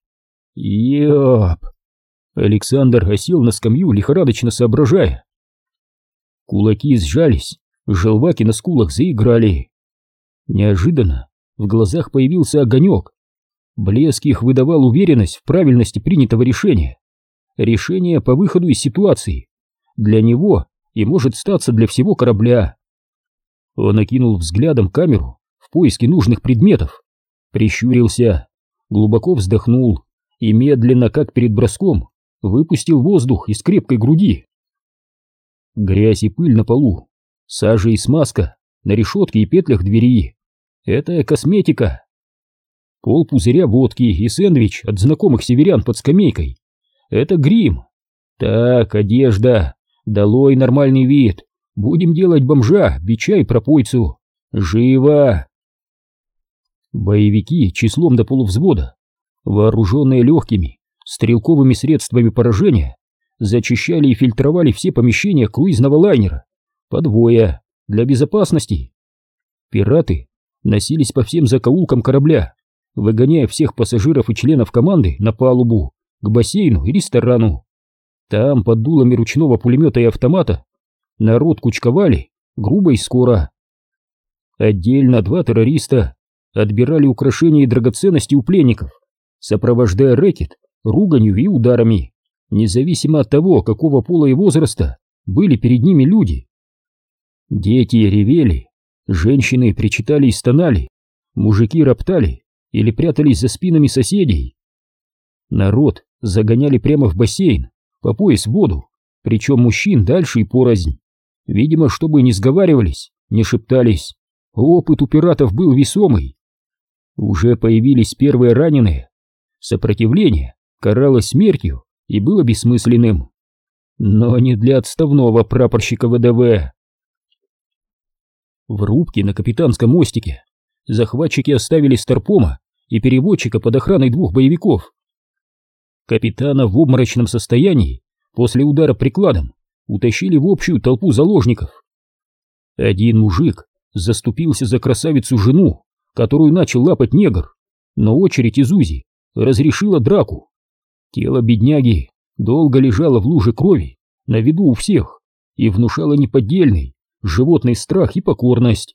[SPEAKER 1] «Ёп!» Александр осел на скамью, лихорадочно соображая. Кулаки сжались, желваки на скулах заиграли. Неожиданно в глазах появился огонек. Блеск их выдавал уверенность в правильности принятого решения. Решение по выходу из ситуации. Для него и может статься для всего корабля. Он окинул взглядом камеру в поиске нужных предметов, прищурился, глубоко вздохнул и медленно, как перед броском, выпустил воздух из крепкой груди. Грязь и пыль на полу, сажа и смазка на решетке и петлях двери. Это косметика. Пол пузыря водки и сэндвич от знакомых северян под скамейкой. Это грим. Так, одежда. Долой нормальный вид. Будем делать бомжа, бича и пропойцу. Живо! Боевики числом до полувзвода, вооруженные легкими, стрелковыми средствами поражения, зачищали и фильтровали все помещения круизного лайнера, по двое, для безопасности. Пираты носились по всем закоулкам корабля, выгоняя всех пассажиров и членов команды на палубу, к бассейну и ресторану. Там, под дулами ручного пулемета и автомата, народ кучковали грубо и скоро. Отдельно два террориста отбирали украшения и драгоценности у пленников, сопровождая рэкет руганью и ударами, независимо от того, какого пола и возраста были перед ними люди. Дети ревели, женщины причитали и стонали, мужики роптали или прятались за спинами соседей. Народ загоняли прямо в бассейн, по пояс в воду, причем мужчин дальше и порознь. Видимо, чтобы не сговаривались, не шептались. Опыт у пиратов был весомый. Уже появились первые раненые. Сопротивление каралось смертью и было бессмысленным. Но не для отставного прапорщика ВДВ. В рубке на капитанском мостике захватчики оставили старпома и переводчика под охраной двух боевиков. Капитана в обморочном состоянии после удара прикладом утащили в общую толпу заложников. Один мужик заступился за красавицу-жену, которую начал лапать негр, но очередь из УЗИ разрешила драку. Тело бедняги долго лежало в луже крови на виду у всех и внушало неподдельный животный страх и покорность.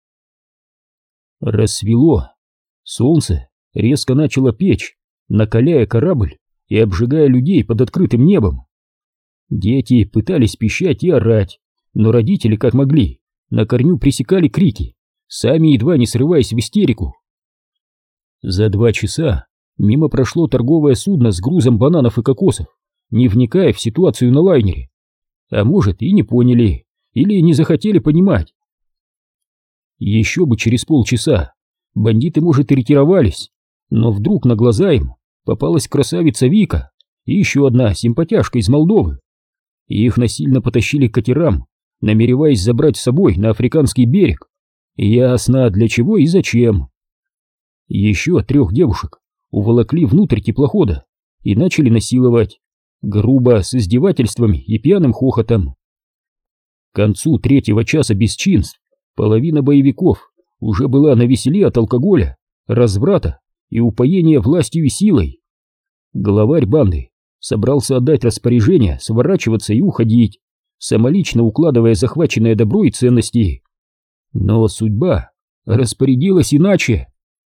[SPEAKER 1] Рассвело, солнце резко начало печь, накаляя корабль и обжигая людей под открытым небом. Дети пытались пищать и орать, но родители, как могли, на корню пресекали крики, сами едва не срываясь в истерику. За два часа мимо прошло торговое судно с грузом бананов и кокосов, не вникая в ситуацию на лайнере. А может, и не поняли, или не захотели понимать. Еще бы через полчаса бандиты, может, и ретировались, но вдруг на глаза им попалась красавица Вика и еще одна симпатяшка из Молдовы. Их насильно потащили к катерам, намереваясь забрать с собой на африканский берег. Ясно, для чего и зачем. Еще трех девушек уволокли внутрь теплохода и начали насиловать, грубо, с издевательствами и пьяным хохотом. К концу третьего часа бесчинств половина боевиков уже была навеселе от алкоголя, разврата и упоения властью и силой. Главарь банды собрался отдать распоряжение сворачиваться и уходить, самолично укладывая захваченное добро и ценности. Но судьба распорядилась иначе.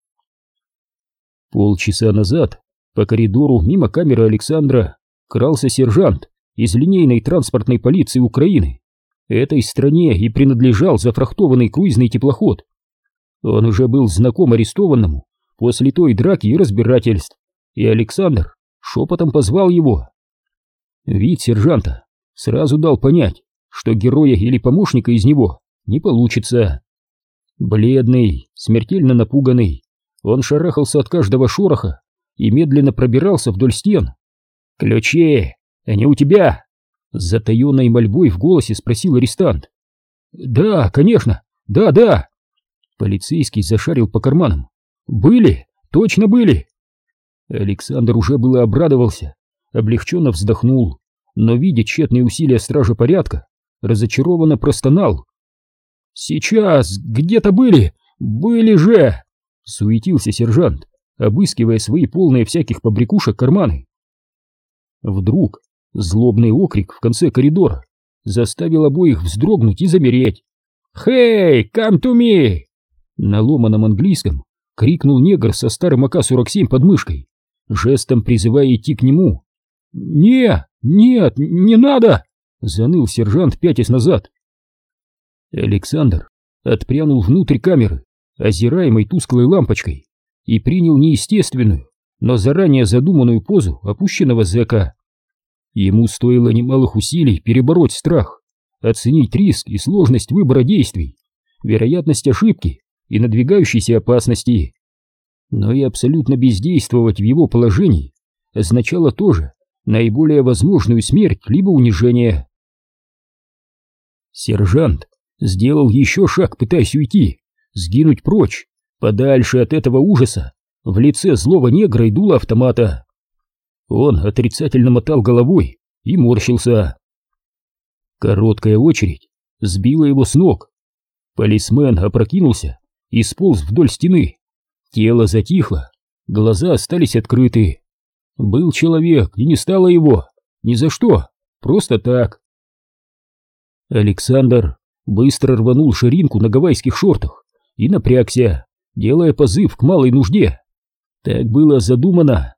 [SPEAKER 1] Полчаса назад по коридору мимо камеры Александра крался сержант из линейной транспортной полиции Украины. Этой стране и принадлежал зафрахтованный круизный теплоход. Он уже был знаком арестованному после той драки и разбирательств, и Александр шепотом позвал его. Вид сержанта сразу дал понять, что героя или помощника из него не получится. Бледный, смертельно напуганный, он шарахался от каждого шороха и медленно пробирался вдоль стен. «Ключи! Они у тебя!» С затаенной мольбой в голосе спросил арестант. «Да, конечно! Да, да!» Полицейский зашарил по карманам. «Были! Точно были!» Александр уже было обрадовался, облегченно вздохнул, но, видя тщетные усилия стража порядка, разочарованно простонал. «Сейчас где-то были! Были же!» — суетился сержант, обыскивая свои полные всяких побрякушек карманы. Вдруг злобный окрик в конце коридора заставил обоих вздрогнуть и замереть. «Hey, come to me!» На ломаном английском крикнул негр со старым а ка сорок семь под мышкой, жестом призывая идти к нему. «Не, нет, не надо!» — заныл сержант, пятясь назад. Александр отпрянул внутрь камеры, озираемой тусклой лампочкой, и принял неестественную, но заранее задуманную позу опущенного зэка. Ему стоило немалых усилий перебороть страх, оценить риск и сложность выбора действий, вероятность ошибки и надвигающейся опасности. Но и абсолютно бездействовать в его положении означало тоже наиболее возможную смерть либо унижение. Сержант сделал еще шаг, пытаясь уйти, сгинуть прочь, подальше от этого ужаса, в лице злого негра и дула автомата. Он отрицательно мотал головой и морщился. Короткая очередь сбила его с ног. Полисмен опрокинулся и сполз вдоль стены. Тело затихло, глаза остались открыты. Был человек, и не стало его. Ни за что, просто так. Александр быстро рванул ширинку на гавайских шортах и напрягся, делая позыв к малой нужде. Так было задумано.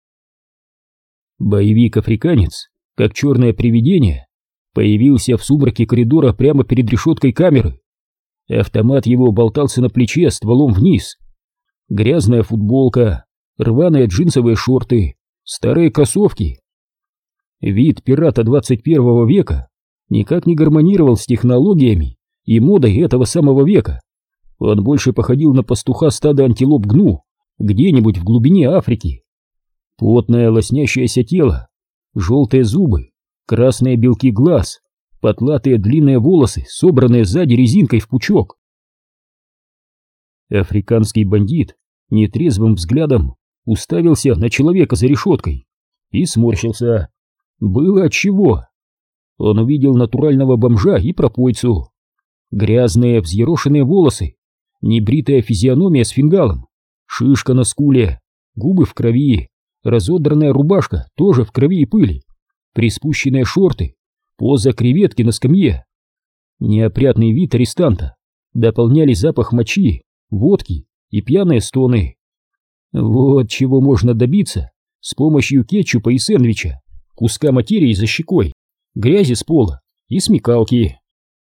[SPEAKER 1] Боевик-африканец, как черное привидение, появился в сумраке коридора прямо перед решеткой камеры. Автомат его болтался на плече стволом вниз. Грязная футболка, рваные джинсовые шорты, старые кроссовки. Вид пирата двадцать первого века никак не гармонировал с технологиями и модой этого самого века. Он больше походил на пастуха стада антилоп Гну где-нибудь в глубине Африки. Потное лоснящееся тело, желтые зубы, красные белки глаз, потлатые длинные волосы, собранные сзади резинкой в пучок. Африканский бандит нетрезвым взглядом уставился на человека за решеткой и сморщился. Было отчего. Он увидел натурального бомжа и пропойцу. Грязные взъерошенные волосы, небритая физиономия с фингалом, шишка на скуле, губы в крови, разодранная рубашка тоже в крови и пыли, приспущенные шорты, поза креветки на скамье. Неопрятный вид арестанта дополняли запах мочи, водки и пьяные стоны. Вот чего можно добиться с помощью кетчупа и сэндвича, куска материи за щекой, грязи с пола и смекалки.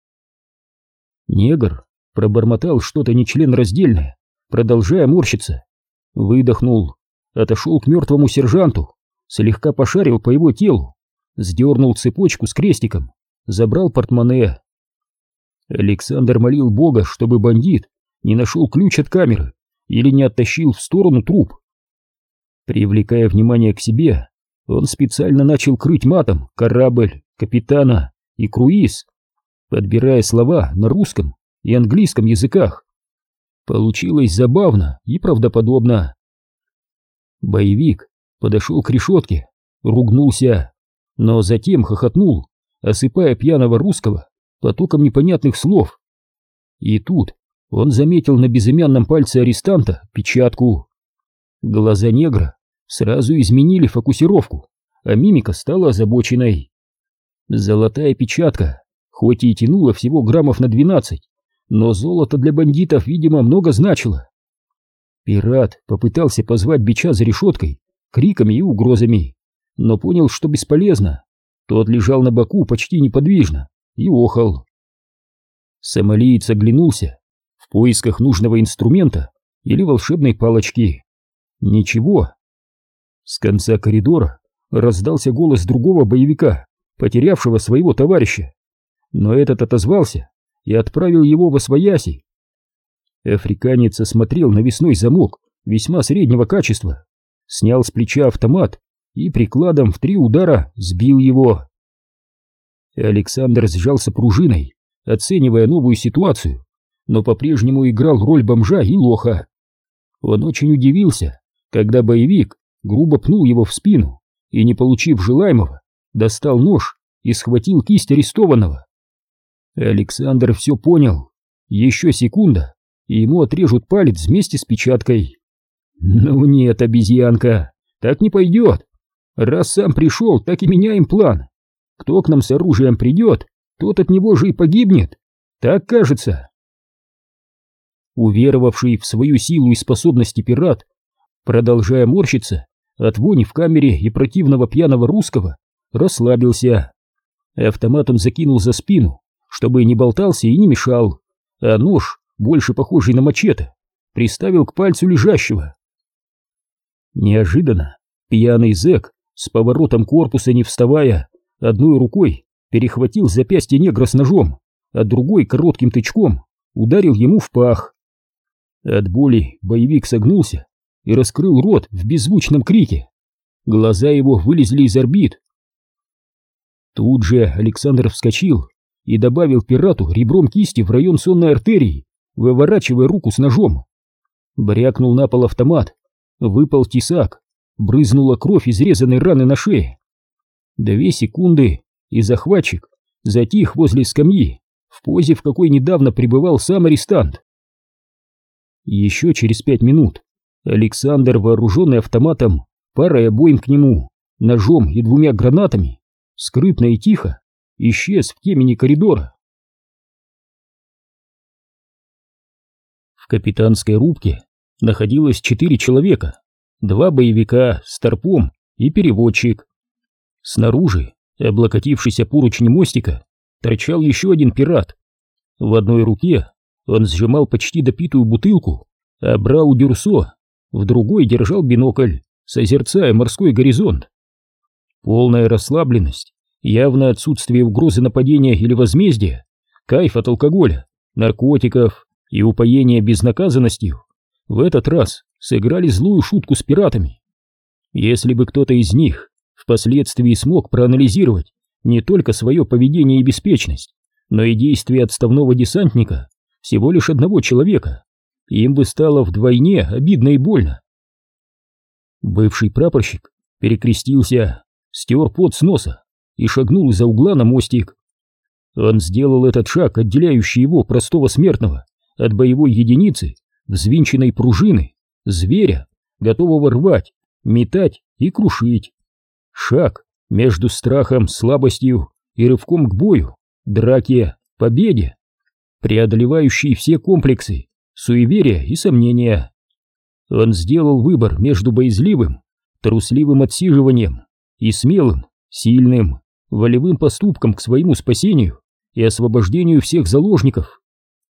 [SPEAKER 1] Негр пробормотал что-то нечленораздельное, продолжая морщиться. Выдохнул, отошел к мертвому сержанту, слегка пошарил по его телу, сдернул цепочку с крестиком, забрал портмоне. Александр молил Бога, чтобы бандит не нашел ключ от камеры или не оттащил в сторону труп. Привлекая внимание к себе, он специально начал крыть матом корабль, капитана и круиз, подбирая слова на русском и английском языках. Получилось забавно и правдоподобно. Боевик подошел к решетке, ругнулся, но затем хохотнул, осыпая пьяного русского потоком непонятных слов. И тут он заметил на безымянном пальце арестанта печатку. Глаза негра сразу изменили фокусировку, а мимика стала озабоченной. Золотая печатка, хоть и тянула всего граммов на двенадцать, но золото для бандитов, видимо, много значило. Пират попытался позвать бича за решеткой криками и угрозами, но понял, что бесполезно. Тот лежал на боку почти неподвижно и охал. Сомалиец оглянулся в поисках нужного инструмента или волшебной палочки. Ничего. С конца коридора раздался голос другого боевика, потерявшего своего товарища, но этот отозвался и отправил его восвояси. Африканец осмотрел навесной замок весьма среднего качества, снял с плеча автомат и прикладом в три удара сбил его. Александр сжался пружиной, оценивая новую ситуацию, но по-прежнему играл роль бомжа и лоха. Он очень удивился, когда боевик грубо пнул его в спину и, не получив желаемого, достал нож и схватил кисть арестованного. Александр все понял. Еще секунда, и ему отрежут палец вместе с печаткой. Ну нет, обезьянка, так не пойдет. Раз сам пришел, так и меняем план. Кто к нам с оружием придет, тот от него же и погибнет. Так кажется. Уверовавший в свою силу и способности пират, продолжая морщиться от вони в камере и противного пьяного русского, расслабился. Автомат он закинул за спину, чтобы не болтался и не мешал, а нож, больше похожий на мачете, приставил к пальцу лежащего. Неожиданно пьяный зэк, с поворотом корпуса не вставая, одной рукой перехватил запястье негра с ножом, а другой коротким тычком ударил ему в пах. От боли боевик согнулся и раскрыл рот в беззвучном крике. Глаза его вылезли из орбит. Тут же Александр вскочил и добавил пирату ребром кисти в район сонной артерии, выворачивая руку с ножом. Брякнул на пол автомат, выпал тесак, брызнула кровь изрезанной раны на шее. Две секунды, и захватчик затих возле скамьи, в позе, в какой недавно пребывал сам арестант. Еще через пять минут Александр, вооруженный автоматом, парой обоим к нему, ножом и двумя гранатами, скрытно и тихо исчез в темени коридора. В капитанской рубке находилось четыре человека, два боевика с торпом и переводчик. Снаружи, облокотившись о поручни мостика, торчал еще один пират. В одной руке он сжимал почти допитую бутылку, а брау дюрсо, в другой держал бинокль, созерцая морской горизонт. Полная расслабленность, явное отсутствие угрозы нападения или возмездия, кайф от алкоголя, наркотиков и упоение безнаказанностью в этот раз сыграли злую шутку с пиратами. Если бы кто-то из них впоследствии смог проанализировать не только свое поведение и беспечность, но и действия отставного десантника, всего лишь одного человека, им бы стало вдвойне обидно и больно. Бывший прапорщик перекрестился, стер пот с носа и шагнул из-за угла на мостик. Он сделал этот шаг, отделяющий его, простого смертного, от боевой единицы, взвинченной пружины, зверя, готового рвать, метать и крушить. Шаг между страхом, слабостью и рывком к бою, драке, победе, преодолевающий все комплексы, суеверия и сомнения. Он сделал выбор между боязливым, трусливым отсиживанием и смелым, сильным, волевым поступком к своему спасению и освобождению всех заложников.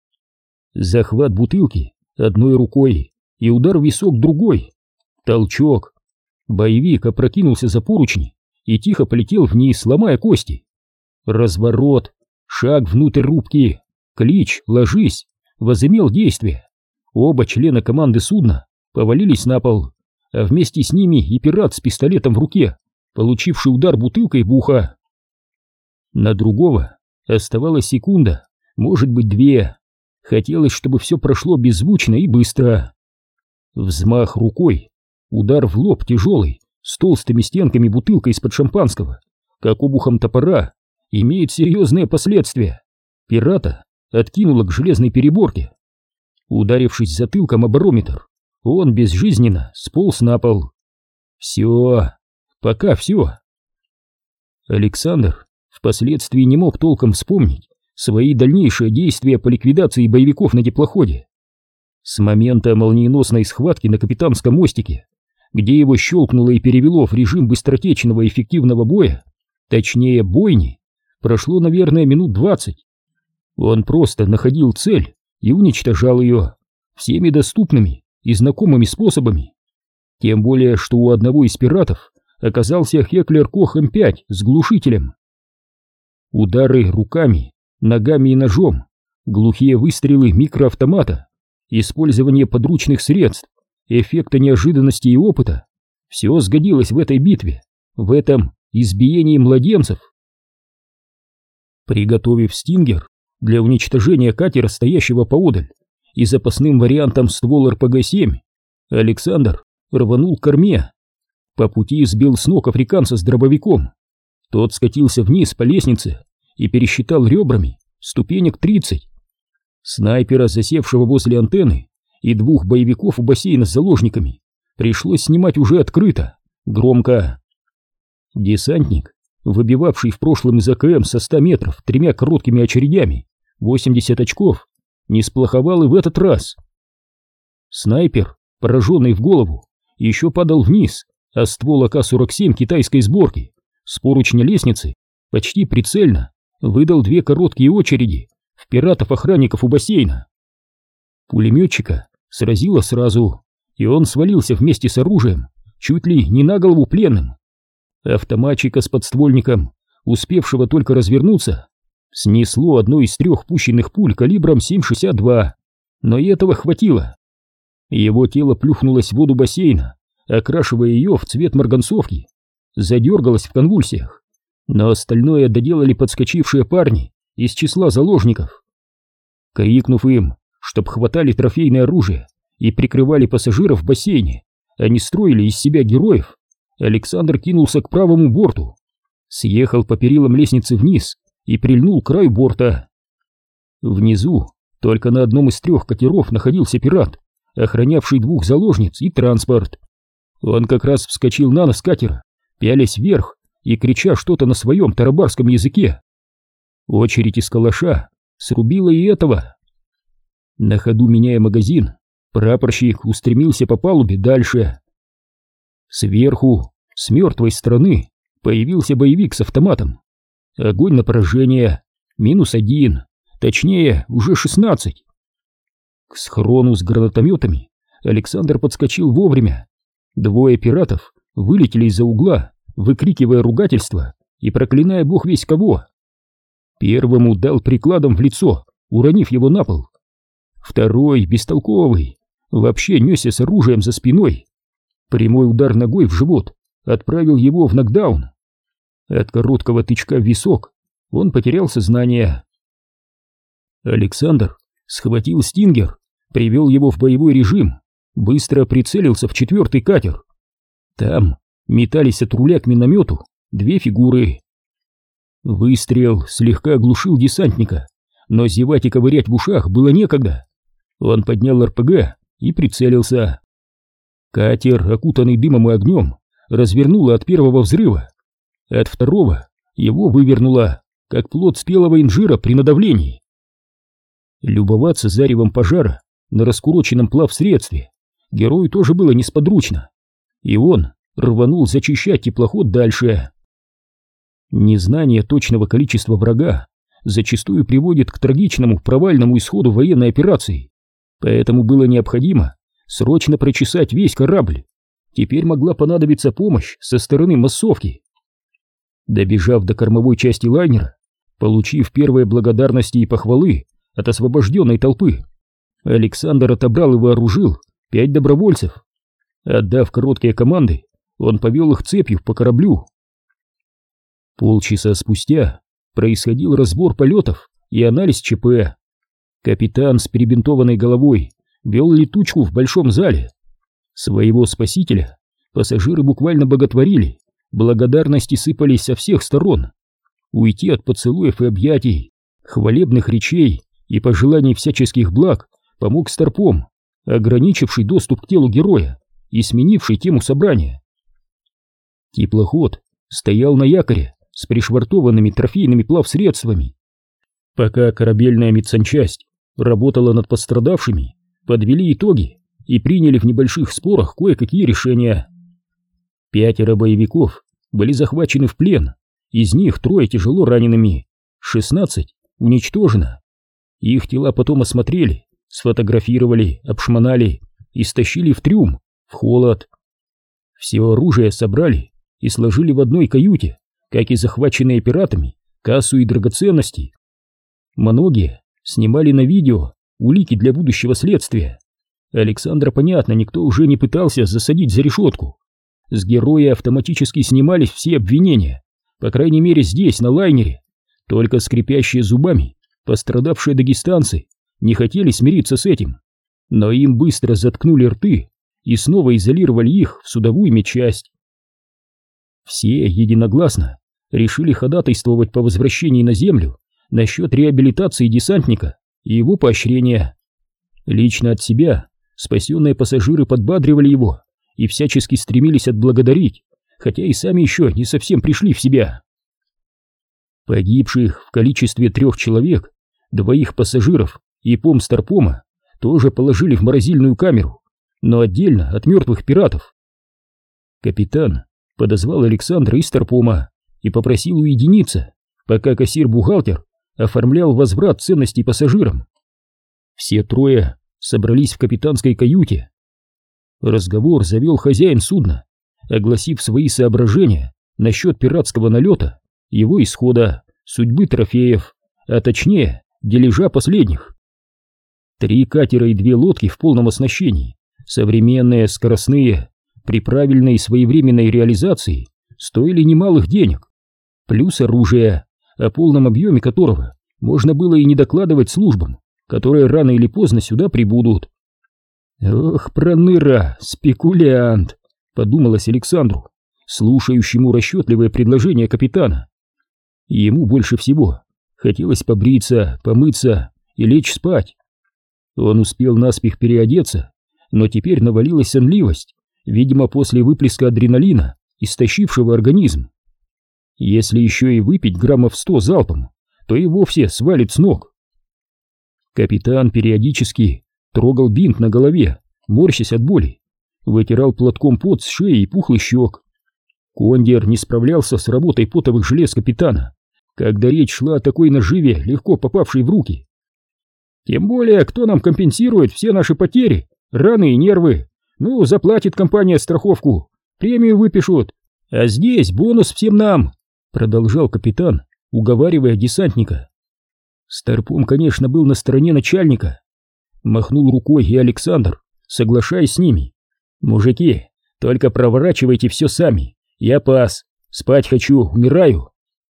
[SPEAKER 1] Захват бутылки одной рукой и удар в висок другой, толчок. Боевик опрокинулся за поручни и тихо полетел вниз, ломая кости. Разворот, шаг внутрь рубки, клич «Ложись!» возымел действие. Оба члена команды судна повалились на пол, а вместе с ними и пират с пистолетом в руке, получивший удар бутылкой в ухо. На другого оставалась секунда, может быть две. Хотелось, чтобы все прошло беззвучно и быстро. Взмах рукой, удар в лоб тяжелый, с толстыми стенками бутылка из-под шампанского, как обухом топора, имеет серьезные последствия. Пирата откинуло к железной переборке. Ударившись затылком о барометр, он безжизненно сполз на пол. Все, пока все. Александр впоследствии не мог толком вспомнить свои дальнейшие действия по ликвидации боевиков на теплоходе. С момента молниеносной схватки на капитанском мостике, где его щелкнуло и перевело в режим быстротечного эффективного боя, точнее бойни, прошло, наверное, минут двадцать. Он просто находил цель и уничтожал ее всеми доступными и знакомыми способами. Тем более, что у одного из пиратов оказался Хеклер Кох эм пять с глушителем. Удары руками, ногами и ножом, глухие выстрелы микроавтомата, использование подручных средств, эффекта неожиданности и опыта — все сгодилось в этой битве, в этом избиении младенцев. Приготовив стингер для уничтожения катера, стоящего поодаль, и запасным вариантом ствол эр пэ гэ семь, Александр рванул к корме. По пути сбил с ног африканца с дробовиком. Тот скатился вниз по лестнице и пересчитал ребрами ступенек тридцать. Снайпера, засевшего возле антенны, и двух боевиков у бассейна с заложниками пришлось снимать уже открыто, громко. Десантник, выбивавший в прошлом из а ка эм со ста метров тремя короткими очередями восемьдесят очков, не сплоховал и в этот раз. Снайпер, пораженный в голову, еще падал вниз, а ствол а ка сорок семь китайской сборки с поручня лестницы почти прицельно выдал две короткие очереди в пиратов-охранников у бассейна. Пулеметчика сразило сразу, и он свалился вместе с оружием чуть ли не на голову пленным. Автоматчика с подствольником, успевшего только развернуться, снесло одной из трех пущенных пуль калибром семь шестьдесят два, но и этого хватило. Его тело плюхнулось в воду бассейна, окрашивая ее в цвет марганцовки, задергалось в конвульсиях, но остальное доделали подскочившие парни из числа заложников. Крикнув им, чтоб хватали трофейное оружие и прикрывали пассажиров в бассейне, они строили из себя героев, Александр кинулся к правому борту. съехал по перилам лестницы вниз и прильнул к краю борта. Внизу только на одном из трех катеров находился пират, охранявший двух заложниц и транспорт. Он как раз вскочил на нос катера, пялясь вверх и крича что-то на своем тарабарском языке. Очередь из калаша срубила и этого. На ходу меняя магазин, прапорщик устремился по палубе дальше. Сверху, с мертвой стороны, появился боевик с автоматом. Огонь на поражение, минус один, точнее, уже шестнадцать. К схрону с гранатометами Александр подскочил вовремя. Двое пиратов вылетели из-за угла, выкрикивая ругательства и проклиная бог весь кого. Первому дал прикладом в лицо, уронив его на пол. Второй, бестолковый, вообще несся с оружием за спиной. Прямой удар ногой в живот отправил его в нокдаун. От короткого тычка в висок он потерял сознание. Александр схватил стингер, привел его в боевой режим, быстро прицелился в четвертый катер. Там метались от руля к миномету две фигуры. Выстрел слегка оглушил десантника, но зевать и ковырять в ушах было некогда. Он поднял эр пэ гэ и прицелился. Катер, окутанный дымом и огнем, развернуло от первого взрыва. От второго его вывернуло, как плод спелого инжира при надавлении. Любоваться заревом пожара на раскуроченном плавсредстве герою тоже было несподручно, и он рванул зачищать теплоход дальше. Незнание точного количества врага зачастую приводит к трагичному провальному исходу военной операции, поэтому было необходимо срочно прочесать весь корабль. Теперь могла понадобиться помощь со стороны массовки. Добежав до кормовой части лайнера, получив первые благодарности и похвалы от освобожденной толпы, Александр отобрал и вооружил пять добровольцев. Отдав короткие команды, он повел их цепью по кораблю. Полчаса спустя происходил разбор полетов и анализ че пэ. Капитан с перебинтованной головой вел летучку в большом зале. Своего спасителя пассажиры буквально боготворили, благодарности сыпались со всех сторон. Уйти от поцелуев и объятий, хвалебных речей и пожеланий всяческих благ помог старпом, ограничивший доступ к телу героя и сменивший тему собрания. Теплоход стоял на якоре с пришвартованными трофейными плавсредствами. Пока корабельная медсанчасть работала над пострадавшими, подвели итоги и приняли в небольших спорах кое-какие решения. Пятеро боевиков были захвачены в плен, из них трое тяжело ранеными, шестнадцать уничтожено. Их тела потом осмотрели, сфотографировали, обшмонали и стащили в трюм, в холод. Все оружие собрали и сложили в одной каюте, как и захваченные пиратами кассу и драгоценности. Многие снимали на видео улики для будущего следствия. Александра, понятно, никто уже не пытался засадить за решетку. С героя автоматически снимались все обвинения, по крайней мере здесь, на лайнере. Только скрипящие зубами пострадавшие дагестанцы не хотели смириться с этим, но им быстро заткнули рты и снова изолировали их в судовую медчасть. Все единогласно решили ходатайствовать по возвращении на землю насчет реабилитации десантника и его поощрения. Лично от себя спасенные пассажиры подбадривали его и всячески стремились отблагодарить, хотя и сами еще не совсем пришли в себя. Погибших в количестве трех человек, двоих пассажиров и помстарпома тоже положили в морозильную камеру, но отдельно от мертвых пиратов. Капитан подозвал Александра из старпома и попросил уединиться, пока кассир-бухгалтер оформлял возврат ценностей пассажирам. Все трое собрались в капитанской каюте. Разговор завел хозяин судна, огласив свои соображения насчет пиратского налета, его исхода, судьбы трофеев, а точнее дележа последних. Три катера и две лодки в полном оснащении, современные, скоростные, при правильной и своевременной реализации стоили немалых денег, плюс оружие, о полном объеме которого можно было и не докладывать службам, которые рано или поздно сюда прибудут. «Ох, проныра, спекулянт!» — подумалось Александру. слушающему расчетливое предложение капитана. Ему больше всего хотелось побриться, помыться и лечь спать. Он успел наспех переодеться, но теперь навалилась сонливость, видимо, после выплеска адреналина, истощившего организм. Если еще и выпить граммов сто залпом, то и вовсе свалит с ног. Капитан периодически трогал бинт на голове, морщась от боли, вытирал платком пот с шеи и пухлых щек. Кондер не справлялся с работой потовых желез капитана, когда речь шла о такой наживе, легко попавшей в руки. Тем более, кто нам компенсирует все наши потери, раны и нервы? Ну, заплатит компания страховку, премию выпишут, а здесь бонус всем нам, продолжал капитан, уговаривая десантника. Старпом, конечно, был на стороне начальника. Махнул рукой и Александр, соглашаясь с ними. Мужики, только проворачивайте все сами, я пас, спать хочу, умираю.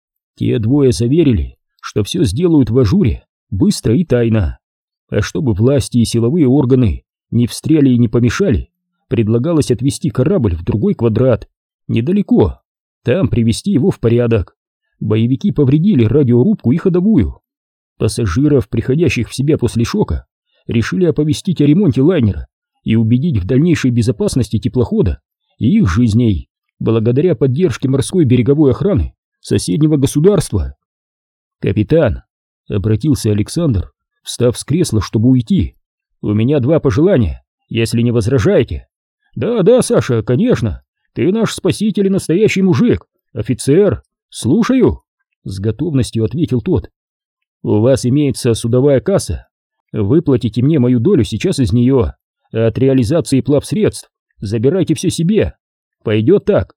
[SPEAKER 1] Те двое заверили, что все сделают в ажуре, быстро и тайно. А чтобы власти и силовые органы не встряли и не помешали, предлагалось отвезти корабль в другой квадрат, недалеко, там привести его в порядок. Боевики повредили радиорубку и ходовую. Пассажиров, приходящих в себя после шока, решили оповестить о ремонте лайнера и убедить в дальнейшей безопасности теплохода и их жизней, благодаря поддержке морской береговой охраны соседнего государства. «Капитан», — обратился Александр, встав с кресла, чтобы уйти, — «у меня два пожелания, если не возражаете». «Да, да, Саша, конечно, ты наш спаситель и настоящий мужик, офицер, слушаю», — с готовностью ответил тот. «У вас имеется судовая касса, выплатите мне мою долю сейчас из нее, а от реализации плавсредств забирайте все себе. Пойдет так?»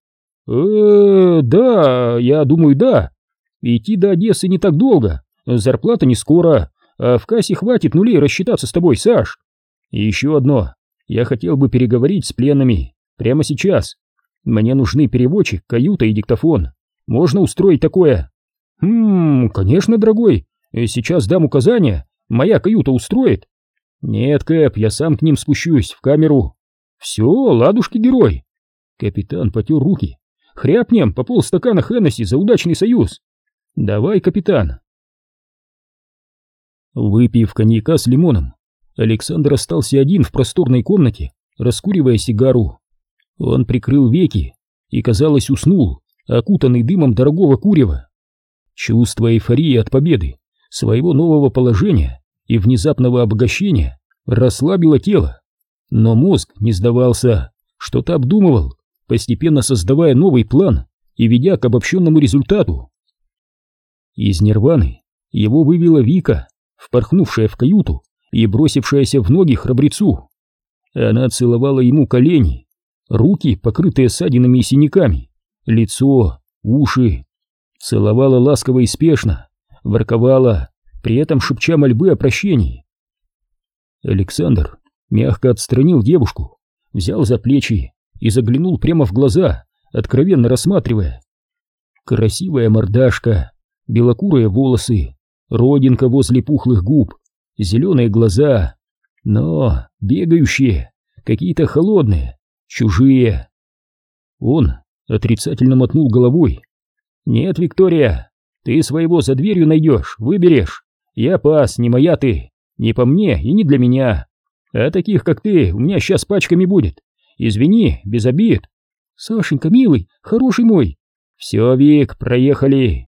[SPEAKER 1] «Э-э, да, я думаю, да. Идти до Одессы не так долго, зарплата не скоро, а в кассе хватит нулей рассчитаться с тобой, Саш. И еще одно, я хотел бы переговорить с пленными прямо сейчас. Мне нужны переводчик, каюта и диктофон. Можно устроить такое?» «Хм, конечно, дорогой, сейчас дам указания, моя каюта устроит». «Нет, Кэп, я сам к ним спущусь, в камеру». «Все, ладушки, герой». Капитан потер руки. «Хряпнем по полстакана Хеннесси за удачный союз». «Давай, капитан». Выпив коньяка с лимоном, Александр остался один в просторной комнате, раскуривая сигару. Он прикрыл веки и, казалось, уснул, окутанный дымом дорогого курева. Чувство эйфории от победы, своего нового положения и внезапного обогащения расслабило тело, но мозг не сдавался, что-то обдумывал, постепенно создавая новый план и ведя к обобщенному результату. Из нирваны его вывела Вика, впорхнувшая в каюту и бросившаяся в ноги храбрецу. Она целовала ему колени, руки, покрытые ссадинами и синяками, лицо, уши. Целовала ласково и спешно, ворковала, при этом шепча мольбы о прощении. Александр мягко отстранил девушку, взял за плечи и заглянул прямо в глаза, откровенно рассматривая. Красивая мордашка, белокурые волосы, родинка возле пухлых губ, зеленые глаза, но бегающие, какие-то холодные, чужие. Он отрицательно мотнул головой. «Нет, Виктория, ты своего за дверью найдешь, выберешь. Я пас, не моя ты, не по мне и не для меня. А таких, как ты, у меня сейчас пачками будет. Извини, без обид». «Сашенька, милый, хороший мой». «Все, Вик, проехали».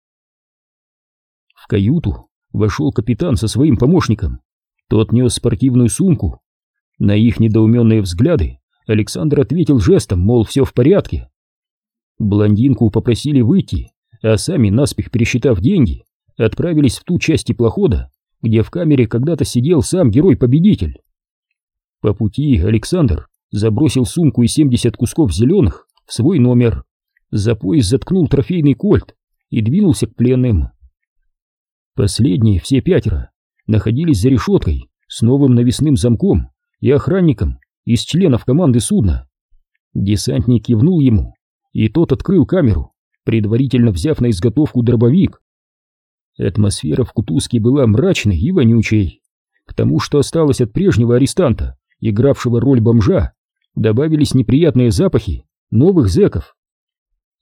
[SPEAKER 1] В каюту вошел капитан со своим помощником. Тот нес спортивную сумку. На их недоуменные взгляды Александр ответил жестом, мол, все в порядке. Блондинку попросили выйти, а сами, наспех пересчитав деньги, отправились в ту часть теплохода, где в камере когда-то сидел сам герой-победитель. По пути Александр забросил сумку и семьдесят кусков зеленых в свой номер, за пояс заткнул трофейный кольт и двинулся к пленным. Последние, все пятеро, находились за решеткой с новым навесным замком и охранником из членов команды судна. Десантник кивнул ему, и тот открыл камеру, предварительно взяв на изготовку дробовик. Атмосфера в Кутузке была мрачной и вонючей. К тому, что осталось от прежнего арестанта, игравшего роль бомжа, добавились неприятные запахи новых зэков.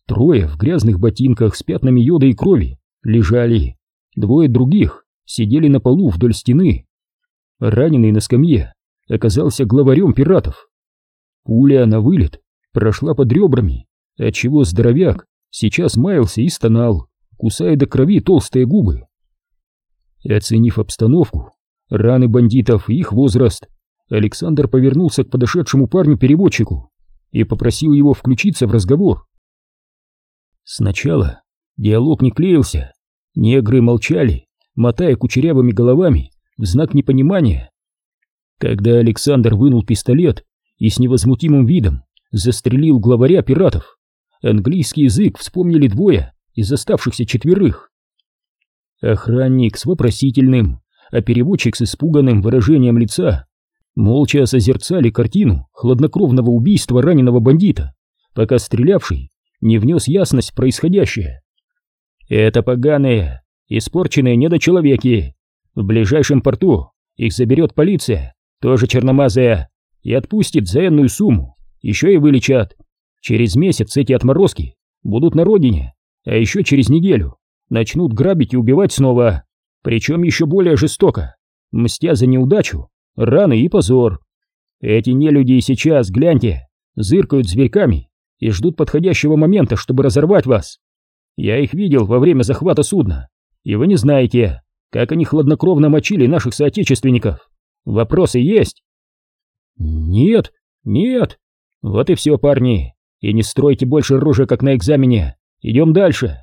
[SPEAKER 1] Трое в грязных ботинках с пятнами йода и крови лежали, двое других сидели на полу вдоль стены. Раненый на скамье оказался главарем пиратов. Пуля на вылет прошла под ребрами, отчего здоровяк сейчас маялся и стонал, кусая до крови толстые губы. Оценив обстановку, раны бандитов и их возраст, Александр повернулся к подошедшему парню-переводчику и попросил его включиться в разговор. Сначала диалог не клеился, негры молчали, мотая кучерявыми головами в знак непонимания. Когда Александр вынул пистолет и с невозмутимым видом застрелил главаря пиратов, английский язык вспомнили двое из оставшихся четверых. Охранник с вопросительным, а переводчик с испуганным выражением лица молча созерцали картину хладнокровного убийства раненого бандита, пока стрелявший не внес ясность в происходящее. «Это поганые, испорченные недочеловеки. В ближайшем порту их заберет полиция, тоже черномазая, и отпустит за энную сумму, еще и вылечат. Через месяц эти отморозки будут на родине, а еще через неделю начнут грабить и убивать снова, причем еще более жестоко, мстя за неудачу, раны и позор. Эти нелюди и сейчас, гляньте, зыркают зверьками и ждут подходящего момента, чтобы разорвать вас. Я их видел во время захвата судна, и вы не знаете, как они хладнокровно мочили наших соотечественников. Вопросы есть?» «Нет, нет. Вот и все, парни, и не стройте больше рожи, как на экзамене. Идем дальше».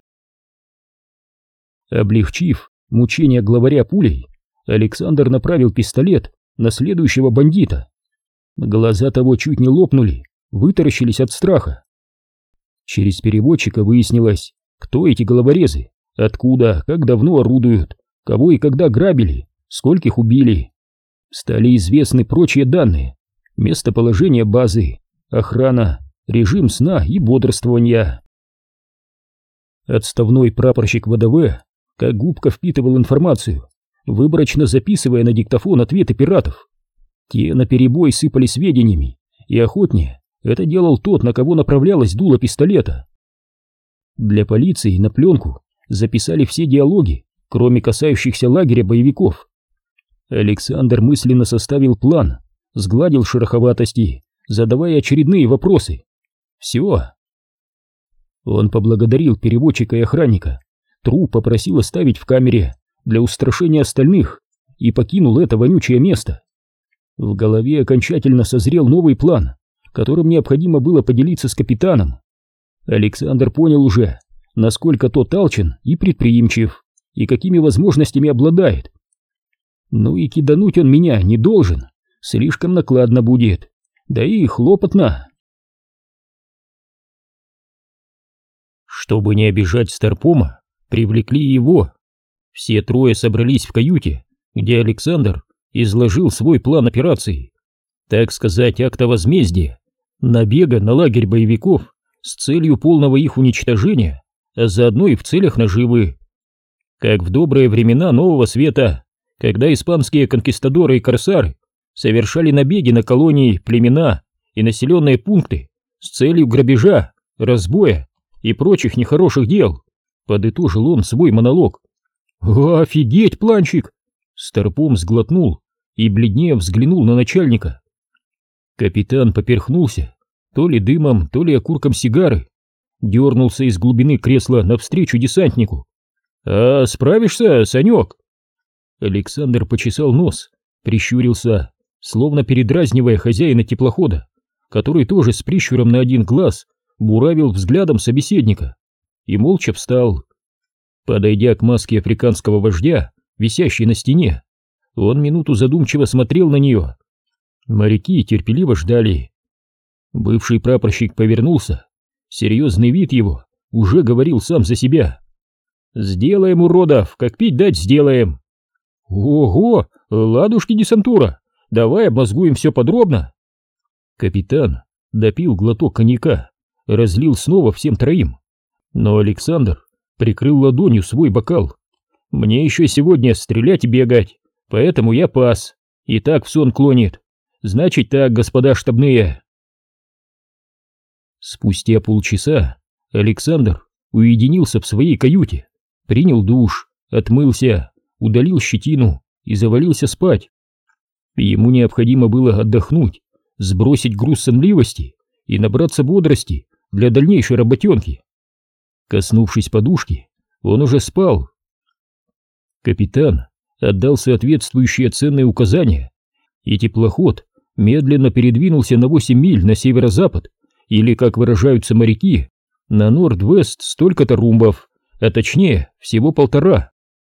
[SPEAKER 1] Облегчив мучения главаря пулей, Александр направил пистолет на следующего бандита. Глаза того чуть не лопнули, вытаращились от страха. Через переводчика выяснилось, кто эти головорезы, откуда, как давно орудуют, кого и когда грабили, скольких убили. Стали известны прочие данные: местоположение базы, охрана, режим сна и бодрствования. Отставной прапорщик ВДВ как губка впитывал информацию, выборочно записывая на диктофон ответы пиратов. Те наперебой сыпали сведениями, и охотнее это делал тот, на кого направлялось дуло пистолета. Для полиции на пленку записали все диалоги, кроме касающихся лагеря боевиков. Александр мысленно составил план, сгладил шероховатости, задавая очередные вопросы. Все. Он поблагодарил переводчика и охранника, труп попросил оставить в камере для устрашения остальных и покинул это вонючее место. В голове окончательно созрел новый план, которым необходимо было поделиться с капитаном. Александр понял уже, насколько тот алчен и предприимчив, и какими возможностями обладает. Ну и кидануть он меня не должен, слишком накладно будет, да и хлопотно. Чтобы не обижать Старпома, привлекли его. Все трое собрались в каюте, где Александр изложил свой план операции. Так сказать, акта возмездия, набега на лагерь боевиков с целью полного их уничтожения, а заодно и в целях наживы. Как в добрые времена Нового Света, когда испанские конкистадоры и корсары совершали набеги на колонии, племена и населенные пункты с целью грабежа, разбоя и прочих нехороших дел, подытожил он свой монолог. «Офигеть, планчик!» Старпом сглотнул и бледнее взглянул на начальника. Капитан поперхнулся, то ли дымом, то ли окурком сигары, дернулся из глубины кресла навстречу десантнику. «А справишься, Санек?» Александр почесал нос, прищурился, словно передразнивая хозяина теплохода, который тоже с прищуром на один глаз буравил взглядом собеседника, и молча встал. Подойдя к маске африканского вождя, висящей на стене, он минуту задумчиво смотрел на нее. Моряки терпеливо ждали. Бывший прапорщик повернулся, серьезный вид его уже говорил сам за себя. «Сделаем, уродов, как пить дать сделаем!» «Ого, ладушки, десантура, давай обмозгуем все подробно!» Капитан допил глоток коньяка, разлил снова всем троим, но Александр прикрыл ладонью свой бокал. «Мне еще сегодня стрелять и бегать, поэтому я пас, и так в сон клонит. Значит так, господа штабные!» Спустя полчаса Александр уединился в своей каюте, принял душ, отмылся, удалил щетину и завалился спать. Ему необходимо было отдохнуть, сбросить груз сонливости и набраться бодрости для дальнейшей работенки. Коснувшись подушки, он уже спал. Капитан отдал соответствующие ценные указания, и теплоход медленно передвинулся на восемь миль на северо-запад, или, как выражаются моряки, на норд-вест столько-то румбов, а точнее всего полтора.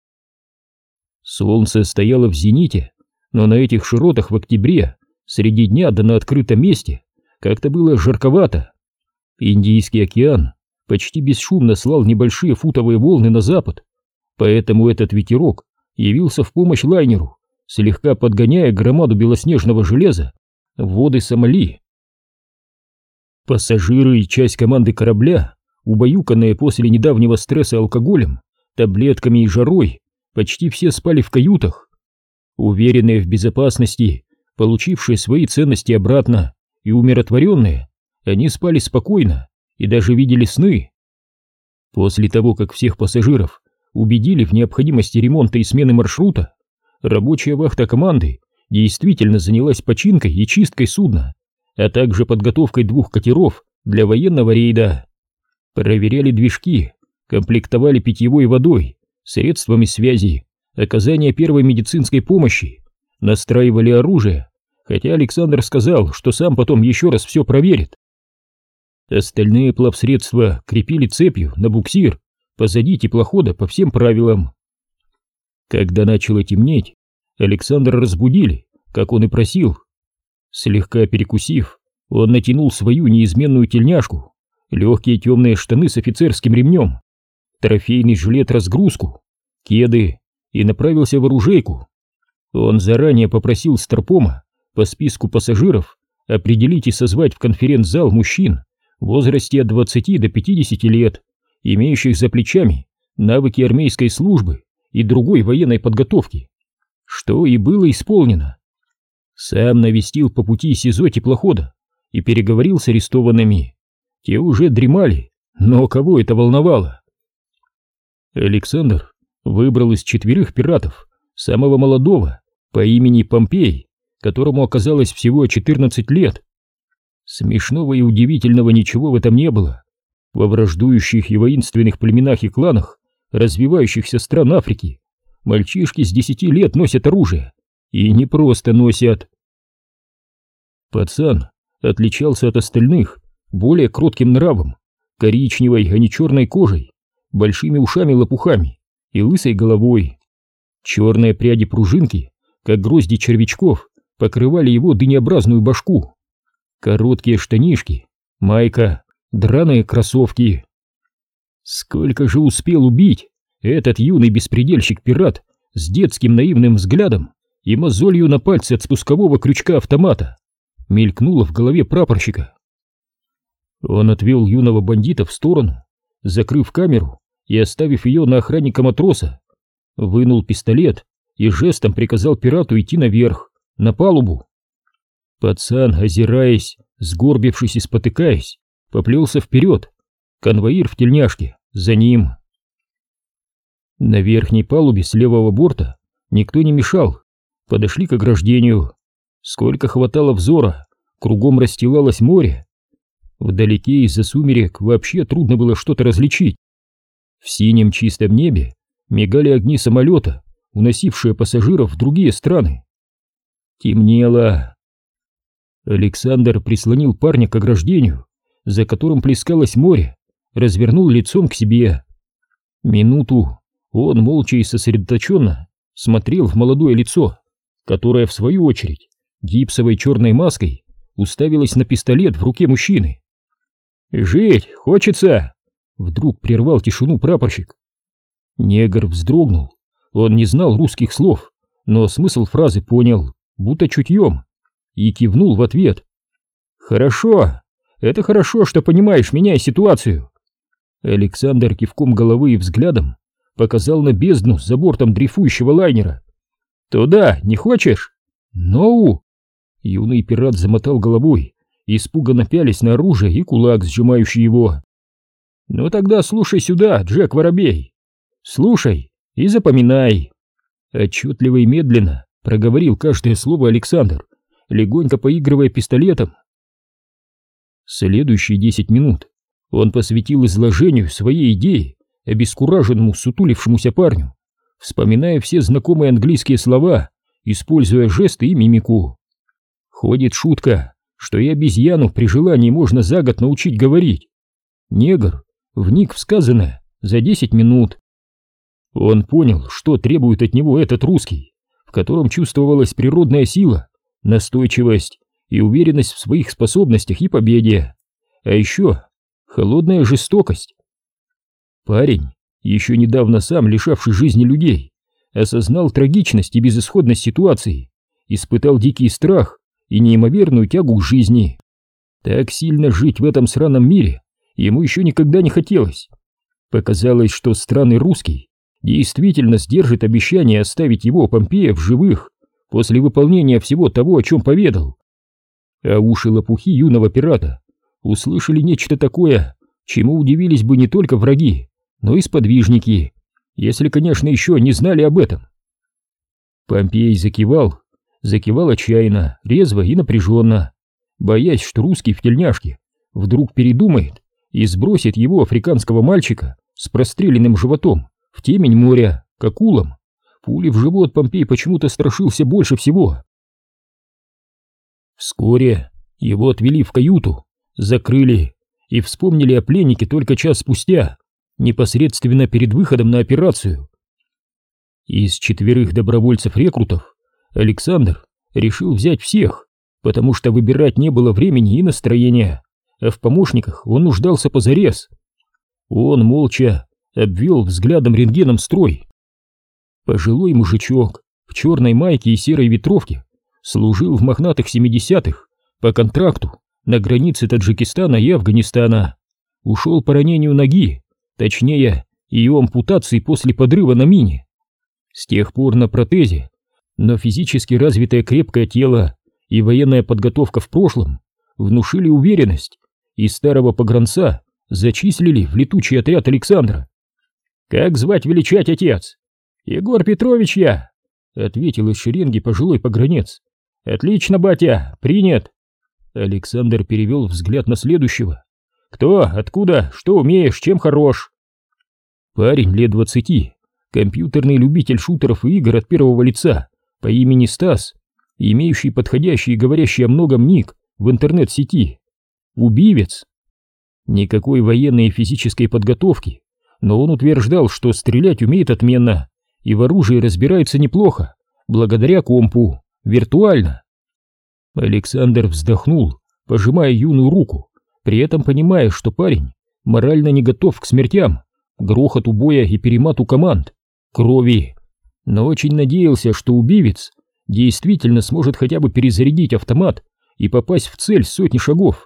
[SPEAKER 1] Солнце стояло в зените, но на этих широтах в октябре, среди дня да на открытом месте, как-то было жарковато. Индийский океан почти бесшумно слал небольшие футовые волны на запад, поэтому этот ветерок явился в помощь лайнеру, слегка подгоняя громаду белоснежного железа в воды Сомали. Пассажиры и часть команды корабля, убаюканные после недавнего стресса алкоголем, таблетками и жарой, почти все спали в каютах. Уверенные в безопасности, получившие свои ценности обратно и умиротворенные, они спали спокойно и даже видели сны. После того, как всех пассажиров убедили в необходимости ремонта и смены маршрута, рабочая вахта команды действительно занялась починкой и чисткой судна, а также подготовкой двух катеров для военного рейда. Проверяли движки, комплектовали питьевой водой, средствами связи, оказания первой медицинской помощи, настраивали оружие, хотя Александр сказал, что сам потом еще раз все проверит. Остальные плавсредства крепили цепью на буксир позади теплохода по всем правилам. Когда начало темнеть, Александра разбудили, как он и просил. Слегка перекусив, он натянул свою неизменную тельняшку, легкие темные штаны с офицерским ремнем, трофейный жилет-разгрузку, кеды и направился в оружейку. Он заранее попросил старпома по списку пассажиров определить и созвать в конференц-зал мужчин в возрасте от двадцати до пятидесяти лет, имеющих за плечами навыки армейской службы и другой военной подготовки, что и было исполнено. Сам навестил по пути СИЗО теплохода и переговорил с арестованными. Те уже дремали, но кого это волновало? Александр выбрал из четверых пиратов самого молодого по имени Помпей, которому оказалось всего четырнадцать лет. Смешного и удивительного ничего в этом не было. Во враждующих и воинственных племенах и кланах развивающихся стран Африки мальчишки с десяти лет носят оружие, и не просто носят. Пацан отличался от остальных более кротким нравом, коричневой, а не черной кожей, большими ушами-лопухами и лысой головой. Черные пряди пружинки, как грозди червячков, покрывали его дынеобразную башку. Короткие штанишки, майка, драные кроссовки. Сколько же успел убить этот юный беспредельщик-пират с детским наивным взглядом и мозолью на пальце от спускового крючка автомата, мелькнуло в голове прапорщика. Он отвел юного бандита в сторону, закрыв камеру и оставив ее на охранника матроса, вынул пистолет и жестом приказал пирату идти наверх, на палубу. Пацан, озираясь, сгорбившись и спотыкаясь, поплелся вперед, конвоир в тельняшке за ним. На верхней палубе с левого борта никто не мешал, подошли к ограждению. Сколько хватало взора, кругом расстилалось море. Вдалеке из-за сумерек вообще трудно было что-то различить. В синем чистом небе мигали огни самолета, уносившие пассажиров в другие страны. Темнело. Александр прислонил парня к ограждению, за которым плескалось море, развернул лицом к себе. Минуту он молча и сосредоточенно смотрел в молодое лицо, которое, в свою очередь, гипсовой черной маской уставилось на пистолет в руке мужчины. «Жить хочется!» — вдруг прервал тишину прапорщик. Негр вздрогнул. Он не знал русских слов, но смысл фразы понял, будто чутьем, и кивнул в ответ. «Хорошо, это хорошо, что понимаешь меня и ситуацию». Александр кивком головы и взглядом показал на бездну за бортом дрейфующего лайнера. «Туда не хочешь?» «Ноу!» Юный пират замотал головой, испуганно пялись на оружие и кулак, сжимающий его. Ну тогда слушай сюда, Джек Воробей. Слушай и запоминай. Отчетливо и медленно проговорил каждое слово Александр, легонько поигрывая пистолетом. Следующие десять минут он посвятил изложению своей идеи обескураженному, сутулившемуся парню, вспоминая все знакомые английские слова, используя жесты и мимику. Ходит шутка, что и обезьяну при желании можно за год научить говорить. Негр вник в сказанное за десять минут. Он понял, что требует от него этот русский, в котором чувствовалась природная сила, настойчивость и уверенность в своих способностях и победе, а еще холодная жестокость. Парень, еще недавно сам лишавший жизни людей, осознал трагичность и безысходность ситуации, испытал дикий страх и неимоверную тягу к жизни. Так сильно жить в этом сраном мире ему еще никогда не хотелось. Показалось, что странный русский действительно сдержит обещание оставить его, Помпея, в живых после выполнения всего того, о чем поведал. А уши лопухи юного пирата услышали нечто такое, чему удивились бы не только враги, но и сподвижники, если, конечно, еще не знали об этом. Помпей закивал, закивал отчаянно, резво и напряженно, боясь, что русский в тельняшке вдруг передумает и сбросит его, африканского мальчика, с простреленным животом в темень моря, к акулам. Пули в живот Помпей почему-то страшился больше всего. Вскоре его отвели в каюту, закрыли и вспомнили о пленнике только час спустя, непосредственно перед выходом на операцию. Из четверых добровольцев-рекрутов Александр решил взять всех, потому что выбирать не было времени и настроения, а в помощниках он нуждался позарез. Он молча обвел взглядом рентгеном строй. Пожилой мужичок в черной майке и серой ветровке служил в мохнатых семидесятых по контракту на границе Таджикистана и Афганистана. Ушел по ранению ноги, точнее, ее ампутации после подрыва на мине. С тех пор на протезе, но физически развитое крепкое тело и военная подготовка в прошлом внушили уверенность, и старого погранца зачислили в летучий отряд Александра. «Как звать величать, отец?» «Егор Петрович я», — ответил из шеренги пожилой погранец. «Отлично, батя, принят». Александр перевел взгляд на следующего. «Кто, откуда, что умеешь, чем хорош?» Парень лет двадцати, компьютерный любитель шутеров и игр от первого лица, по имени Стас, имеющий подходящий и говорящий о многом ник в интернет-сети. Убивец. Никакой военной и физической подготовки, но он утверждал, что стрелять умеет отменно и в оружии разбирается неплохо, благодаря компу, виртуально. Александр вздохнул, пожимая юную руку, при этом понимая, что парень морально не готов к смертям, грохоту боя и перемату команд, крови, но очень надеялся, что убивец действительно сможет хотя бы перезарядить автомат и попасть в цель с сотни шагов.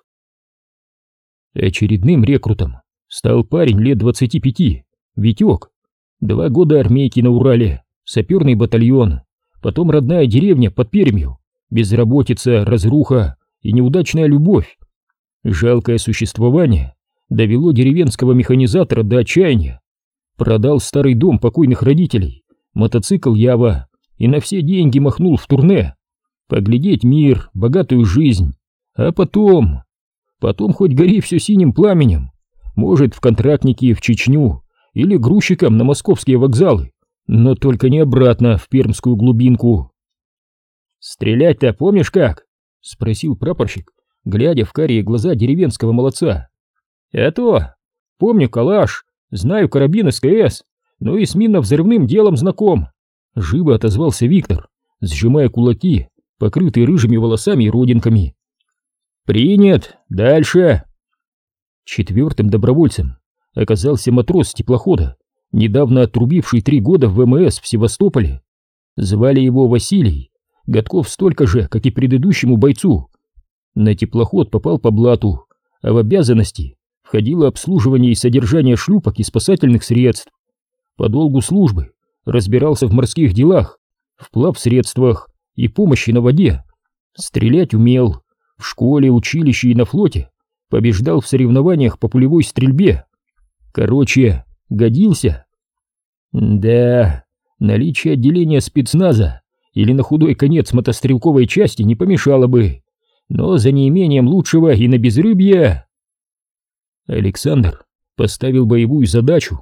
[SPEAKER 1] Очередным рекрутом стал парень лет двадцати пяти, Витек. Два года армейки на Урале, саперный батальон, потом родная деревня под Пермью, безработица, разруха и неудачная любовь. Жалкое существование довело деревенского механизатора до отчаяния. Продал старый дом покойных родителей, мотоцикл Ява и на все деньги махнул в турне. Поглядеть мир, богатую жизнь, а потом... Потом хоть гори все синим пламенем, может, в контрактники в Чечню или грузчиком на московские вокзалы, но только не обратно в пермскую глубинку. «Стрелять-то помнишь как?» — спросил прапорщик, глядя в карие глаза деревенского молодца. «А то! Помню калаш, знаю карабин СКС, но и с минно-взрывным делом знаком!» — живо отозвался Виктор, сжимая кулаки, покрытые рыжими волосами и родинками. «Принят! Дальше!» Четвертым добровольцем оказался матрос с теплохода, недавно отрубивший три года в ВМС в Севастополе. Звали его Василий, годков столько же, как и предыдущему бойцу. На теплоход попал по блату, а в обязанности входило обслуживание и содержание шлюпок и спасательных средств. По долгу службы разбирался в морских делах, в плавсредствах и помощи на воде. Стрелять умел. В школе, училище и на флоте побеждал в соревнованиях по пулевой стрельбе. Короче, годился. Да, наличие отделения спецназа или на худой конец мотострелковой части не помешало бы, но за неимением лучшего и на безрыбье. Александр поставил боевую задачу.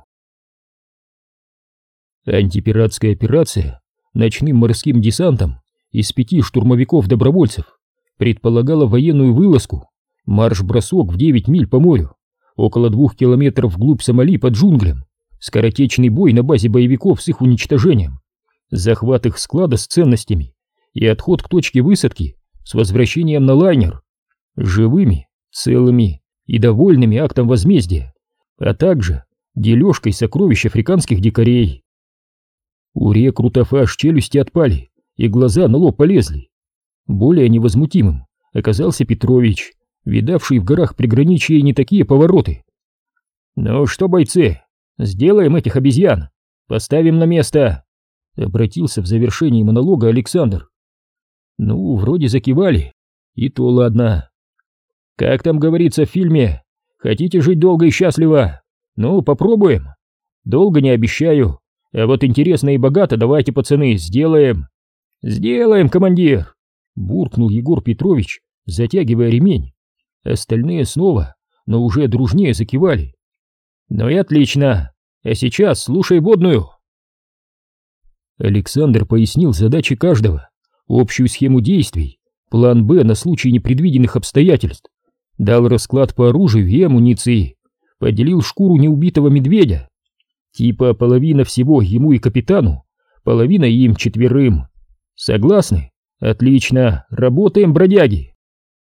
[SPEAKER 1] Антипиратская операция ночным морским десантом из пяти штурмовиков-добровольцев предполагала военную вылазку, марш-бросок в девять миль по морю, около двух километров вглубь Сомали под джунглям, скоротечный бой на базе боевиков с их уничтожением, захват их склада с ценностями и отход к точке высадки с возвращением на лайнер, живыми, целыми и довольными актом возмездия, а также дележкой сокровищ африканских дикарей. У рекрутов аж челюсти отпали и глаза на лоб полезли. Более невозмутимым оказался Петрович, видавший в горах приграничья и не такие повороты. «Ну что, бойцы, сделаем этих обезьян, поставим на место», — обратился в завершении монолога Александр. Ну, вроде закивали, и то ладно. Как там говорится в фильме, хотите жить долго и счастливо? Ну, попробуем. Долго не обещаю, а вот интересно и богато давайте, пацаны, сделаем. Сделаем, командир, буркнул Егор Петрович, затягивая ремень. Остальные снова, но уже дружнее закивали. Ну и отлично, а сейчас слушай водную. Александр пояснил задачи каждого, общую схему действий, план «Б» на случай непредвиденных обстоятельств, дал расклад по оружию и амуниции, поделил шкуру неубитого медведя. Типа половина всего ему и капитану, половина им четверым. Согласны? Отлично, работаем, бродяги.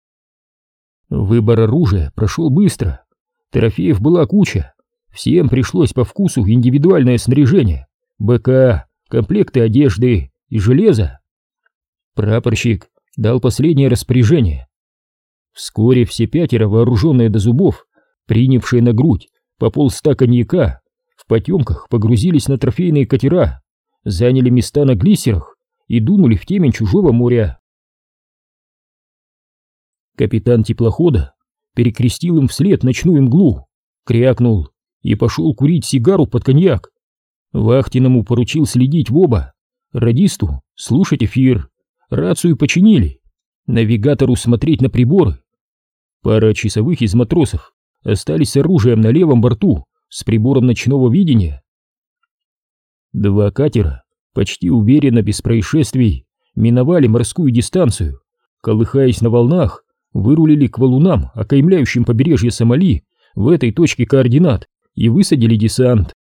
[SPEAKER 1] Выбор оружия прошел быстро. Трофеев была куча. Всем пришлось по вкусу индивидуальное снаряжение, БК, комплекты одежды и железо. Прапорщик дал последнее распоряжение. Вскоре все пятеро, вооруженные до зубов, принявшие на грудь по полста коньяка, в потемках погрузились на трофейные катера, заняли места на глиссерах и дунули в темень чужого моря. Капитан теплохода перекрестил им вслед ночную мглу, крякнул и пошел курить сигару под коньяк. Вахтенному поручил следить в оба, радисту слушать эфир, рацию починили, навигатору смотреть на приборы. Пара часовых из матросов остались с оружием на левом борту с прибором ночного видения. Два катера почти уверенно, без происшествий, миновали морскую дистанцию, колыхаясь на волнах, вырулили к валунам, окаймляющим побережье Сомали в этой точке координат, и высадили десант.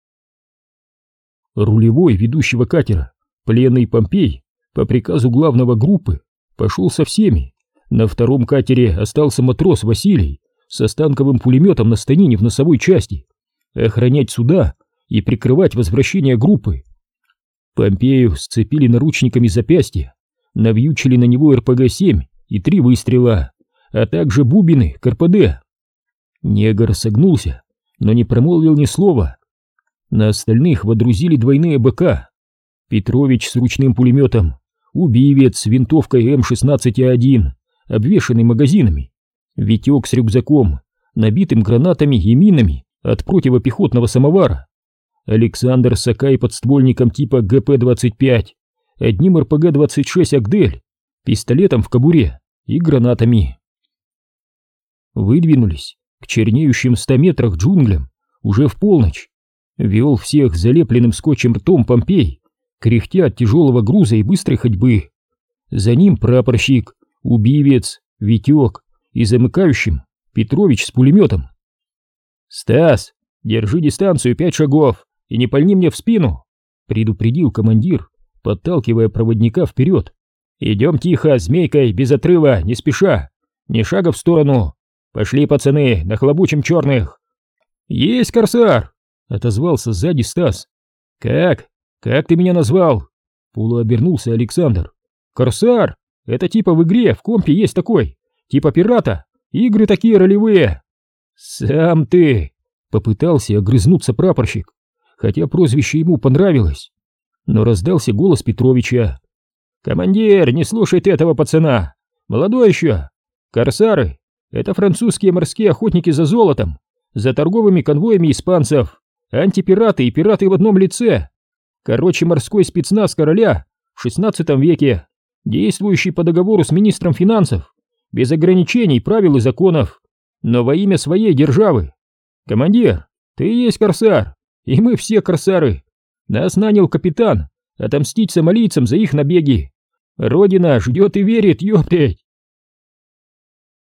[SPEAKER 1] Рулевой ведущего катера, пленный Помпей, по приказу главного группы, пошел со всеми. На втором катере остался матрос Василий со станковым пулеметом на станине в носовой части, охранять суда и прикрывать возвращение группы. Помпею сцепили наручниками запястья, навьючили на него эр пэ гэ семь и три выстрела, а также бубины ка эр пэ дэ. Негр согнулся, но не промолвил ни слова. На остальных водрузили двойные бэ ка. Петрович с ручным пулеметом, убивец с винтовкой эм шестнадцать а один, обвешанный магазинами, Витек с рюкзаком, набитым гранатами и минами от противопехотного самовара, Александр с АК и подствольником типа гэ пэ двадцать пять, одним эр пэ гэ двадцать шесть Агдель, пистолетом в кобуре и гранатами. Выдвинулись к чернеющим в ста метрах джунглям уже в полночь. Вел всех залепленным скотчем ртом Помпей, кряхтя от тяжелого груза и быстрой ходьбы. За ним прапорщик, убивец, Витек и замыкающим Петрович с пулеметом. «Стас, держи дистанцию пять шагов и не пальни мне в спину», предупредил командир, подталкивая проводника вперед. «Идем тихо, змейкой, без отрыва, не спеша, ни шага в сторону. Пошли, пацаны, нахлобучим черных». «Есть, корсар!» — отозвался сзади Стас. «Как? Как ты меня назвал?» — полуобернулся Александр. «Корсар! Это типа в игре, в компе есть такой, типа пирата, игры такие ролевые». «Сам ты!» — попытался огрызнуться прапорщик, хотя прозвище ему понравилось. Но раздался голос Петровича. «Командир, не слушай ты этого пацана, молодой еще. Корсары — это французские морские охотники за золотом, за торговыми конвоями испанцев, антипираты и пираты в одном лице. Короче, морской спецназ короля в шестнадцатом веке, действующий по договору с министром финансов, без ограничений, правил и законов, но во имя своей державы. Командир, ты и есть корсар, и мы все корсары. Нас нанял капитан отомстить сомалийцам за их набеги. Родина ждет и верит, ёптать.